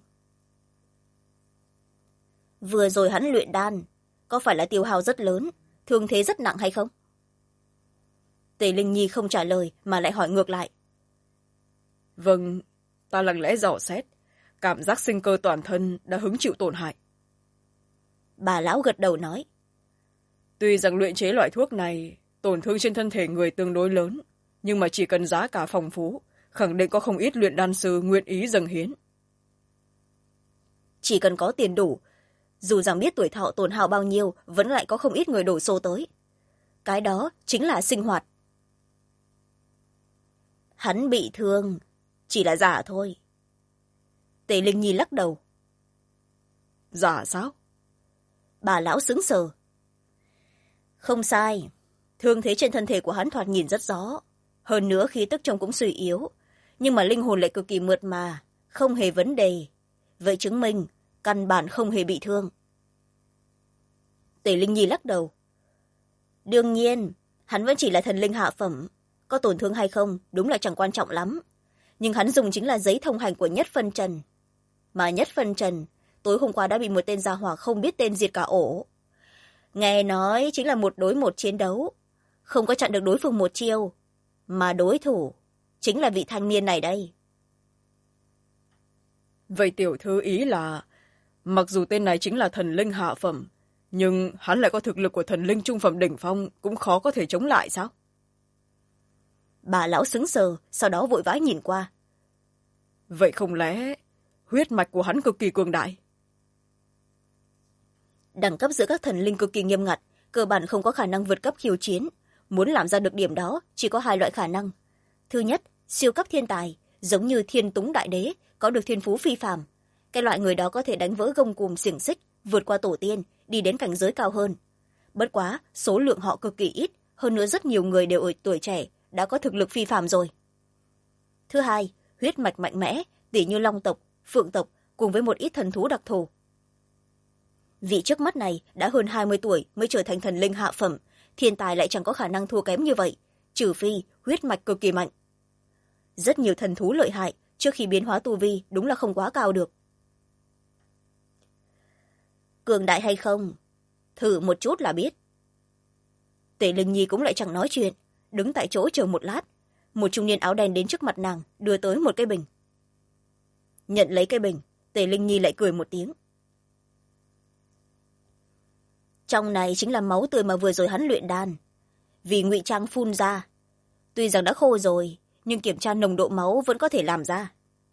Vừa rồi hắn luyện đan, có phải là tiêu hao rất lớn, thương thế rất nặng hay không? Tề Linh Nhi không trả lời mà lại hỏi ngược lại. Vâng, ta lặng lẽ dò xét, cảm giác sinh cơ toàn thân đã hứng chịu tổn hại. Bà lão gật đầu nói. Tuy rằng luyện chế loại thuốc này tổn thương trên thân thể người tương đối lớn, nhưng mà chỉ cần giá cả phong phú, khẳng định có không ít luyện đan sư nguyện ý dâng hiến. Chỉ cần có tiền đủ, dù rằng biết tuổi thọ tổn hao bao nhiêu, vẫn lại có không ít người đổ xô tới. Cái đó chính là sinh hoạt. Hắn bị thương, chỉ là giả thôi. Tề Linh Nhi lắc đầu. Giả sao? Bà lão sững sờ. Không sai, thương thế trên thân thể của hắn thoạt nhìn rất rõ. Hơn nữa khí tức trông cũng suy yếu. nhưng mà linh hồn lại cực kỳ mượt mà, không hề vấn đề. Vậy chứng minh căn bản không hề bị thương. Tề Linh Nhi lắc đầu. Đương nhiên, hắn vẫn chỉ là thần linh hạ phẩm, có tổn thương hay không đúng là chẳng quan trọng lắm. Nhưng hắn dùng chính là giấy thông hành của Nhất Phân Trần. Mà Nhất Phân Trần tối hôm qua đã bị một tên gia hỏa không biết tên diệt cả ổ. Nghe nói chính là 1 đối 1 chiến đấu, không có chặn được đối phương một chiêu, mà đối thủ chính là vị thanh niên này đây. Vậy tiểu thư ý là, mặc dù tên này chính là thần linh hạ phẩm, nhưng hắn lại có thực lực của thần linh trung phẩm đỉnh phong, cũng khó có thể chống lại sao? Bà lão sững sờ, sau đó vội vã nhìn qua. Vậy không lẽ huyết mạch của hắn cực kỳ cường đại? Đẳng cấp giữa các thần linh cực kỳ nghiêm ngặt, cơ bản không có khả năng vượt cấp khiêu chiến. Muốn làm ra được điểm đó chỉ có 2 loại khả năng. Thứ nhất, siêu cấp thiên tài, giống như Thiên Túng Đại Đế, có được thiên phú phi phàm. Cái loại người đó có thể đánh vỡ gông cùm xiềng xích, vượt qua tổ tiên, đi đến cảnh giới cao hơn. Bất quá số lượng họ cực kỳ ít, hơn nữa rất nhiều người đều ở tuổi trẻ đã có thực lực phi phàm rồi. Thứ hai, huyết mạch mạnh mẽ, tỉ như long tộc, phượng tộc, cùng với một ít thần thú đặc thù. Vị trước mắt này đã hơn 20 tuổi mới trở thành thần linh hạ phẩm, thiên tài lại chẳng có khả năng thua kém như vậy, trừ phi huyết mạch cực kỳ mạnh. Rất nhiều thần thú lợi hại trước khi biến hóa tu vi đúng là không quá cao được. Cường đại hay không, thử một chút là biết. Tề Linh Nhi cũng lại chẳng nói chuyện, đứng tại chỗ chờ một lát. Một trung niên áo đen đến trước mặt nàng, đưa tới một cái bình. Nhận lấy cái bình, Tề Linh Nhi lại cười một tiếng. Trong này chính là máu tươi mà vừa rồi hắn luyện đan, vì ngụy trang phun ra. Tuy rằng đã khô rồi, nhưng kiểm tra nồng độ máu vẫn có thể làm ra.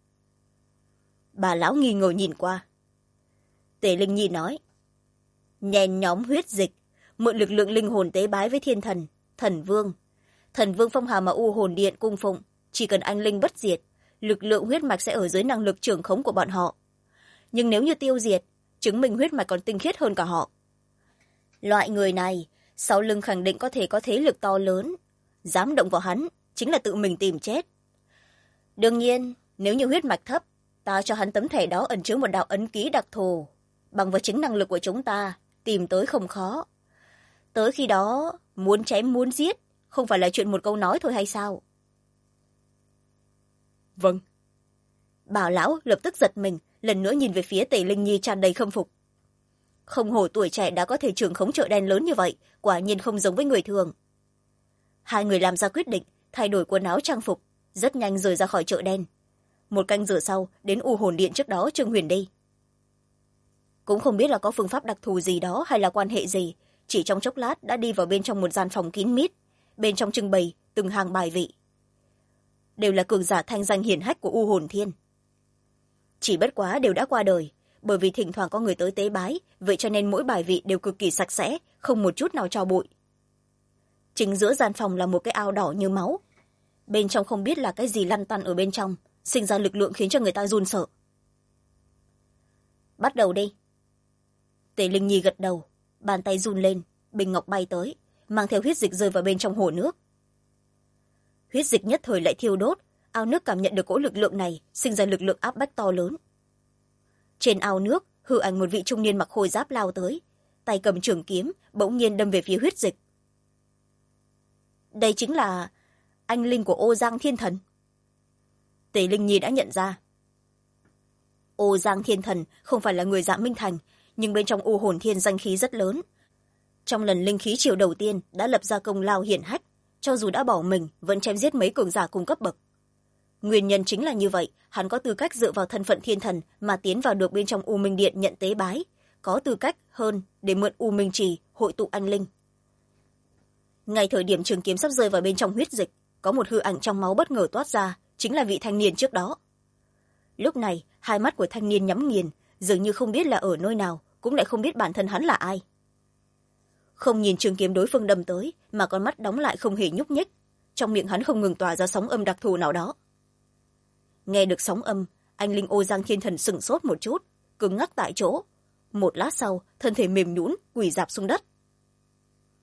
Bà lão nghi ngờ nhìn qua. Tề Linh Nhi nói, nhen nhóm huyết dịch, mượn lực lượng linh hồn tế bái với thiên thần, thần vương. Thần vương phong hào mà U Hồn Điện cung phụng, chỉ cần anh linh bất diệt, lực lượng huyết mạch sẽ ở dưới năng lực trưởng khống của bọn họ. Nhưng nếu như tiêu diệt, chứng minh huyết mạch còn tinh khiết hơn cả họ. Loại người này, sau lưng khẳng định có thể có thế lực to lớn. Dám động vào hắn, chính là tự mình tìm chết. Đương nhiên, nếu như huyết mạch thấp, ta cho hắn tấm thẻ đó ẩn chứa một đạo ấn ký đặc thù. Bằng vào chính năng lực của chúng ta, tìm tới không khó. Tới khi đó, muốn chém muốn giết, không phải là chuyện một câu nói thôi hay sao? Vâng. Bảo lão lập tức giật mình, lần nữa nhìn về phía Tề Linh Nhi tràn đầy khâm phục. Không hổ tuổi trẻ đã có thể trưởng khống chợ đen lớn như vậy, quả nhiên không giống với người thường. Hai người làm ra quyết định, thay đổi quần áo trang phục, rất nhanh rời ra khỏi chợ đen. 1 canh giờ sau, đến U Hồn Điện trước đó Trương Huyền đi. Cũng không biết là có phương pháp đặc thù gì đó hay là quan hệ gì, chỉ trong chốc lát đã đi vào bên trong một gian phòng kín mít, bên trong trưng bày từng hàng bài vị. Đều là cường giả thanh danh hiển hách của U Hồn Thiên. Chỉ bất quá đều đã qua đời, bởi vì thỉnh thoảng có người tới tế bái, vậy cho nên mỗi bài vị đều cực kỳ sạch sẽ, không một chút nào tro bụi. Chính giữa gian phòng là một cái ao đỏ như máu. Bên trong không biết là cái gì lăn tăn ở bên trong, sinh ra lực lượng khiến cho người ta run sợ. Bắt đầu đi. Tề Linh Nhi gật đầu, bàn tay run lên, bình ngọc bay tới, mang theo huyết dịch rơi vào bên trong hồ nước. Huyết dịch nhất thời lại thiêu đốt, ao nước cảm nhận được cỗ lực lượng này, sinh ra lực lượng áp bách to lớn. Trên ao nước, hư ảnh một vị trung niên mặc khôi giáp lao tới, tay cầm trường kiếm, bỗng nhiên đâm về phía huyết dịch. Đây chính là anh linh của Ô Giang Thiên Thần. Tề Linh Nhi đã nhận ra. Ô Giang Thiên Thần không phải là người Dạ Minh Thành, nhưng bên trong U Hồn Thiên danh khí rất lớn. Trong lần linh khí triều đầu tiên đã lập ra công lao hiển hách, cho dù đã bỏ mình vẫn chém giết mấy cường giả cùng cấp bậc. Nguyên nhân chính là như vậy, hắn có tư cách dựa vào thân phận thiên thần mà tiến vào được bên trong U Minh Điện nhận tế bái, có tư cách hơn để mượn U Minh Trì hội tụ anh linh. Ngay thời điểm trường kiếm sắp rơi vào bên trong huyết dịch, có một hư ảnh trong máu bất ngờ toát ra, chính là vị thanh niên trước đó. Lúc này, hai mắt của thanh niên nhắm nghiền, dường như không biết là ở nơi nào, cũng lại không biết bản thân hắn là ai. Không nhìn trường kiếm đối phương đâm tới, mà con mắt đóng lại không hề nhúc nhích, trong miệng hắn không ngừng tỏa ra sóng âm đặc thù nào đó. Nghe được sóng âm, anh linh Ô Giang Thiên Thần sửng sốt một chút, cứng ngắc tại chỗ. Một lát sau, thân thể mềm nhũn quỳ rạp xuống đất.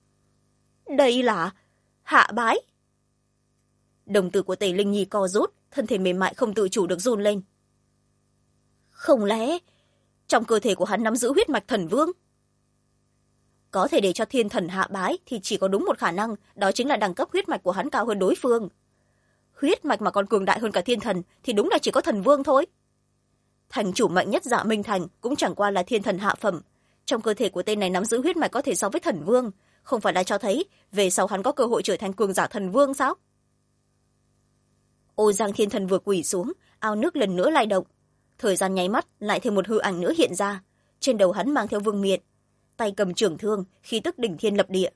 Đây là hạ bái. Đồng tử của Tề Linh Nhi co rút, thân thể mềm mại không tự chủ được run lên. Không lẽ trong cơ thể của hắn nắm giữ huyết mạch thần vương? Có thể để cho thiên thần hạ bái thì chỉ có đúng một khả năng, đó chính là đẳng cấp huyết mạch của hắn cao hơn đối phương. Huyết mạch mà còn cường đại hơn cả thiên thần thì đúng là chỉ có thần vương thôi. Thành chủ mạnh nhất Dạ Minh Thành cũng chẳng qua là thiên thần hạ phẩm. Trong cơ thể của tên này nắm giữ huyết mạch có thể so với thần vương, không phải là cho thấy về sau hắn có cơ hội trở thành cường giả thần vương sao? Ô Giang thiên thần vừa quỳ xuống, ao nước lần nữa lay động. Thời gian nháy mắt lại thêm một hư ảnh nữa hiện ra. Trên đầu hắn mang theo vương miện, tay cầm trường thương, khí tức đỉnh thiên lập địa.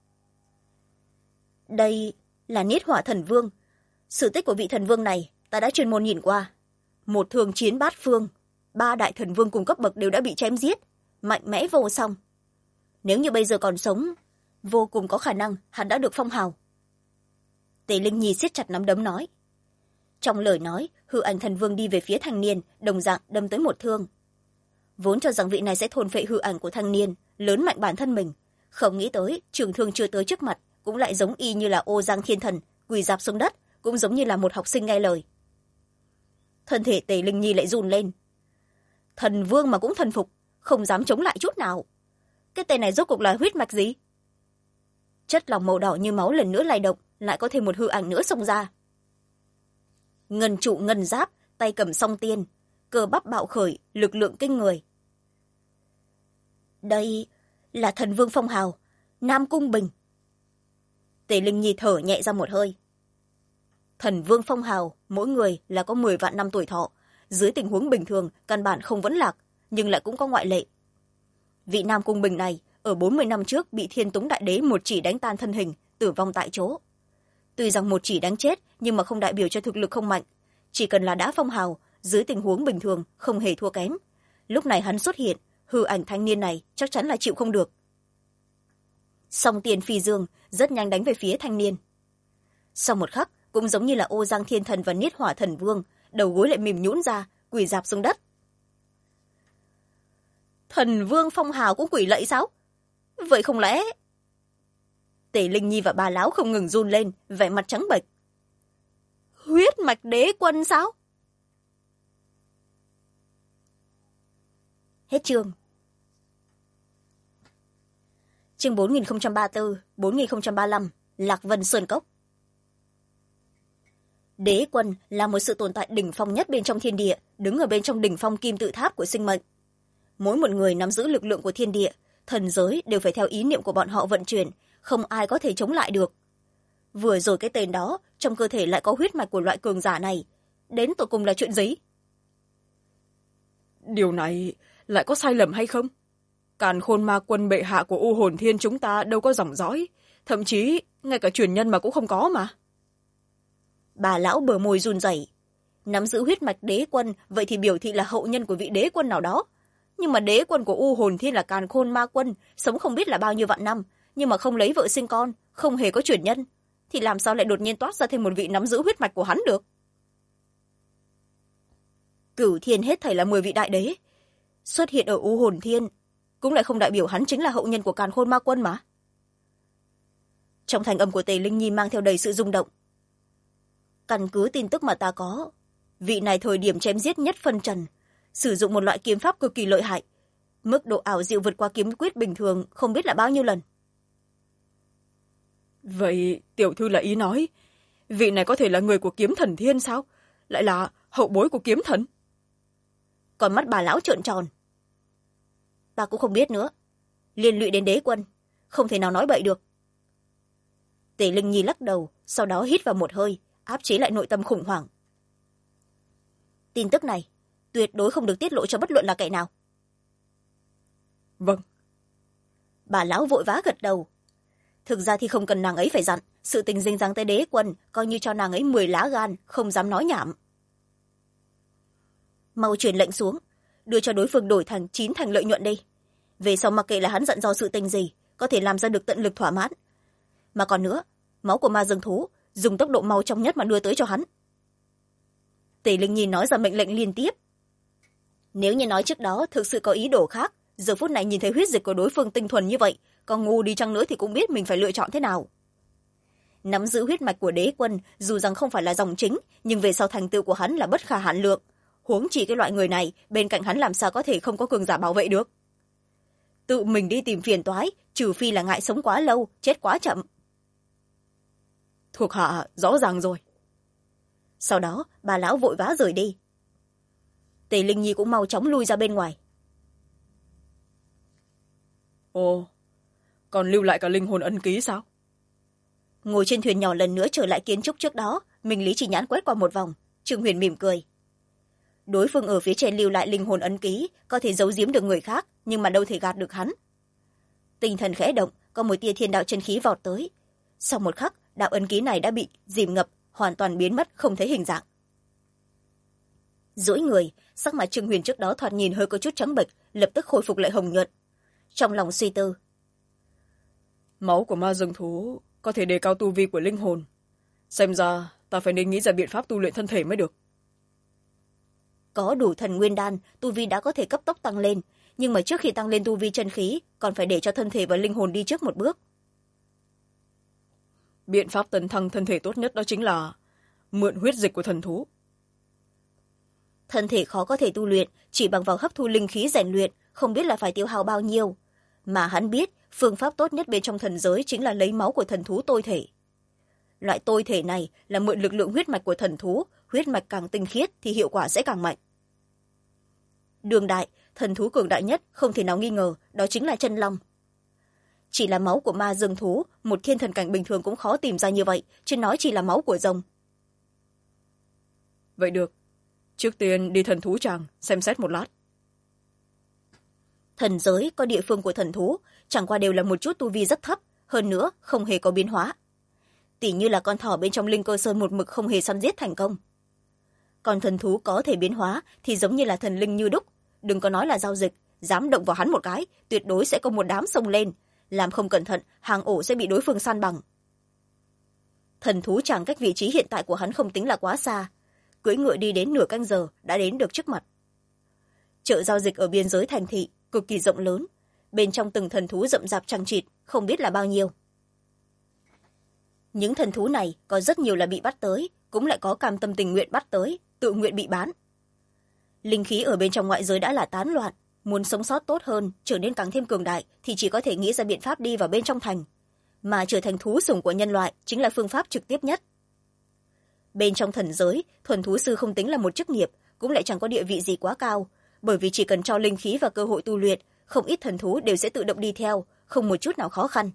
Đây là Niết Hỏa Thần Vương. Sự tích của vị thần vương này ta đã chuyên môn nhìn qua. Một thương chiến bát phương, 3 đại thần vương cùng cấp bậc đều đã bị chém giết, mạnh mẽ vô song. Nếu như bây giờ còn sống, vô cùng có khả năng hắn đã được phong hào. Tề Linh Nhi siết chặt nắm đấm nói. Trong lời nói, hư ảnh thần vương đi về phía thanh niên, đồng dạng đâm tới một thương. Vốn cho rằng vị này sẽ thôn phệ hư ảnh của thanh niên, lớn mạnh bản thân mình, không nghĩ tới trường thương chưa tới trước mặt cũng lại giống y như là Ô Giang thiên thần quỳ rạp xuống đất, cũng giống như là một học sinh nghe lời. Thân thể Tề Linh Nhi lại run lên. Thần vương mà cũng thần phục, không dám chống lại chút nào. Cái tên này rốt cuộc là huyết mạch gì? Chất lỏng màu đỏ như máu lần nữa lay động, lại có thêm một hư ảnh nữa xông ra. Ngân trụ ngân giáp, tay cầm song tiên, cơ bắp bạo khởi, lực lượng kinh người. Đây là thần vương phong hào, Nam Cung Bình. Tề Linh Nhi thở nhẹ ra một hơi. Thần vương phong hào, mỗi người là có 10 vạn năm tuổi thọ, dưới tình huống bình thường căn bản không vấn lạc, nhưng lại cũng có ngoại lệ. Vị Nam Cung Bình này ở 40 năm trước bị Thiên Túng Đại Đế một chỉ đánh tan thân hình, tử vong tại chỗ. Tuy rằng một chỉ đánh chết, nhưng mà không đại biểu cho thực lực không mạnh. Chỉ cần là đã phong hào, dưới tình huống bình thường không hề thua kém. Lúc này hắn xuất hiện, hư ảnh thanh niên này chắc chắn là chịu không được. Song tiền phi dương rất nhanh đánh về phía thanh niên. Sau một khắc, cũng giống như là Ô Giang thiên thần và Niết Hỏa thần vương, đầu gối lại mềm nhũn ra, quỳ rạp xuống đất. Thần vương phong hào cũng quỳ lạy sao? Vậy không lẽ... Tề Linh Nhi và bà lão không ngừng run lên, vẻ mặt trắng bệch. Huyết mạch đế quân sao? Hết chương. Chương 4034, 4035, Lạc Vân Sơn Cốc. Đế quân là một sự tồn tại đỉnh phong nhất bên trong thiên địa, đứng ở bên trong đỉnh phong kim tự tháp của sinh mệnh. Mỗi một người nắm giữ lực lượng của thiên địa, thần giới đều phải theo ý niệm của bọn họ vận chuyển, không ai có thể chống lại được. Vừa rồi cái tên đó, trong cơ thể lại có huyết mạch của loại cường giả này. Đến tột cùng là chuyện gì? Điều này lại có sai lầm hay không? Càn Khôn Ma Quân bệ hạ của U Hồn Thiên chúng ta đâu có dòng dõi, thậm chí ngay cả truyền nhân mà cũng không có mà. Bà lão bờ môi run rẩy. Nắm giữ huyết mạch đế quân, vậy thì biểu thị là hậu nhân của vị đế quân nào đó. Nhưng mà đế quân của U Hồn Thiên là Càn Khôn Ma Quân, sống không biết là bao nhiêu vạn năm, nhưng mà không lấy vợ sinh con, không hề có truyền nhân, thì làm sao lại đột nhiên toát ra thêm một vị nắm giữ huyết mạch của hắn được? Cửu Thiên hết thảy là 10 vị đại đế, xuất hiện ở U Hồn Thiên, cũng lại không đại biểu hắn chính là hậu nhân của Càn Khôn Ma Quân mà. Trong thành âm của Tề Linh Nhi mang theo đầy sự rung động. Căn cứ tin tức mà ta có, vị này thời điểm chém giết nhất phân trần, sử dụng một loại kiếm pháp cực kỳ lợi hại, mức độ ảo diệu vượt qua kiếm quyết bình thường không biết là bao nhiêu lần. Vậy tiểu thư là ý nói, vị này có thể là người của Kiếm Thần Thiên sao? Lại là hậu bối của Kiếm Thần? Còn mắt bà lão trợn tròn. Ta cũng không biết nữa. Liên lụy đến đế quân, không thể nào nói bậy được. Tề Linh Nhi lắc đầu, sau đó hít vào một hơi, áp chế lại nội tâm khủng hoảng. Tin tức này tuyệt đối không được tiết lộ cho bất luận là kẻ nào. Vâng. Bà lão vội vã gật đầu. Thực ra thì không cần nàng ấy phải dặn, sự tình dính dáng tới đế quân coi như cho nàng ấy 10 lá gan, không dám nói nhảm. Mau truyền lệnh xuống, đưa cho đối phương đổi thành 9 thành lợi nhuận đi. Về sau mặc kệ là hắn dặn dò sự tình gì, có thể làm ra được tận lực thỏa mãn. Mà còn nữa, máu của ma dương thú dùng tốc độ mau chóng nhất mà đưa tới cho hắn. Tề Linh Nhi nói ra mệnh lệnh liên tiếp. Nếu như nói trước đó thực sự có ý đồ khác, giờ phút này nhìn thấy huyết dịch của đối phương tinh thuần như vậy, còn ngu đi chăng nữa thì cũng biết mình phải lựa chọn thế nào. nắm giữ huyết mạch của đế quân dù rằng không phải là dòng chính, nhưng về sau thành tựu của hắn là bất khả hạn lượng. Huống chỉ cái loại người này, bên cạnh hắn làm sao có thể không có cường giả bảo vệ được. Tự mình đi tìm phiền toái, trừ phi là ngại sống quá lâu, chết quá chậm. Thuộc hạ rõ ràng rồi. Sau đó bà lão vội vã rời đi. Tề Linh Nhi cũng mau chóng lui ra bên ngoài. Ồ, còn lưu lại cả linh hồn ấn ký sao? Ngồi trên thuyền nhỏ lần nữa trở lại kiến trúc trước đó, Minh Lý chỉ nhãn quét qua một vòng. Trương Huyền mỉm cười. Đối phương ở phía trên lưu lại linh hồn ấn ký, có thể giấu giếm được người khác, nhưng mà đâu thể gạt được hắn. Tinh thần khẽ động, có một tia thiên đạo chân khí vọt tới. Sau một khắc, đạo ấn ký này đã bị dìm ngập, hoàn toàn biến mất, không thấy hình dạng. Duỗi người, sắc mặt Trương Huyền trước đó thoạt nhìn hơi có chút trắng bệch, lập tức khôi phục lại hồng nhuận. Trong lòng suy tư, máu của ma dương thú có thể đề cao tu vi của linh hồn. Xem ra ta phải nên nghĩ ra biện pháp tu luyện thân thể mới được. Có đủ thần nguyên đan, tu vi đã có thể cấp tốc tăng lên, nhưng mà trước khi tăng lên tu vi chân khí, còn phải để cho thân thể và linh hồn đi trước một bước. Biện pháp tấn thăng thân thể tốt nhất đó chính là mượn huyết dịch của thần thú. Thân thể khó có thể tu luyện, chỉ bằng vào hấp thu linh khí rèn luyện, không biết là phải tiêu hao bao nhiêu. Mà hắn biết, phương pháp tốt nhất bên trong thần giới chính là lấy máu của thần thú tôi thể. Loại tôi thể này là mượn lực lượng huyết mạch của thần thú, huyết mạch càng tinh khiết thì hiệu quả sẽ càng mạnh. Đương đại, thần thú cường đại nhất, không thể nào nghi ngờ, đó chính là chân long. Chỉ là máu của ma dương thú, một thiên thần cảnh bình thường cũng khó tìm ra như vậy, chứ nói chỉ là máu của rồng. Vậy được, trước tiên đi thần thú tràng, xem xét một lát. Thần giới có địa phương của thần thú, chẳng qua đều là một chút tu vi rất thấp, hơn nữa không hề có biến hóa. Tỉ như là con thỏ bên trong linh cơ sơn một mực không hề săn giết thành công. Còn thần thú có thể biến hóa thì giống như là thần linh như đúc, đừng có nói là giao dịch, dám động vào hắn một cái, tuyệt đối sẽ có một đám xông lên, làm không cẩn thận, hàng ổ sẽ bị đối phương san bằng. Thần thú chẳng cách vị trí hiện tại của hắn không tính là quá xa, cưỡi ngựa đi đến nửa canh giờ đã đến được trước mặt. Chợ giao dịch ở biên giới thành thị cực kỳ rộng lớn, bên trong từng thần thú rậm rạp chằng chịt, không biết là bao nhiêu. Những thần thú này có rất nhiều là bị bắt tới, cũng lại có cam tâm tình nguyện bắt tới, tự nguyện bị bán. Linh khí ở bên trong ngoại giới đã là tán loạn, muốn sống sót tốt hơn, trở nên càng thêm cường đại thì chỉ có thể nghĩ ra biện pháp đi vào bên trong thành, mà trở thành thú sủng của nhân loại chính là phương pháp trực tiếp nhất. Bên trong thần giới, thuần thú sư không tính là một chức nghiệp, cũng lại chẳng có địa vị gì quá cao, bởi vì chỉ cần cho linh khí và cơ hội tu luyện, không ít thần thú đều sẽ tự động đi theo, không một chút nào khó khăn.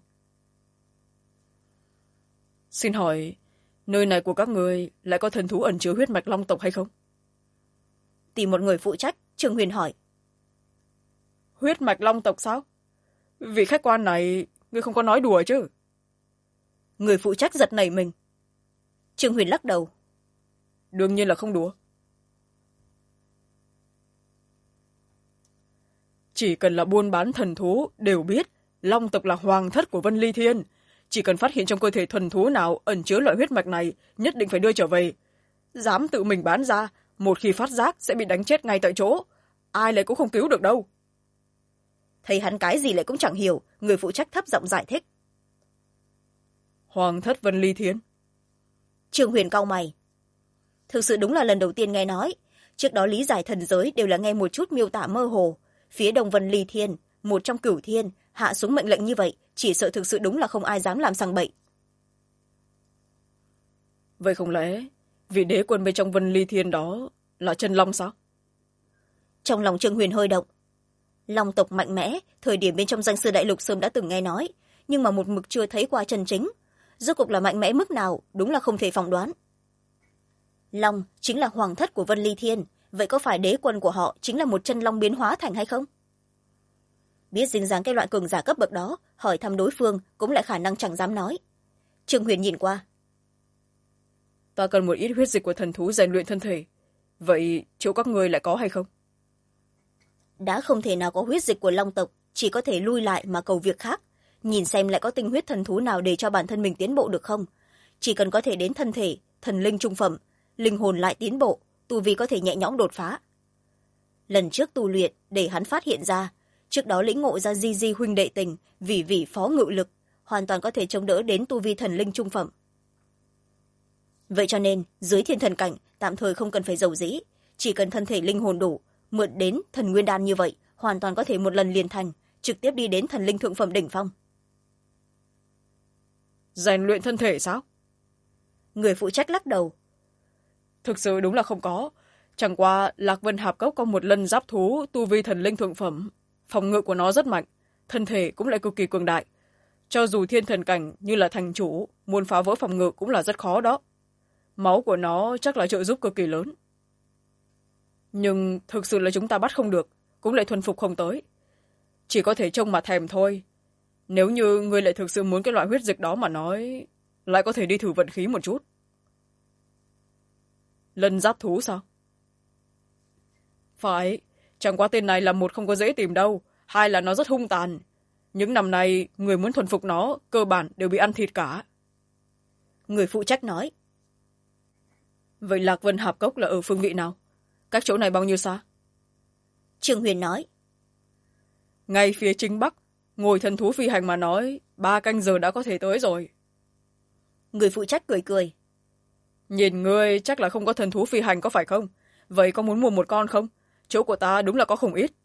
Xin hỏi, nơi này của các người lại có thần thú ẩn chứa huyết mạch long tộc hay không? Tìm một người phụ trách, Trương Huyền hỏi. Huyết mạch long tộc sao? Vị khách quan này, ngươi không có nói đùa chứ? Người phụ trách giật nảy mình. Trương Huyền lắc đầu. Đương nhiên là không đùa. Chỉ cần là buôn bán thần thú đều biết long tộc là hoàng thất của Vân Ly Thiên. Chỉ cần phát hiện trong cơ thể thần thú nào ẩn chứa loại huyết mạch này, nhất định phải đưa trở về. Dám tự mình bán ra, một khi phát giác sẽ bị đánh chết ngay tại chỗ. Ai lại cũng không cứu được đâu. Thấy hắn cái gì lại cũng chẳng hiểu, người phụ trách thấp giọng giải thích. Hoàng thất Vân Ly Thiên. Trương Huyền cau mày. Thực sự đúng là lần đầu tiên nghe nói. Trước đó lý giải thần giới đều là nghe một chút miêu tả mơ hồ. Phía đông Vân Ly Thiên, một trong cửu thiên, hạ xuống mệnh lệnh như vậy, chỉ sợ thực sự đúng là không ai dám làm sằng bậy. Vậy không lẽ vị đế quân bên trong Vân Ly Thiên đó là chân long sao? Trong lòng Trương Huyền hơi động. Long tộc mạnh mẽ, thời điểm bên trong danh sư đại lục sớm đã từng nghe nói, nhưng mà một mực chưa thấy qua chân chính. Rốt cuộc là mạnh mẽ mức nào, đúng là không thể phỏng đoán. Long chính là hoàng thất của Vân Ly Thiên, vậy có phải đế quân của họ chính là một chân long biến hóa thành hay không? Biết dính dáng cái loại cường giả cấp bậc đó, hỏi thăm đối phương cũng lại khả năng chẳng dám nói. Trương Huyền nhìn qua. Ta cần một ít huyết dịch của thần thú rèn luyện thân thể. Vậy chỗ các người lại có hay không? Đã không thể nào có huyết dịch của long tộc, chỉ có thể lui lại mà cầu việc khác. Nhìn xem lại có tinh huyết thần thú nào để cho bản thân mình tiến bộ được không. Chỉ cần có thể đến thân thể, thần linh trung phẩm, linh hồn lại tiến bộ, tu vi có thể nhẹ nhõm đột phá. Lần trước tu luyện để hắn phát hiện ra, trước đó lĩnh ngộ ra di di huynh đệ tình, vì phó ngự lực, hoàn toàn có thể chống đỡ đến tu vi thần linh trung phẩm. vậy cho nên dưới thiên thần cảnh tạm thời không cần phải giàu dĩ, chỉ cần thân thể linh hồn đủ, mượn đến thần nguyên đan như vậy hoàn toàn có thể một lần liền thành, trực tiếp đi đến thần linh thượng phẩm đỉnh phong. Rèn luyện thân thể sao? Người phụ trách lắc đầu. Thực sự đúng là không có, chẳng qua Lạc Vân Hạp Cốc có một lân giáp thú tu vi thần linh thượng phẩm, phòng ngự của nó rất mạnh, thân thể cũng lại cực kỳ cường đại, cho dù thiên thần cảnh như là thành chủ muốn phá vỡ phòng ngự cũng là rất khó đó. Máu của nó chắc là trợ giúp cực kỳ lớn, nhưng thực sự là chúng ta bắt không được, cũng lại thuần phục không tới, chỉ có thể trông mà thèm thôi. Nếu như người lại thực sự muốn cái loại huyết dịch đó mà nói, lại có thể đi thử vận khí một chút. Lân giáp thú sao? Phải, chẳng qua tên này là một không có dễ tìm đâu, hai là nó rất hung tàn. Những năm nay, người muốn thuần phục nó, cơ bản đều bị ăn thịt cả. Người phụ trách nói. Vậy Lạc Vân Hạp Cốc là ở phương vị nào? Cách chỗ này bao nhiêu xa? Trương Huyền nói. Ngay phía chính bắc, ngồi thần thú phi hành mà nói, 3 canh giờ đã có thể tới rồi. Người phụ trách cười cười. Nhìn ngươi chắc là không có thần thú phi hành có phải không? Vậy có muốn mua một con không? Chỗ của ta đúng là có không ít.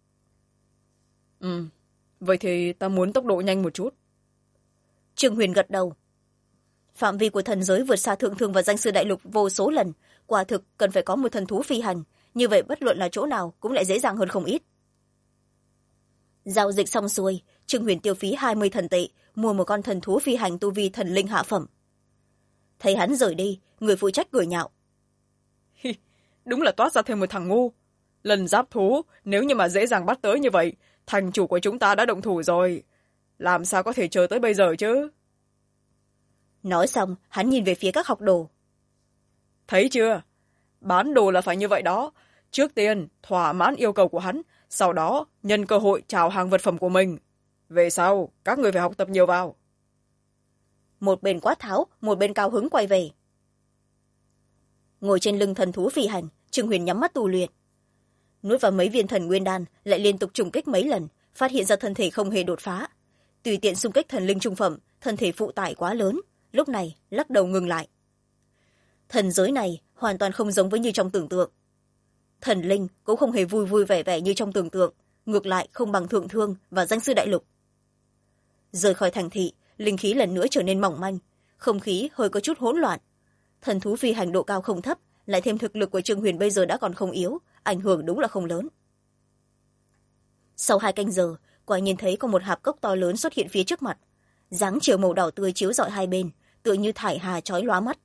Vậy thì ta muốn tốc độ nhanh một chút. Trương Huyền gật đầu. Phạm vi của thần giới vượt xa thượng thương và danh sư đại lục vô số lần, quả thực cần phải có một thần thú phi hành, như vậy bất luận là chỗ nào cũng lại dễ dàng hơn không ít. Giao dịch xong xuôi, Trương Huyền tiêu phí 20 thần tệ mua một con thần thú phi hành tu vi thần linh hạ phẩm. Thấy hắn rời đi, người phụ trách cười nhạo. Đúng là toát ra thêm một thằng ngu. Lần giáp thú, nếu như mà dễ dàng bắt tới như vậy, thành chủ của chúng ta đã động thủ rồi. Làm sao có thể chờ tới bây giờ chứ? Nói xong, hắn nhìn về phía các học đồ. Thấy chưa? Bán đồ là phải như vậy đó. Trước tiên, thỏa mãn yêu cầu của hắn, sau đó nhân cơ hội chào hàng vật phẩm của mình. Về sau, các người phải học tập nhiều vào. Một bên quát tháo, một bên cao hứng quay về. Ngồi trên lưng thần thú phi hành, Trương Huyền nhắm mắt tu luyện. Nuốt vào mấy viên thần nguyên đan, lại liên tục trùng kích mấy lần, phát hiện ra thân thể không hề đột phá. Tùy tiện xung kích thần linh trung phẩm, thân thể phụ tải quá lớn, lúc này lắc đầu ngừng lại. Thần giới này hoàn toàn không giống với như trong tưởng tượng. Thần linh cũng không hề vui vui vẻ vẻ như trong tưởng tượng, ngược lại không bằng thượng thương và danh sư đại lục. Rời khỏi thành thị, linh khí lần nữa trở nên mỏng manh, không khí hơi có chút hỗn loạn. Thần thú phi hành độ cao không thấp, lại thêm thực lực của Trương Huyền bây giờ đã còn không yếu, ảnh hưởng đúng là không lớn. Sau 2 canh giờ, quả nhìn thấy có một hạp cốc to lớn xuất hiện phía trước mặt, dáng chiều màu đỏ tươi chiếu rọi hai bên, tựa như thải hà chói lóa mắt.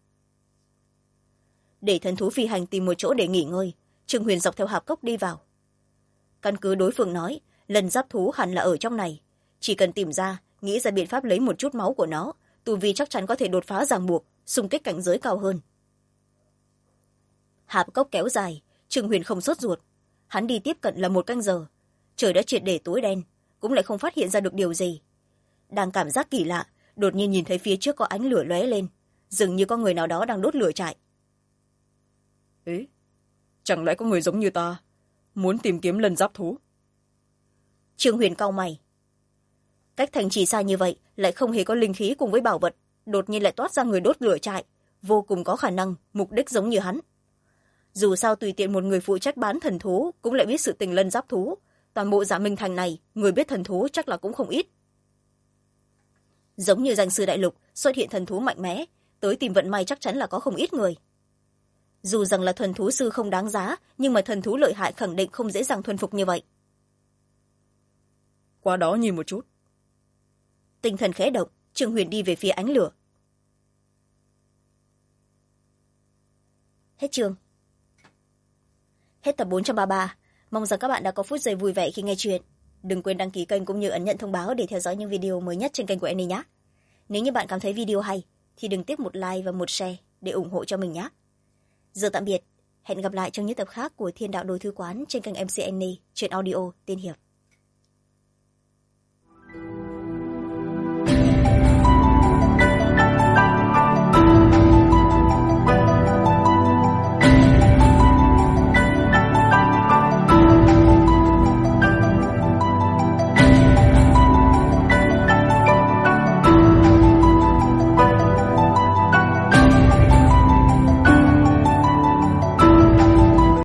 Để thần thú phi hành tìm một chỗ để nghỉ ngơi, Trương Huyền dọc theo hạp cốc đi vào. Căn cứ đối phương nói, lần giáp thú hẳn là ở trong này, chỉ cần tìm ra, nghĩ ra biện pháp lấy một chút máu của nó, tu vi chắc chắn có thể đột phá ràng buộc, xung kích cảnh giới cao hơn. Hạp cốc kéo dài, Trương Huyền không sốt ruột. Hắn đi tiếp cận là 1 canh giờ, trời đã triệt để tối đen, cũng lại không phát hiện ra được điều gì. Đang cảm giác kỳ lạ, đột nhiên nhìn thấy phía trước có ánh lửa lóe lên, dường như có người nào đó đang đốt lửa trại. Ế, chẳng lẽ có người giống như ta, muốn tìm kiếm lần giáp thú? Trương Huyền cau mày. Cách thành trì xa như vậy, lại không hề có linh khí cùng với bảo vật, đột nhiên lại toát ra người đốt lửa trại, vô cùng có khả năng mục đích giống như hắn. Dù sao tùy tiện một người phụ trách bán thần thú cũng lại biết sự tình lân giáp thú, toàn bộ Dạ Minh thành này người biết thần thú chắc là cũng không ít. Giống như danh sư đại lục xuất hiện thần thú mạnh mẽ, tới tìm vận may chắc chắn là có không ít người. Dù rằng là thần thú sư không đáng giá, nhưng mà thần thú lợi hại khẳng định không dễ dàng thuần phục như vậy. Qua đó nhìn một chút. Tinh thần khẽ động, Trương Huyền đi về phía ánh lửa. Hết chương. Hết tập 433. Mong rằng các bạn đã có phút giây vui vẻ khi nghe chuyện. Đừng quên đăng ký kênh cũng như ấn nhận thông báo để theo dõi những video mới nhất trên kênh của Annie nhé. Nếu như bạn cảm thấy video hay thì đừng tiếc một like và một share để ủng hộ cho mình nhé. Giờ tạm biệt, hẹn gặp lại trong những tập khác của Thiên Đạo Đồi Thư Quán trên kênh MC Annie, truyện audio tiên hiệp.